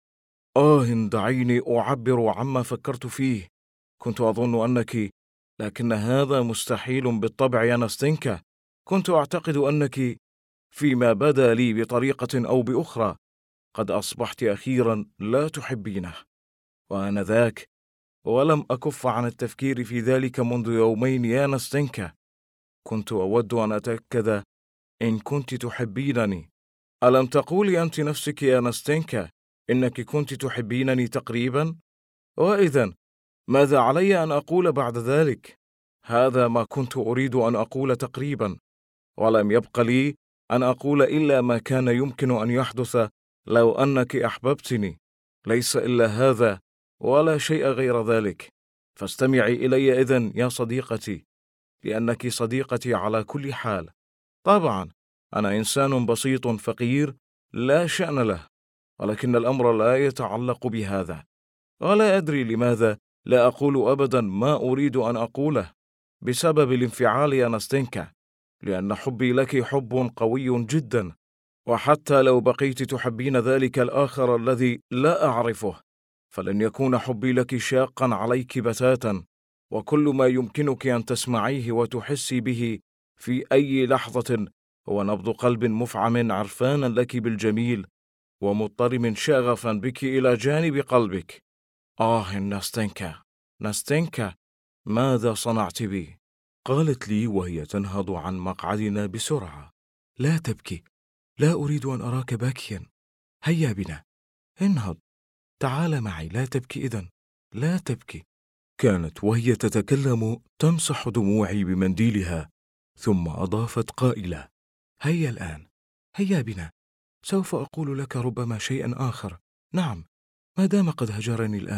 دعيني أعبر عما فكرت فيه. كنت أظن أنك، لكن هذا مستحيل بالطبع يا نستنكا. كنت أعتقد أنك فيما بدا لي بطريقة أو بأخرى قد أصبحت أخيرا لا تحبينه، وأنا ذاك، ولم أكف عن التفكير في ذلك منذ يومين يا نستنكا. كنت أود أن أتأكد إن كنت تحبينني. ألم تقولي أنت نفسك يا نستنكا إنك كنت تحبينني تقريبا؟ وإذن ماذا علي أن أقول بعد ذلك؟ هذا ما كنت أريد أن أقول تقريبا، ولم يبق لي أن أقول إلا ما كان يمكن أن يحدث لو أنك أحببتني. ليس إلا هذا ولا شيء غير ذلك. فاستمعي إلي إذن يا صديقتي، لأنك صديقتي على كل حال. طبعا أنا إنسان بسيط فقير لا شأن له، ولكن الأمر لا يتعلق بهذا، ولا أدري لماذا لا أقول أبدا ما أريد أن أقوله بسبب الانفعال يا نستنكا، لأن حبي لك حب قوي جدا، وحتى لو بقيت تحبين ذلك الآخر الذي لا أعرفه، فلن يكون حبي لك شاقا عليك بتاتا، وكل ما يمكنك أن تسمعيه وتحسي به في أي لحظة هو نبض قلب مفعم عرفانا لك بالجميل، ومضطرم شغفا بك إلى جانب قلبك. نستنكا، نستنكا، ماذا صنعت بي؟ قالت لي وهي تنهض عن مقعدنا بسرعة: لا تبكي، لا أريد أن أراك باكيا. هيا بنا، انهض، تعال معي، لا تبكي إذن، لا تبكي. كانت وهي تتكلم تمسح دموعي بمنديلها، ثم أضافت قائلة: هيا الآن، هيا بنا، سوف أقول لك ربما شيئا آخر. نعم، ما دام قد هجرني الآن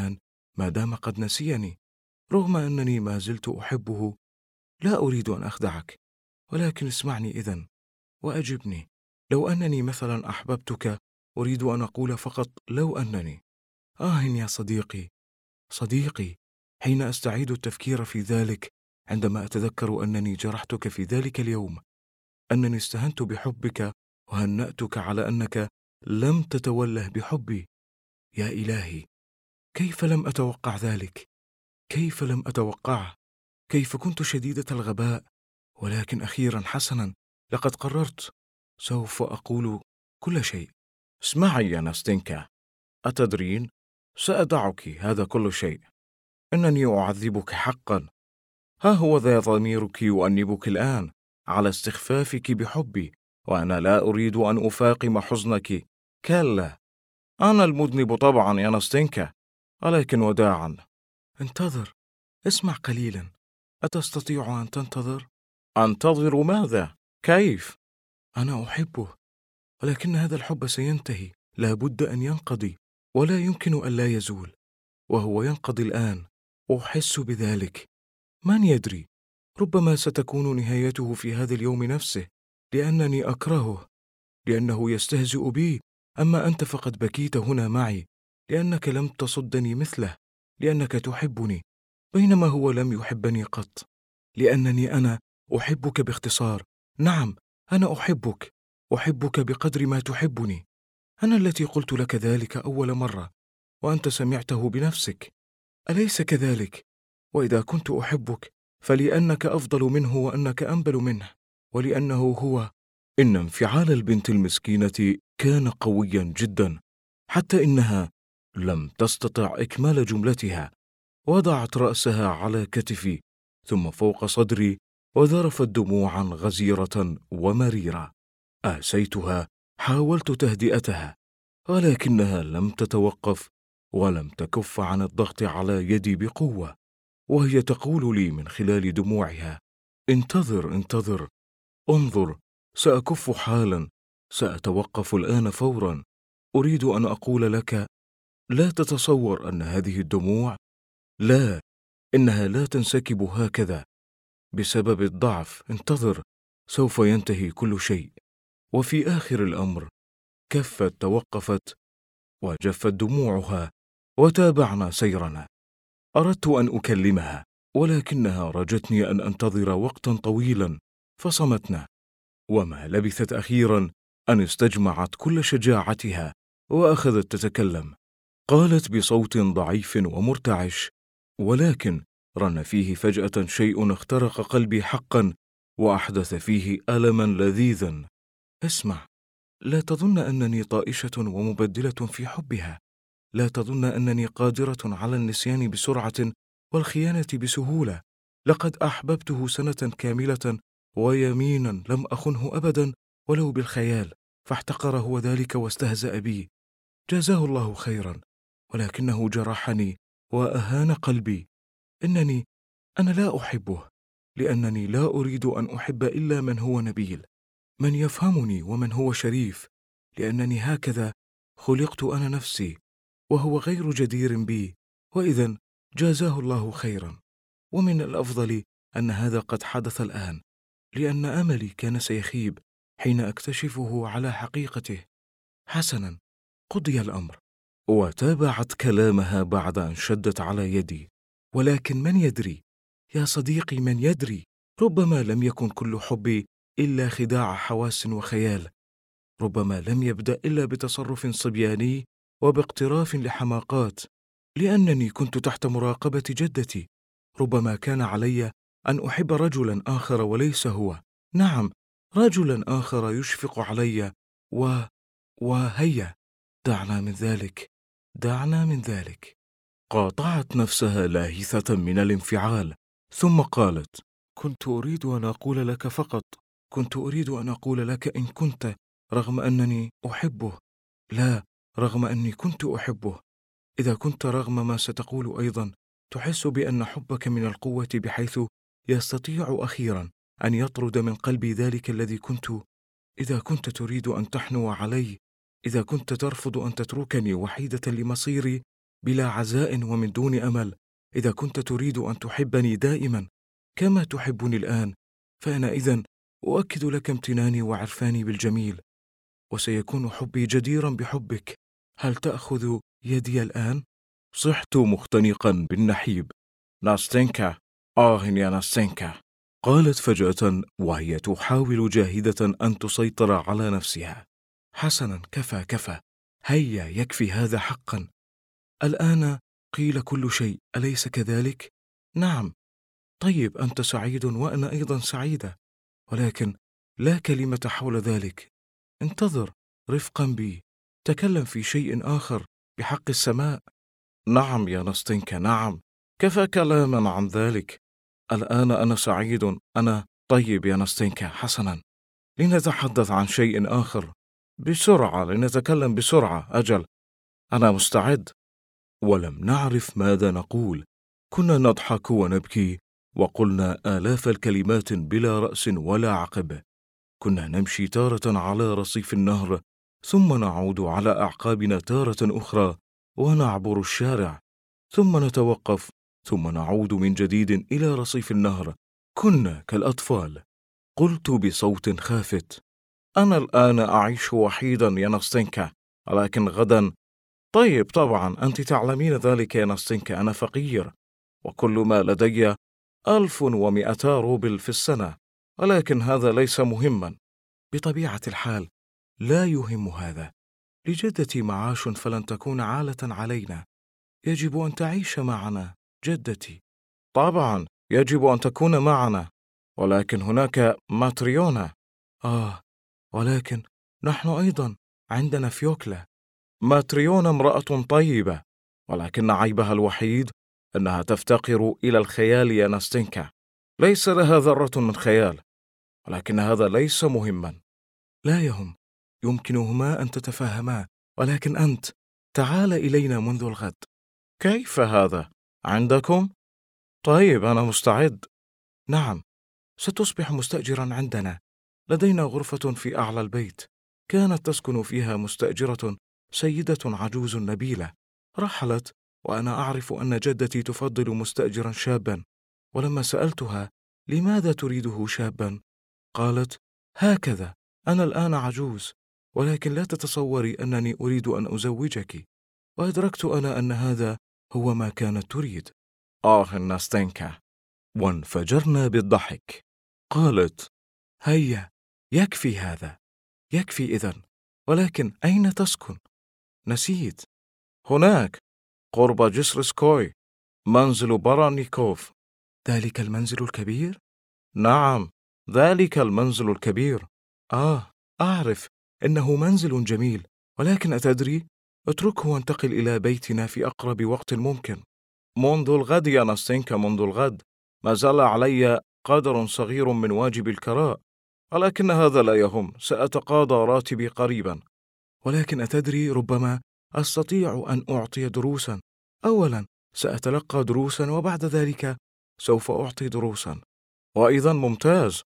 ما دام قد نسيني، رغم أنني ما زلت أحبه. لا أريد أن أخدعك، ولكن اسمعني إذن وأجبني. لو أنني مثلا أحببتك، أريد أن أقول فقط لو أنني. يا صديقي، صديقي، حين أستعيد التفكير في ذلك، عندما أتذكر أنني جرحتك في ذلك اليوم، أنني استهنت بحبك وهنأتك على أنك لم تتوله بحبي، يا إلهي، كيف لم أتوقع ذلك؟ كيف لم أتوقعه؟ كيف كنت شديدة الغباء؟ ولكن أخيرا حسنا، لقد قررت، سوف أقول كل شيء. اسمعي يا ناستينكا، أتدرين، سأدعك هذا كل شيء. إنني أعذبك حقا. ها هو ذا ضميرك يؤنبك الآن على استخفافك بحبي، وأنا لا أريد أن أفاقم حزنك. كلا، أنا المذنب طبعا يا ناستينكا، ولكن وداعا. انتظر، اسمع قليلا. أتستطيع أن تنتظر؟ أنتظر ماذا؟ كيف؟ أنا أحبه، ولكن هذا الحب سينتهي، لا بد أن ينقضي، ولا يمكن أن لا يزول، وهو ينقضي الآن، أحس بذلك. من يدري، ربما ستكون نهايته في هذا اليوم نفسه، لأنني أكرهه، لأنه يستهزئ بي. أما أنت فقد بكيت هنا معي، لأنك لم تصدني مثله، لأنك تحبني، بينما هو لم يحبني قط. لأنني أنا أحبك باختصار. نعم، أنا أحبك بقدر ما تحبني. أنا التي قلت لك ذلك أول مرة، وأنت سمعته بنفسك، أليس كذلك؟ وإذا كنت أحبك فلأنك أفضل منه وأنك أنبل منه، ولأنه هو. إن انفعال البنت المسكينة كان قويا جدا، حتى إنها لم تستطع إكمال جملتها. وضعت رأسها على كتفي ثم فوق صدري، وذرفت دموعا غزيرة ومريرة. آسيتها، حاولت تهدئتها، ولكنها لم تتوقف ولم تكف عن الضغط على يدي بقوة، وهي تقول لي من خلال دموعها: انتظر، انتظر، انظر، سأكف حالا، سأتوقف الآن فورا. أريد أن أقول لك، لا تتصور أن هذه الدموع، لا، إنها لا تنسكب هكذا بسبب الضعف. انتظر، سوف ينتهي كل شيء. وفي آخر الأمر كفت، توقفت، وجفت دموعها، وتابعنا سيرنا. أردت أن أكلمها، ولكنها رجتني أن أنتظر وقتا طويلا، فصمتنا. وما لبثت أخيرا أن استجمعت كل شجاعتها وأخذت تتكلم. قالت بصوت ضعيف ومرتعش، ولكن رن فيه فجأة شيء اخترق قلبي حقا، وأحدث فيه ألما لذيذا. اسمع، لا تظن أنني طائشة ومبدلة في حبها، لا تظن أنني قادرة على النسيان بسرعة والخيانة بسهولة. لقد أحببته سنة كاملة، ويمينا لم أخنه أبدا ولو بالخيال، فاحتقر هو ذلك واستهزأ بي. جزاه الله خيرا، ولكنه جرحني وأهان قلبي. أنا لا أحبه، لأنني لا أريد أن أحب إلا من هو نبيل، من يفهمني ومن هو شريف، لأنني هكذا خلقت أنا نفسي، وهو غير جدير بي. وإذن جازاه الله خيرا. ومن الأفضل أن هذا قد حدث الآن، لأن أملي كان سيخيب حين أكتشفه على حقيقته. حسنا، قضي الأمر. وتابعت كلامها بعد أن شدت على يدي. ولكن من يدري يا صديقي، من يدري، ربما لم يكن كل حبي إلا خداع حواس وخيال، ربما لم يبدأ إلا بتصرف صبياني وباقتراف لحماقات، لأنني كنت تحت مراقبة جدتي. ربما كان علي أن أحب رجلا آخر وليس هو، نعم، رجلا آخر يشفق علي. وهيا، دعنا من ذلك، دعنا من ذلك. قاطعت نفسها لاهثة من الانفعال، ثم قالت: كنت أريد أن أقول لك فقط، كنت أريد أن أقول لك إن كنت، رغم أنني أحبه، لا، رغم أني كنت أحبه، إذا كنت رغم ما ستقول أيضا تحس بأن حبك من القوة بحيث يستطيع أخيرا أن يطرد من قلبي ذلك الذي كنت، إذا كنت تريد أن تحنو علي، إذا كنت ترفض أن تتركني وحيدة لمصيري، بلا عزاء ومن دون أمل. إذا كنت تريد أن تحبني دائما كما تحبني الآن، فأنا إذن أؤكد لك امتناني وعرفاني بالجميل، وسيكون حبي جديرا بحبك. هل تأخذ يدي الآن؟ صحت مختنقا بالنحيب. ناستنكا، يا ناستنكا، قالت فجأة وهي تحاول جاهدة أن تسيطر على نفسها. حسنا، كفى كفى، هيا يكفي هذا حقا. الآن قيل كل شيء، أليس كذلك؟ نعم. طيب، أنت سعيد وأنا أيضا سعيدة، ولكن لا كلمة حول ذلك. انتظر رفقا بي، تكلم في شيء آخر بحق السماء. نعم يا ناستنكا، نعم، كفى كلاما عن ذلك. الآن أنا سعيد، أنا. طيب يا ناستنكا، حسنا، لنتحدث عن شيء آخر بسرعة، لنتكلم بسرعة. أجل، أنا مستعد. ولم نعرف ماذا نقول، كنا نضحك ونبكي، وقلنا آلاف الكلمات بلا رأس ولا عقب. كنا نمشي تارة على رصيف النهر، ثم نعود على أعقابنا تارة أخرى ونعبر الشارع، ثم نتوقف، ثم نعود من جديد إلى رصيف النهر. كنا كالأطفال. قلت بصوت خافت: أنا الآن أعيش وحيدا يا ناستنكا، ولكن غدا. طيب، طبعا أنت تعلمين ذلك يا ناستنكا، أنا فقير، وكل ما لدي 1200 روبل في السنة، ولكن هذا ليس مهما. بطبيعة الحال لا يهم هذا. لجدتي معاش، فلن تكون عالة علينا. يجب أن تعيش معنا جدتي. طبعا يجب أن تكون معنا، ولكن هناك ماتريونا. ولكن نحن أيضا عندنا فيوكلا. ماتريونا امرأة طيبة، ولكن عيبها الوحيد أنها تفتقر إلى الخيال يا ناستنكا. ليس لها ذرة من خيال، ولكن هذا ليس مهما. لا يهم، يمكنهما أن تتفاهما، ولكن أنت تعال إلينا منذ الغد. كيف هذا؟ عندكم؟ طيب، أنا مستعد. نعم، ستصبح مستأجرا عندنا. لدينا غرفة في أعلى البيت، كانت تسكن فيها مستأجرة سيدة عجوز نبيلة، رحلت، وأنا أعرف أن جدتي تفضل مستأجرا شابا. ولما سألتها لماذا تريده شابا، قالت: هكذا، أنا الآن عجوز، ولكن لا تتصوري أنني أريد أن أزوجك. وأدركت أنا أن هذا هو ما كانت تريد. ناستنكا. وانفجرنا بالضحك. قالت: هيا، يكفي هذا، يكفي إذن. ولكن أين تسكن؟ نسيت. هناك، قرب جسر سكوي، منزل برانيكوف. ذلك المنزل الكبير؟ نعم، ذلك المنزل الكبير. أعرف، إنه منزل جميل، ولكن أتدري؟ اتركه وانتقل إلى بيتنا في أقرب وقت ممكن. منذ الغد يا ناستنكا، منذ الغد. ما زال علي قدر صغير من واجب الكراء، ولكن هذا لا يهم، سأتقاضى راتبي قريبا. ولكن أتدري، ربما أستطيع أن أعطي دروسا. أولا سأتلقى دروسا، وبعد ذلك سوف أعطي دروسا. وأيضا ممتاز،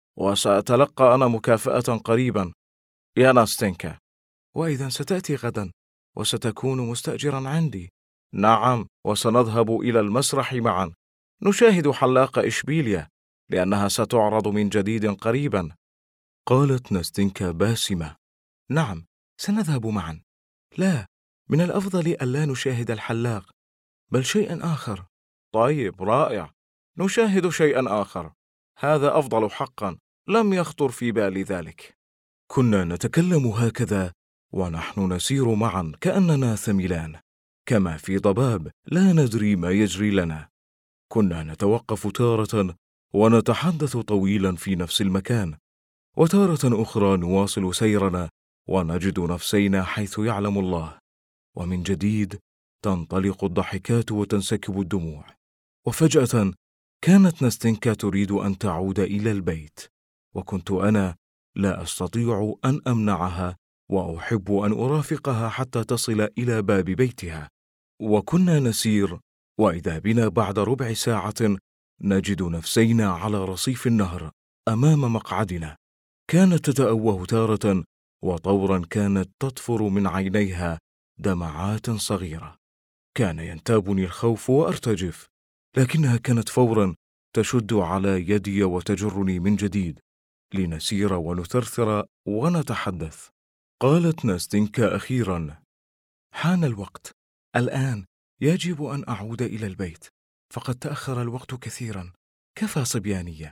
وسأتلقى أنا مكافأة قريبا يا ناستنكا. وإذا ستأتي غدا وستكون مستأجرا عندي. نعم، وسنذهب إلى المسرح معا، نشاهد حلاق إشبيليا، لأنها ستعرض من جديد قريبا. قالت ناستنكا باسمة: نعم، سنذهب معا. لا، من الأفضل ألا نشاهد الحلاق، بل شيئا آخر. طيب، رائع، نشاهد شيئا آخر، هذا أفضل حقا، لم يخطر في بالي ذلك. كنا نتكلم هكذا ونحن نسير معا كأننا ثملان، كما في ضباب لا ندري ما يجري لنا. كنا نتوقف تارة ونتحدث طويلا في نفس المكان، وتارة أخرى نواصل سيرنا ونجد نفسينا حيث يعلم الله، ومن جديد تنطلق الضحكات وتنسكب الدموع. وفجأة كانت ناستنكا تريد أن تعود إلى البيت، وكنت أنا لا أستطيع أن أمنعها، وأحب أن أرافقها حتى تصل إلى باب بيتها. وكنا نسير، وإذا بنا بعد ربع ساعة نجد نفسينا على رصيف النهر أمام مقعدنا. كانت تتأوه تارة، وطورا كانت تطفر من عينيها دمعات صغيرة. كان ينتابني الخوف وأرتجف، لكنها كانت فورا تشد على يدي وتجرني من جديد لنسير ونثرثر ونتحدث. قالت ناستنكا أخيرا: حان الوقت، الآن يجب أن أعود إلى البيت، فقد تأخر الوقت كثيرا، كفى صبيانية.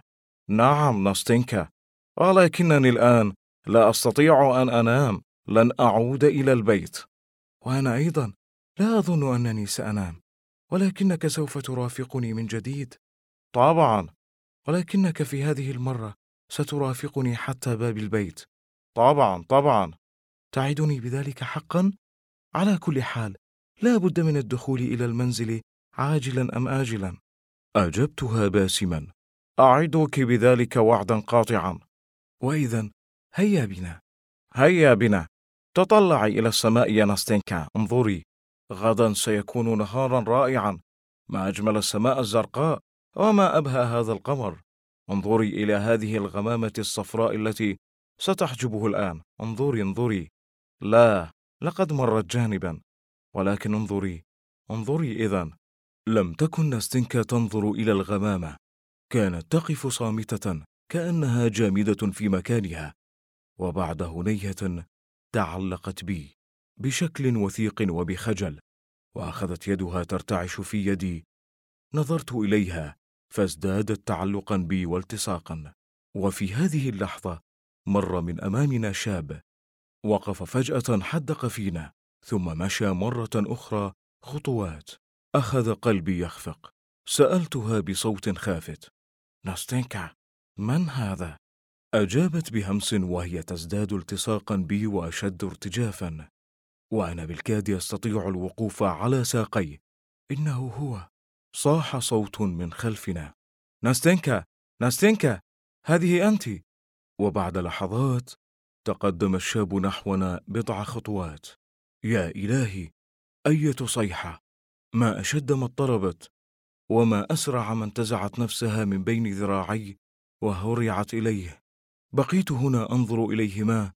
نعم ناستنكا، ولكنني الآن لا أستطيع أن أنام، لن أعود إلى البيت. وأنا أيضا لا أظن أنني سأنام، ولكنك سوف ترافقني من جديد. طبعا، ولكنك في هذه المرة سترافقني حتى باب البيت. طبعا طبعا. تعدني بذلك حقا؟ على كل حال لا بد من الدخول إلى المنزل عاجلا أم آجلا. أجبتها باسما: أعدك بذلك وعدا قاطعا. وإذا هيا بنا. هيا بنا. تطلعي إلى السماء يا ناستنكا، انظري، غدا سيكون نهارا رائعا. ما أجمل السماء الزرقاء، وما أبهى هذا القمر. انظري إلى هذه الغمامة الصفراء التي ستحجبه الآن. انظري انظري. لا، لقد مرت جانبا، ولكن انظري انظري إذن. لم تكن ناستنكا تنظر إلى الغمامة، كانت تقف صامتة كأنها جامدة في مكانها، وبعد هنيهة تعلقت بي بشكل وثيق وبخجل، وأخذت يدها ترتعش في يدي. نظرت إليها فازدادت تعلقا بي والتصاقا. وفي هذه اللحظة مر من أمامنا شاب، وقف فجأة حدق فينا، ثم مشى مرة أخرى خطوات. أخذ قلبي يخفق. سألتها بصوت خافت: ناستنكا، من هذا؟ أجابت بهمس وهي تزداد التصاقا بي وأشد ارتجافا، وأنا بالكاد أستطيع الوقوف على ساقي. إنه هو. صاح صوت من خلفنا: ناستنكا، ناستنكا، هذه أنت. وبعد لحظات تقدم الشاب نحونا بضع خطوات. يا إلهي، أية صيحة! ما أشد ما اضطربت، وما أسرع ما انتزعت نفسها من بين ذراعي وهرعت إليه. بقيت هنا أنظر إليهما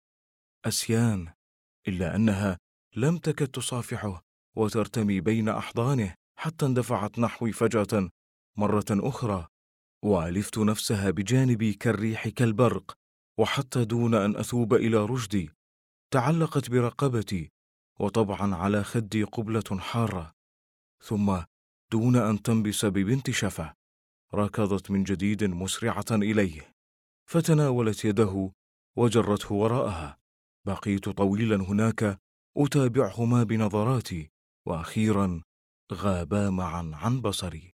أسيان، إلا أنها لم تكد تصافحه وترتمي بين أحضانه حتى اندفعت نحوي فجأة مرة أخرى، وألفت نفسها بجانبي كالريح كالبرق، وحتى دون أن أثوب إلى رشدي تعلقت برقبتي، وطبعا على خدي قبلة حارة. ثم دون أن تنبس ببنت شفة ركضت من جديد مسرعة إليه، فتناولت يده وجرته وراءها. بقيت طويلا هناك أتابعهما بنظراتي، وأخيرا غابا معا عن بصري.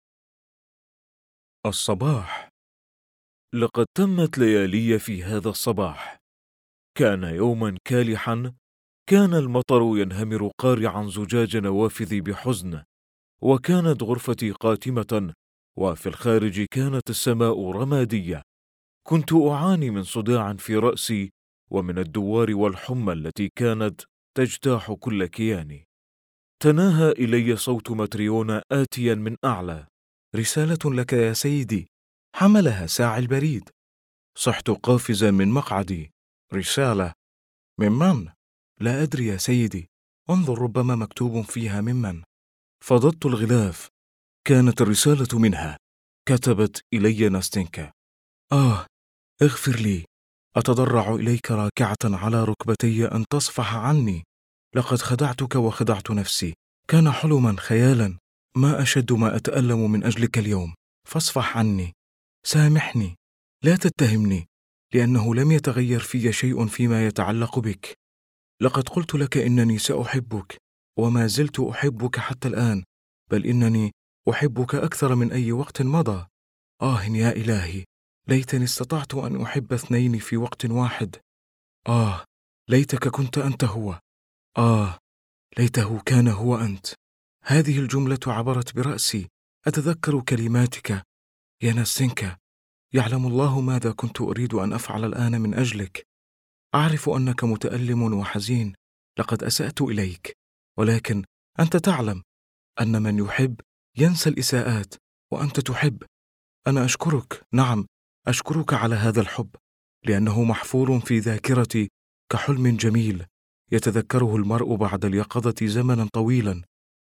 الصباح. لقد تمت ليالي في هذا الصباح. كان يوما كالحا، كان المطر ينهمر قارعا زجاج نوافذي بحزن، وكانت غرفتي قاتمة، وفي الخارج كانت السماء رمادية. كنت أعاني من صداع في رأسي ومن الدوار والحمى التي كانت تجتاح كل كياني. تناهى إلي صوت متريونا آتيا من أعلى: رسالة لك يا سيدي، حملها ساعي البريد. صحت قافزا من مقعدي. رسالة؟ ممن؟ لا أدري يا سيدي، انظر ربما مكتوب فيها ممن. فضضت الغلاف. كانت الرسالة منها. كتبت إلي ناستنكا: اغفر لي، أتضرع إليك راكعة على ركبتي أن تصفح عني. لقد خدعتك وخدعت نفسي، كان حلما خيالا. ما أشد ما أتألم من أجلك اليوم، فاصفح عني، سامحني، لا تتهمني، لأنه لم يتغير في شيء فيما يتعلق بك. لقد قلت لك إنني سأحبك، وما زلت أحبك حتى الآن، بل إنني أحبك أكثر من أي وقت مضى. يا إلهي، ليتني استطعت أن أحب اثنين في وقت واحد. ليتك كنت أنت هو. ليته كان هو أنت. هذه الجملة عبرت برأسي. أتذكر كلماتك: يا ناستنكا، يعلم الله ماذا كنت أريد أن أفعل الآن من أجلك. أعرف أنك متألم وحزين، لقد أسأت إليك، ولكن أنت تعلم أن من يحب ينسى الإساءات، وأنت تحب. أنا أشكرك، نعم أشكرك على هذا الحب، لأنه محفور في ذاكرتي كحلم جميل يتذكره المرء بعد اليقظة زمنا طويلا،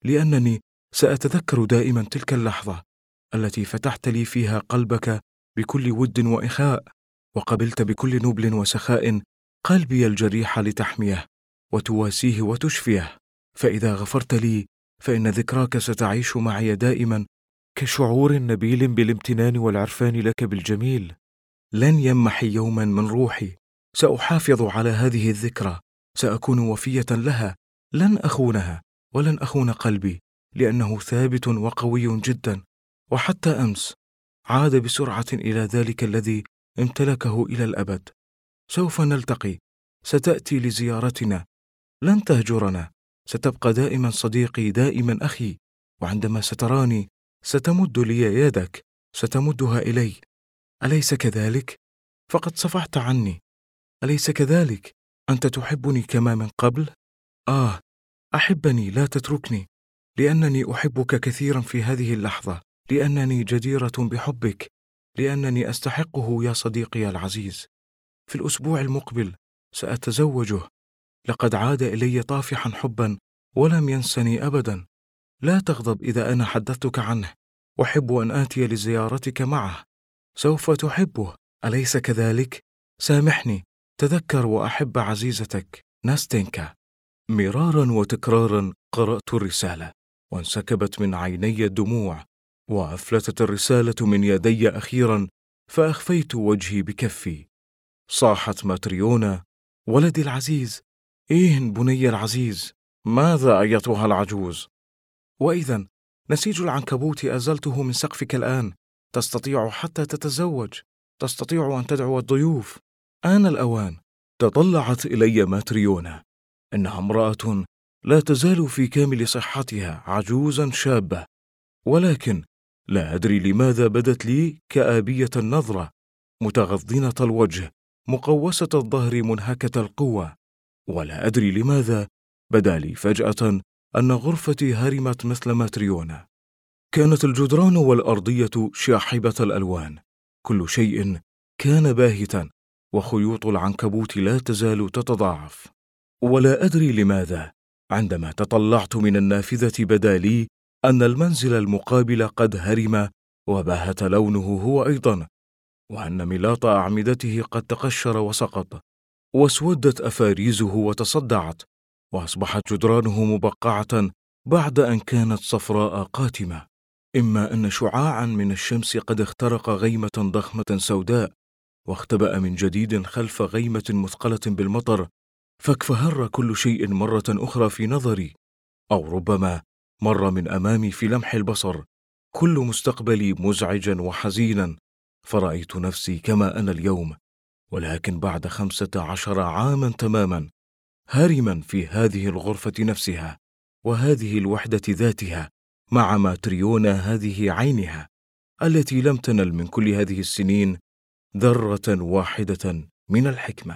لأنني سأتذكر دائما تلك اللحظة التي فتحت لي فيها قلبك بكل ود وإخاء، وقبلت بكل نبل وسخاء قلبي الجريح لتحميه وتواسيه وتشفيه. فإذا غفرت لي فإن ذكراك ستعيش معي دائما كشعور نبيل بالامتنان والعرفان لك بالجميل. لن يمحي يوما من روحي، سأحافظ على هذه الذكرى، سأكون وفية لها، لن أخونها ولن أخون قلبي، لأنه ثابت وقوي جدا. وحتى أمس عاد بسرعة إلى ذلك الذي امتلكه إلى الأبد. سوف نلتقي، ستأتي لزيارتنا، لن تهجرنا، ستبقى دائما صديقي، دائما أخي. وعندما ستراني ستمد لي يدك، ستمدها إلي. أليس كذلك؟ فقد صفحت عني، أليس كذلك؟ أنت تحبني كما من قبل؟ أحبني، لا تتركني، لأنني أحبك كثيرا في هذه اللحظة، لأنني جديرة بحبك، لأنني أستحقه يا صديقي العزيز. في الأسبوع المقبل سأتزوجه، لقد عاد إلي طافحا حبا ولم ينسني أبدا. لا تغضب إذا أنا حدثتك عنه، أحب أن آتي لزيارتك معه، سوف تحبه، أليس كذلك؟ سامحني، تذكر وأحب عزيزتك ناستينكا. مرارا وتكرارا قرأت الرسالة، وانسكبت من عيني الدموع، وأفلتت الرسالة من يدي أخيرا، فأخفيت وجهي بكفي. صاحت ماتريونا: ولدي العزيز، بني العزيز، ماذا أيتها العجوز؟ وإذا نسيج العنكبوت أزلته من سقفك الآن، تستطيع حتى تتزوج، تستطيع أن تدعو الضيوف، آن الأوان. تطلعت إلي ماتريونا، إنها امرأة لا تزال في كامل صحتها، عجوزا شابة، ولكن لا أدري لماذا بدت لي كآبية النظرة، متغضنة الوجه، مقوسة الظهر، منهكة القوة. ولا أدري لماذا بدا لي فجأة أن غرفتي هرمت مثل ماتريونا. كانت الجدران والأرضية شاحبة الألوان، كل شيء كان باهتا، وخيوط العنكبوت لا تزال تتضاعف. ولا أدري لماذا عندما تطلعت من النافذة بدا لي أن المنزل المقابل قد هرم وباهت لونه هو أيضا، وأن ملاط أعمدته قد تقشر وسقط، واسودت أفاريزه وتصدعت، وأصبحت جدرانه مبقعة بعد أن كانت صفراء قاتمة. إما أن شعاعا من الشمس قد اخترق غيمة ضخمة سوداء، واختبأ من جديد خلف غيمة مثقلة بالمطر، فاكفهر كل شيء مرة أخرى في نظري، أو ربما مر من أمامي في لمح البصر، كل مستقبلي مزعجا وحزينا، فرأيت نفسي كما أنا اليوم، ولكن بعد 15 عاما تماما، هارما في هذه الغرفة نفسها، وهذه الوحدة ذاتها، مع ماتريونا هذه عينها، التي لم تنل من كل هذه السنين ذرة واحدة من الحكمة.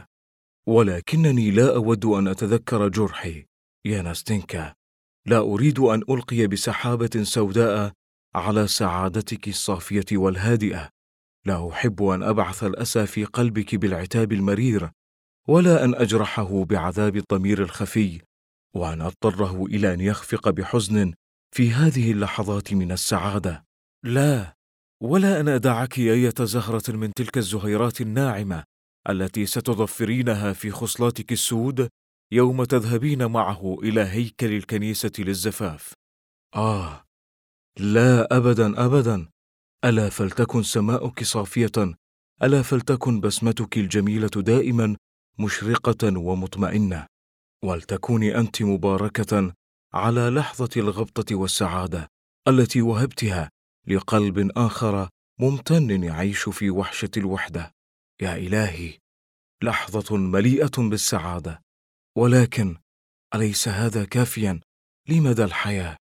ولكنني لا أود أن أتذكر جرحي يا ناستينكا، لا أريد أن ألقي بسحابة سوداء على سعادتك الصافية والهادئة، لا أحب أن أبعث الأسى في قلبك بالعتاب المرير، ولا أن أجرحه بعذاب الضمير الخفي، وأن أضطره إلى أن يخفق بحزن في هذه اللحظات من السعادة. لا، ولا أن أدعك أية زهرة من تلك الزهيرات الناعمة التي ستظفرينها في خصلاتك السود يوم تذهبين معه إلى هيكل الكنيسة للزفاف. لا، أبدا أبدا. ألا فلتكن سماؤك صافية، ألا فلتكن بسمتك الجميلة دائما مشرقة ومطمئنة، ولتكوني أنت مباركة على لحظة الغبطة والسعادة التي وهبتها لقلب آخر ممتن يعيش في وحشة الوحدة. يا إلهي، لحظة مليئة بالسعادة، ولكن أليس هذا كافيا لمدى الحياة؟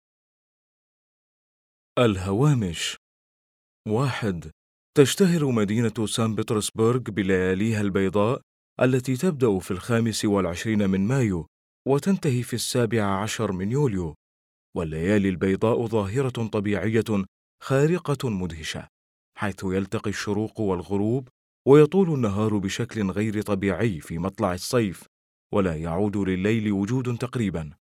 الهوامش. 1. تشتهر مدينة سان بطرسبرغ بلياليها البيضاء التي تبدأ في 25 من مايو وتنتهي في 17 من يوليو، والليالي البيضاء ظاهرة طبيعية خارقة مدهشة، حيث يلتقي الشروق والغروب، ويطول النهار بشكل غير طبيعي في مطلع الصيف، ولا يعود لليل وجود تقريبا.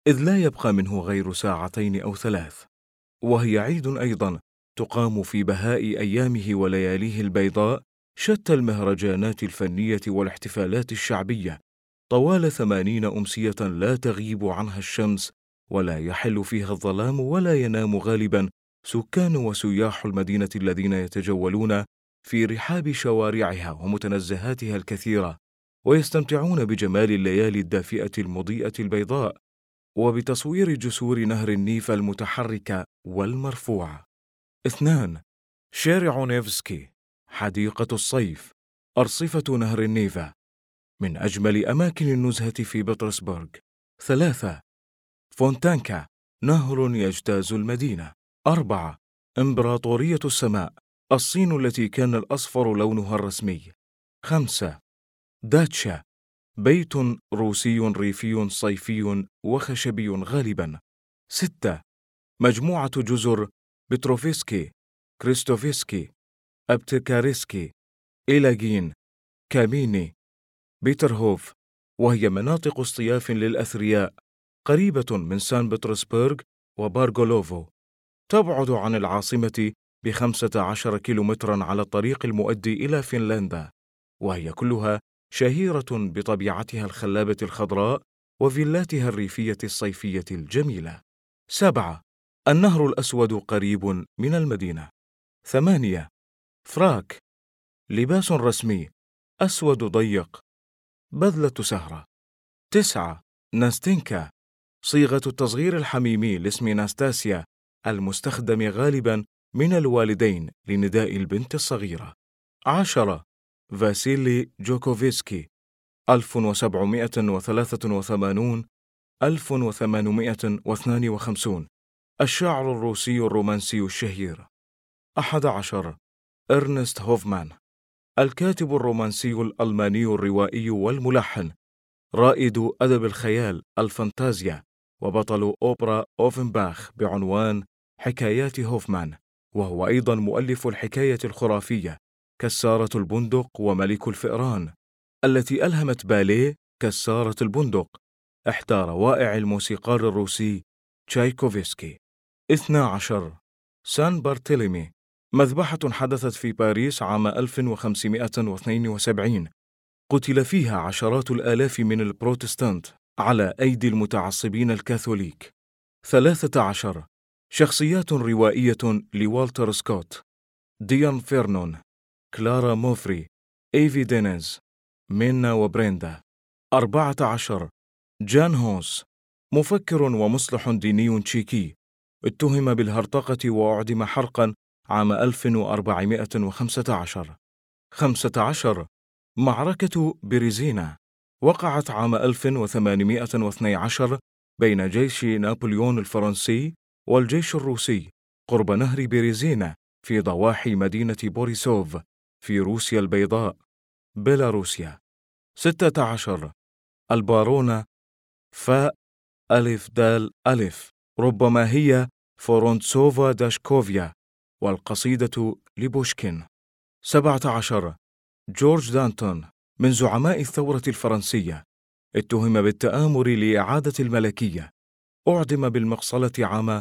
إذ لا يبقى منه غير ساعتين أو 3، وهي عيد أيضا تقام في بهاء أيامه ولياليه البيضاء شتى المهرجانات الفنية والاحتفالات الشعبية طوال 80 أمسية لا تغيب عنها الشمس ولا يحل فيها الظلام ولا ينام غالبا سكان وسياح المدينة الذين يتجولون في رحاب شوارعها ومتنزهاتها الكثيرة، ويستمتعون بجمال الليالي الدافئة المضيئة البيضاء وبتصوير جسور نهر النيف المتحركة والمرفوعة. 2. شارع نيفسكي، حديقة الصيف، أرصفة نهر النيفا، من أجمل أماكن النزهة في بطرسبرغ. 3. فونتانكا، نهر يجتاز المدينة. 4. إمبراطورية السماء، الصين التي كان الأصفر لونها الرسمي. 5. داتشا، بيت روسي ريفي صيفي وخشبي غالبا. 6. مجموعة جزر بتروفسكي، كريستوفسكي، أبتكارسكي، إيلاجين، كاميني، بيترهوف، وهي مناطق اصطياف للأثرياء قريبة من سان بطرسبرغ وبارغولوفو، تبعد عن العاصمة ب15 كيلومترا على الطريق المؤدي إلى فنلندا، وهي كلها شهيرة بطبيعتها الخلابة الخضراء وفيلاتها الريفية الصيفية الجميلة. 7. النهر الأسود قريب من المدينة. 8. فراك، لباس رسمي أسود ضيق، بذلة سهرة. 9. ناستينكا، صيغة التصغير الحميمي لاسم ناستاسيا المستخدم غالبا من الوالدين لنداء البنت الصغيرة. 10. فاسيلي جوكوفسكي، 1783 1852، الشاعر الروسي الرومانسي الشهير. 11. إرنست هوفمان، الكاتب الرومانسي الألماني الروائي والملحن، رائد أدب الخيال الفانتازيا وبطل أوبرا أوفنباخ بعنوان حكايات هوفمان، وهو أيضا مؤلف الحكاية الخرافية كسارة البندق وملك الفئران، التي ألهمت باليه كسارة البندق إحدى روائع الموسيقار الروسي تشايكوفسكي. 12. سان بارتيليمي، مذبحة حدثت في باريس عام 1572 قتل فيها عشرات الآلاف من البروتستانت على أيدي المتعصبين الكاثوليك. 13. شخصيات روائية لوالتر سكوت، ديان فيرنون، كلارا موفري، إيفي دينيز، مينا وبريندا. 14. جان هوس، مفكر ومصلح ديني تشيكي، اتهم بالهرطقة وأعدم حرقا عام 1415. 15. معركة بريزينا، وقعت عام 1812 بين جيش نابليون الفرنسي والجيش الروسي قرب نهر بريزينا في ضواحي مدينة بوريسوف في روسيا البيضاء، بيلاروسيا. 16. البارونة فاء ألف دال ألف، ربما هي فورونتسوفا داشكوفيا، والقصيدة لبوشكين. 17. جورج دانتون، من زعماء الثورة الفرنسية، اتهم بالتآمر لإعادة الملكية، أعدم بالمقصلة عام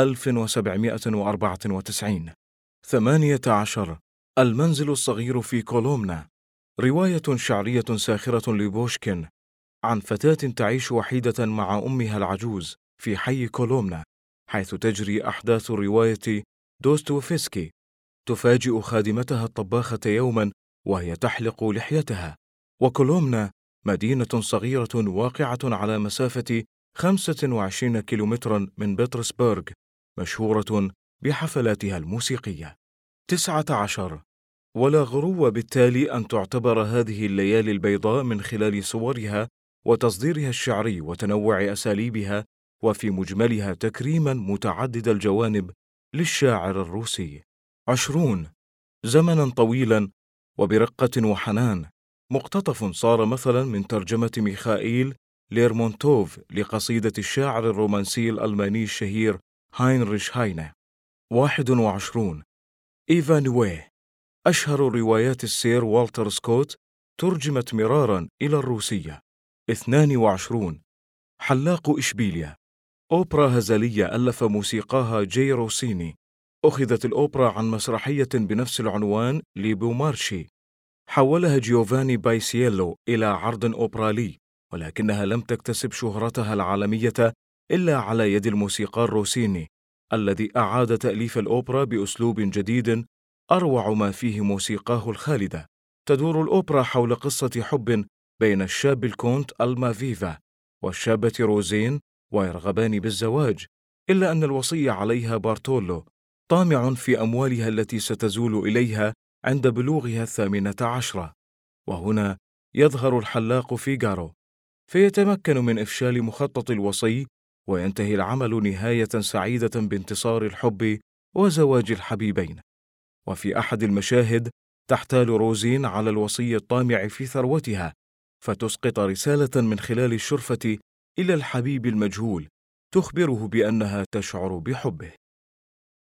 1794. 18. المنزل الصغير في كولومنا، رواية شعرية ساخرة لبوشكين عن فتاة تعيش وحيدة مع أمها العجوز في حي كولومنا، حيث تجري أحداث رواية دوستويفسكي. تفاجئ خادمتها الطباخة يوما وهي تحلق لحيتها. وكولومنا مدينة صغيرة واقعة على مسافة 25 كيلومترا من بطرسبرغ، مشهورة بحفلاتها الموسيقية. 19. ولا غرو بالتالي أن تعتبر هذه الليالي البيضاء من خلال صورها وتصديرها الشعري وتنوع أساليبها وفي مجملها تكريما متعدد الجوانب للشاعر الروسي. 20. زمنا طويلا وبرقة وحنان، مقتطف صار مثلا من ترجمة ميخائيل ليرمونتوف لقصيدة الشاعر الرومانسي الألماني الشهير هاينريش هاينه. 21. إيفانويه، أشهر روايات السير والتر سكوت، ترجمت مرارا إلى الروسية. 22. حلاق إشبيليا، أوبرا هزلية ألف موسيقاها جي روسيني. أخذت الأوبرا عن مسرحية بنفس العنوان لبومارشي، حولها جيوفاني بايسييلو إلى عرض أوبرالي، ولكنها لم تكتسب شهرتها العالمية إلا على يد الموسيقار روسيني، الذي أعاد تأليف الأوبرا بأسلوب جديد أروع ما فيه موسيقاه الخالدة. تدور الأوبرا حول قصة حب بين الشاب الكونت المافيفا والشابة روزين، ويرغبان بالزواج، إلا أن الوصي عليها بارتولو طامع في أموالها التي ستزول إليها عند بلوغها 18. وهنا يظهر الحلاق فيغارو فيتمكن من إفشال مخطط الوصي، وينتهي العمل نهاية سعيدة بانتصار الحب وزواج الحبيبين. وفي أحد المشاهد تحتال روزين على الوصي الطامع في ثروتها، فتسقط رسالة من خلال الشرفة إلى الحبيب المجهول تخبره بأنها تشعر بحبه.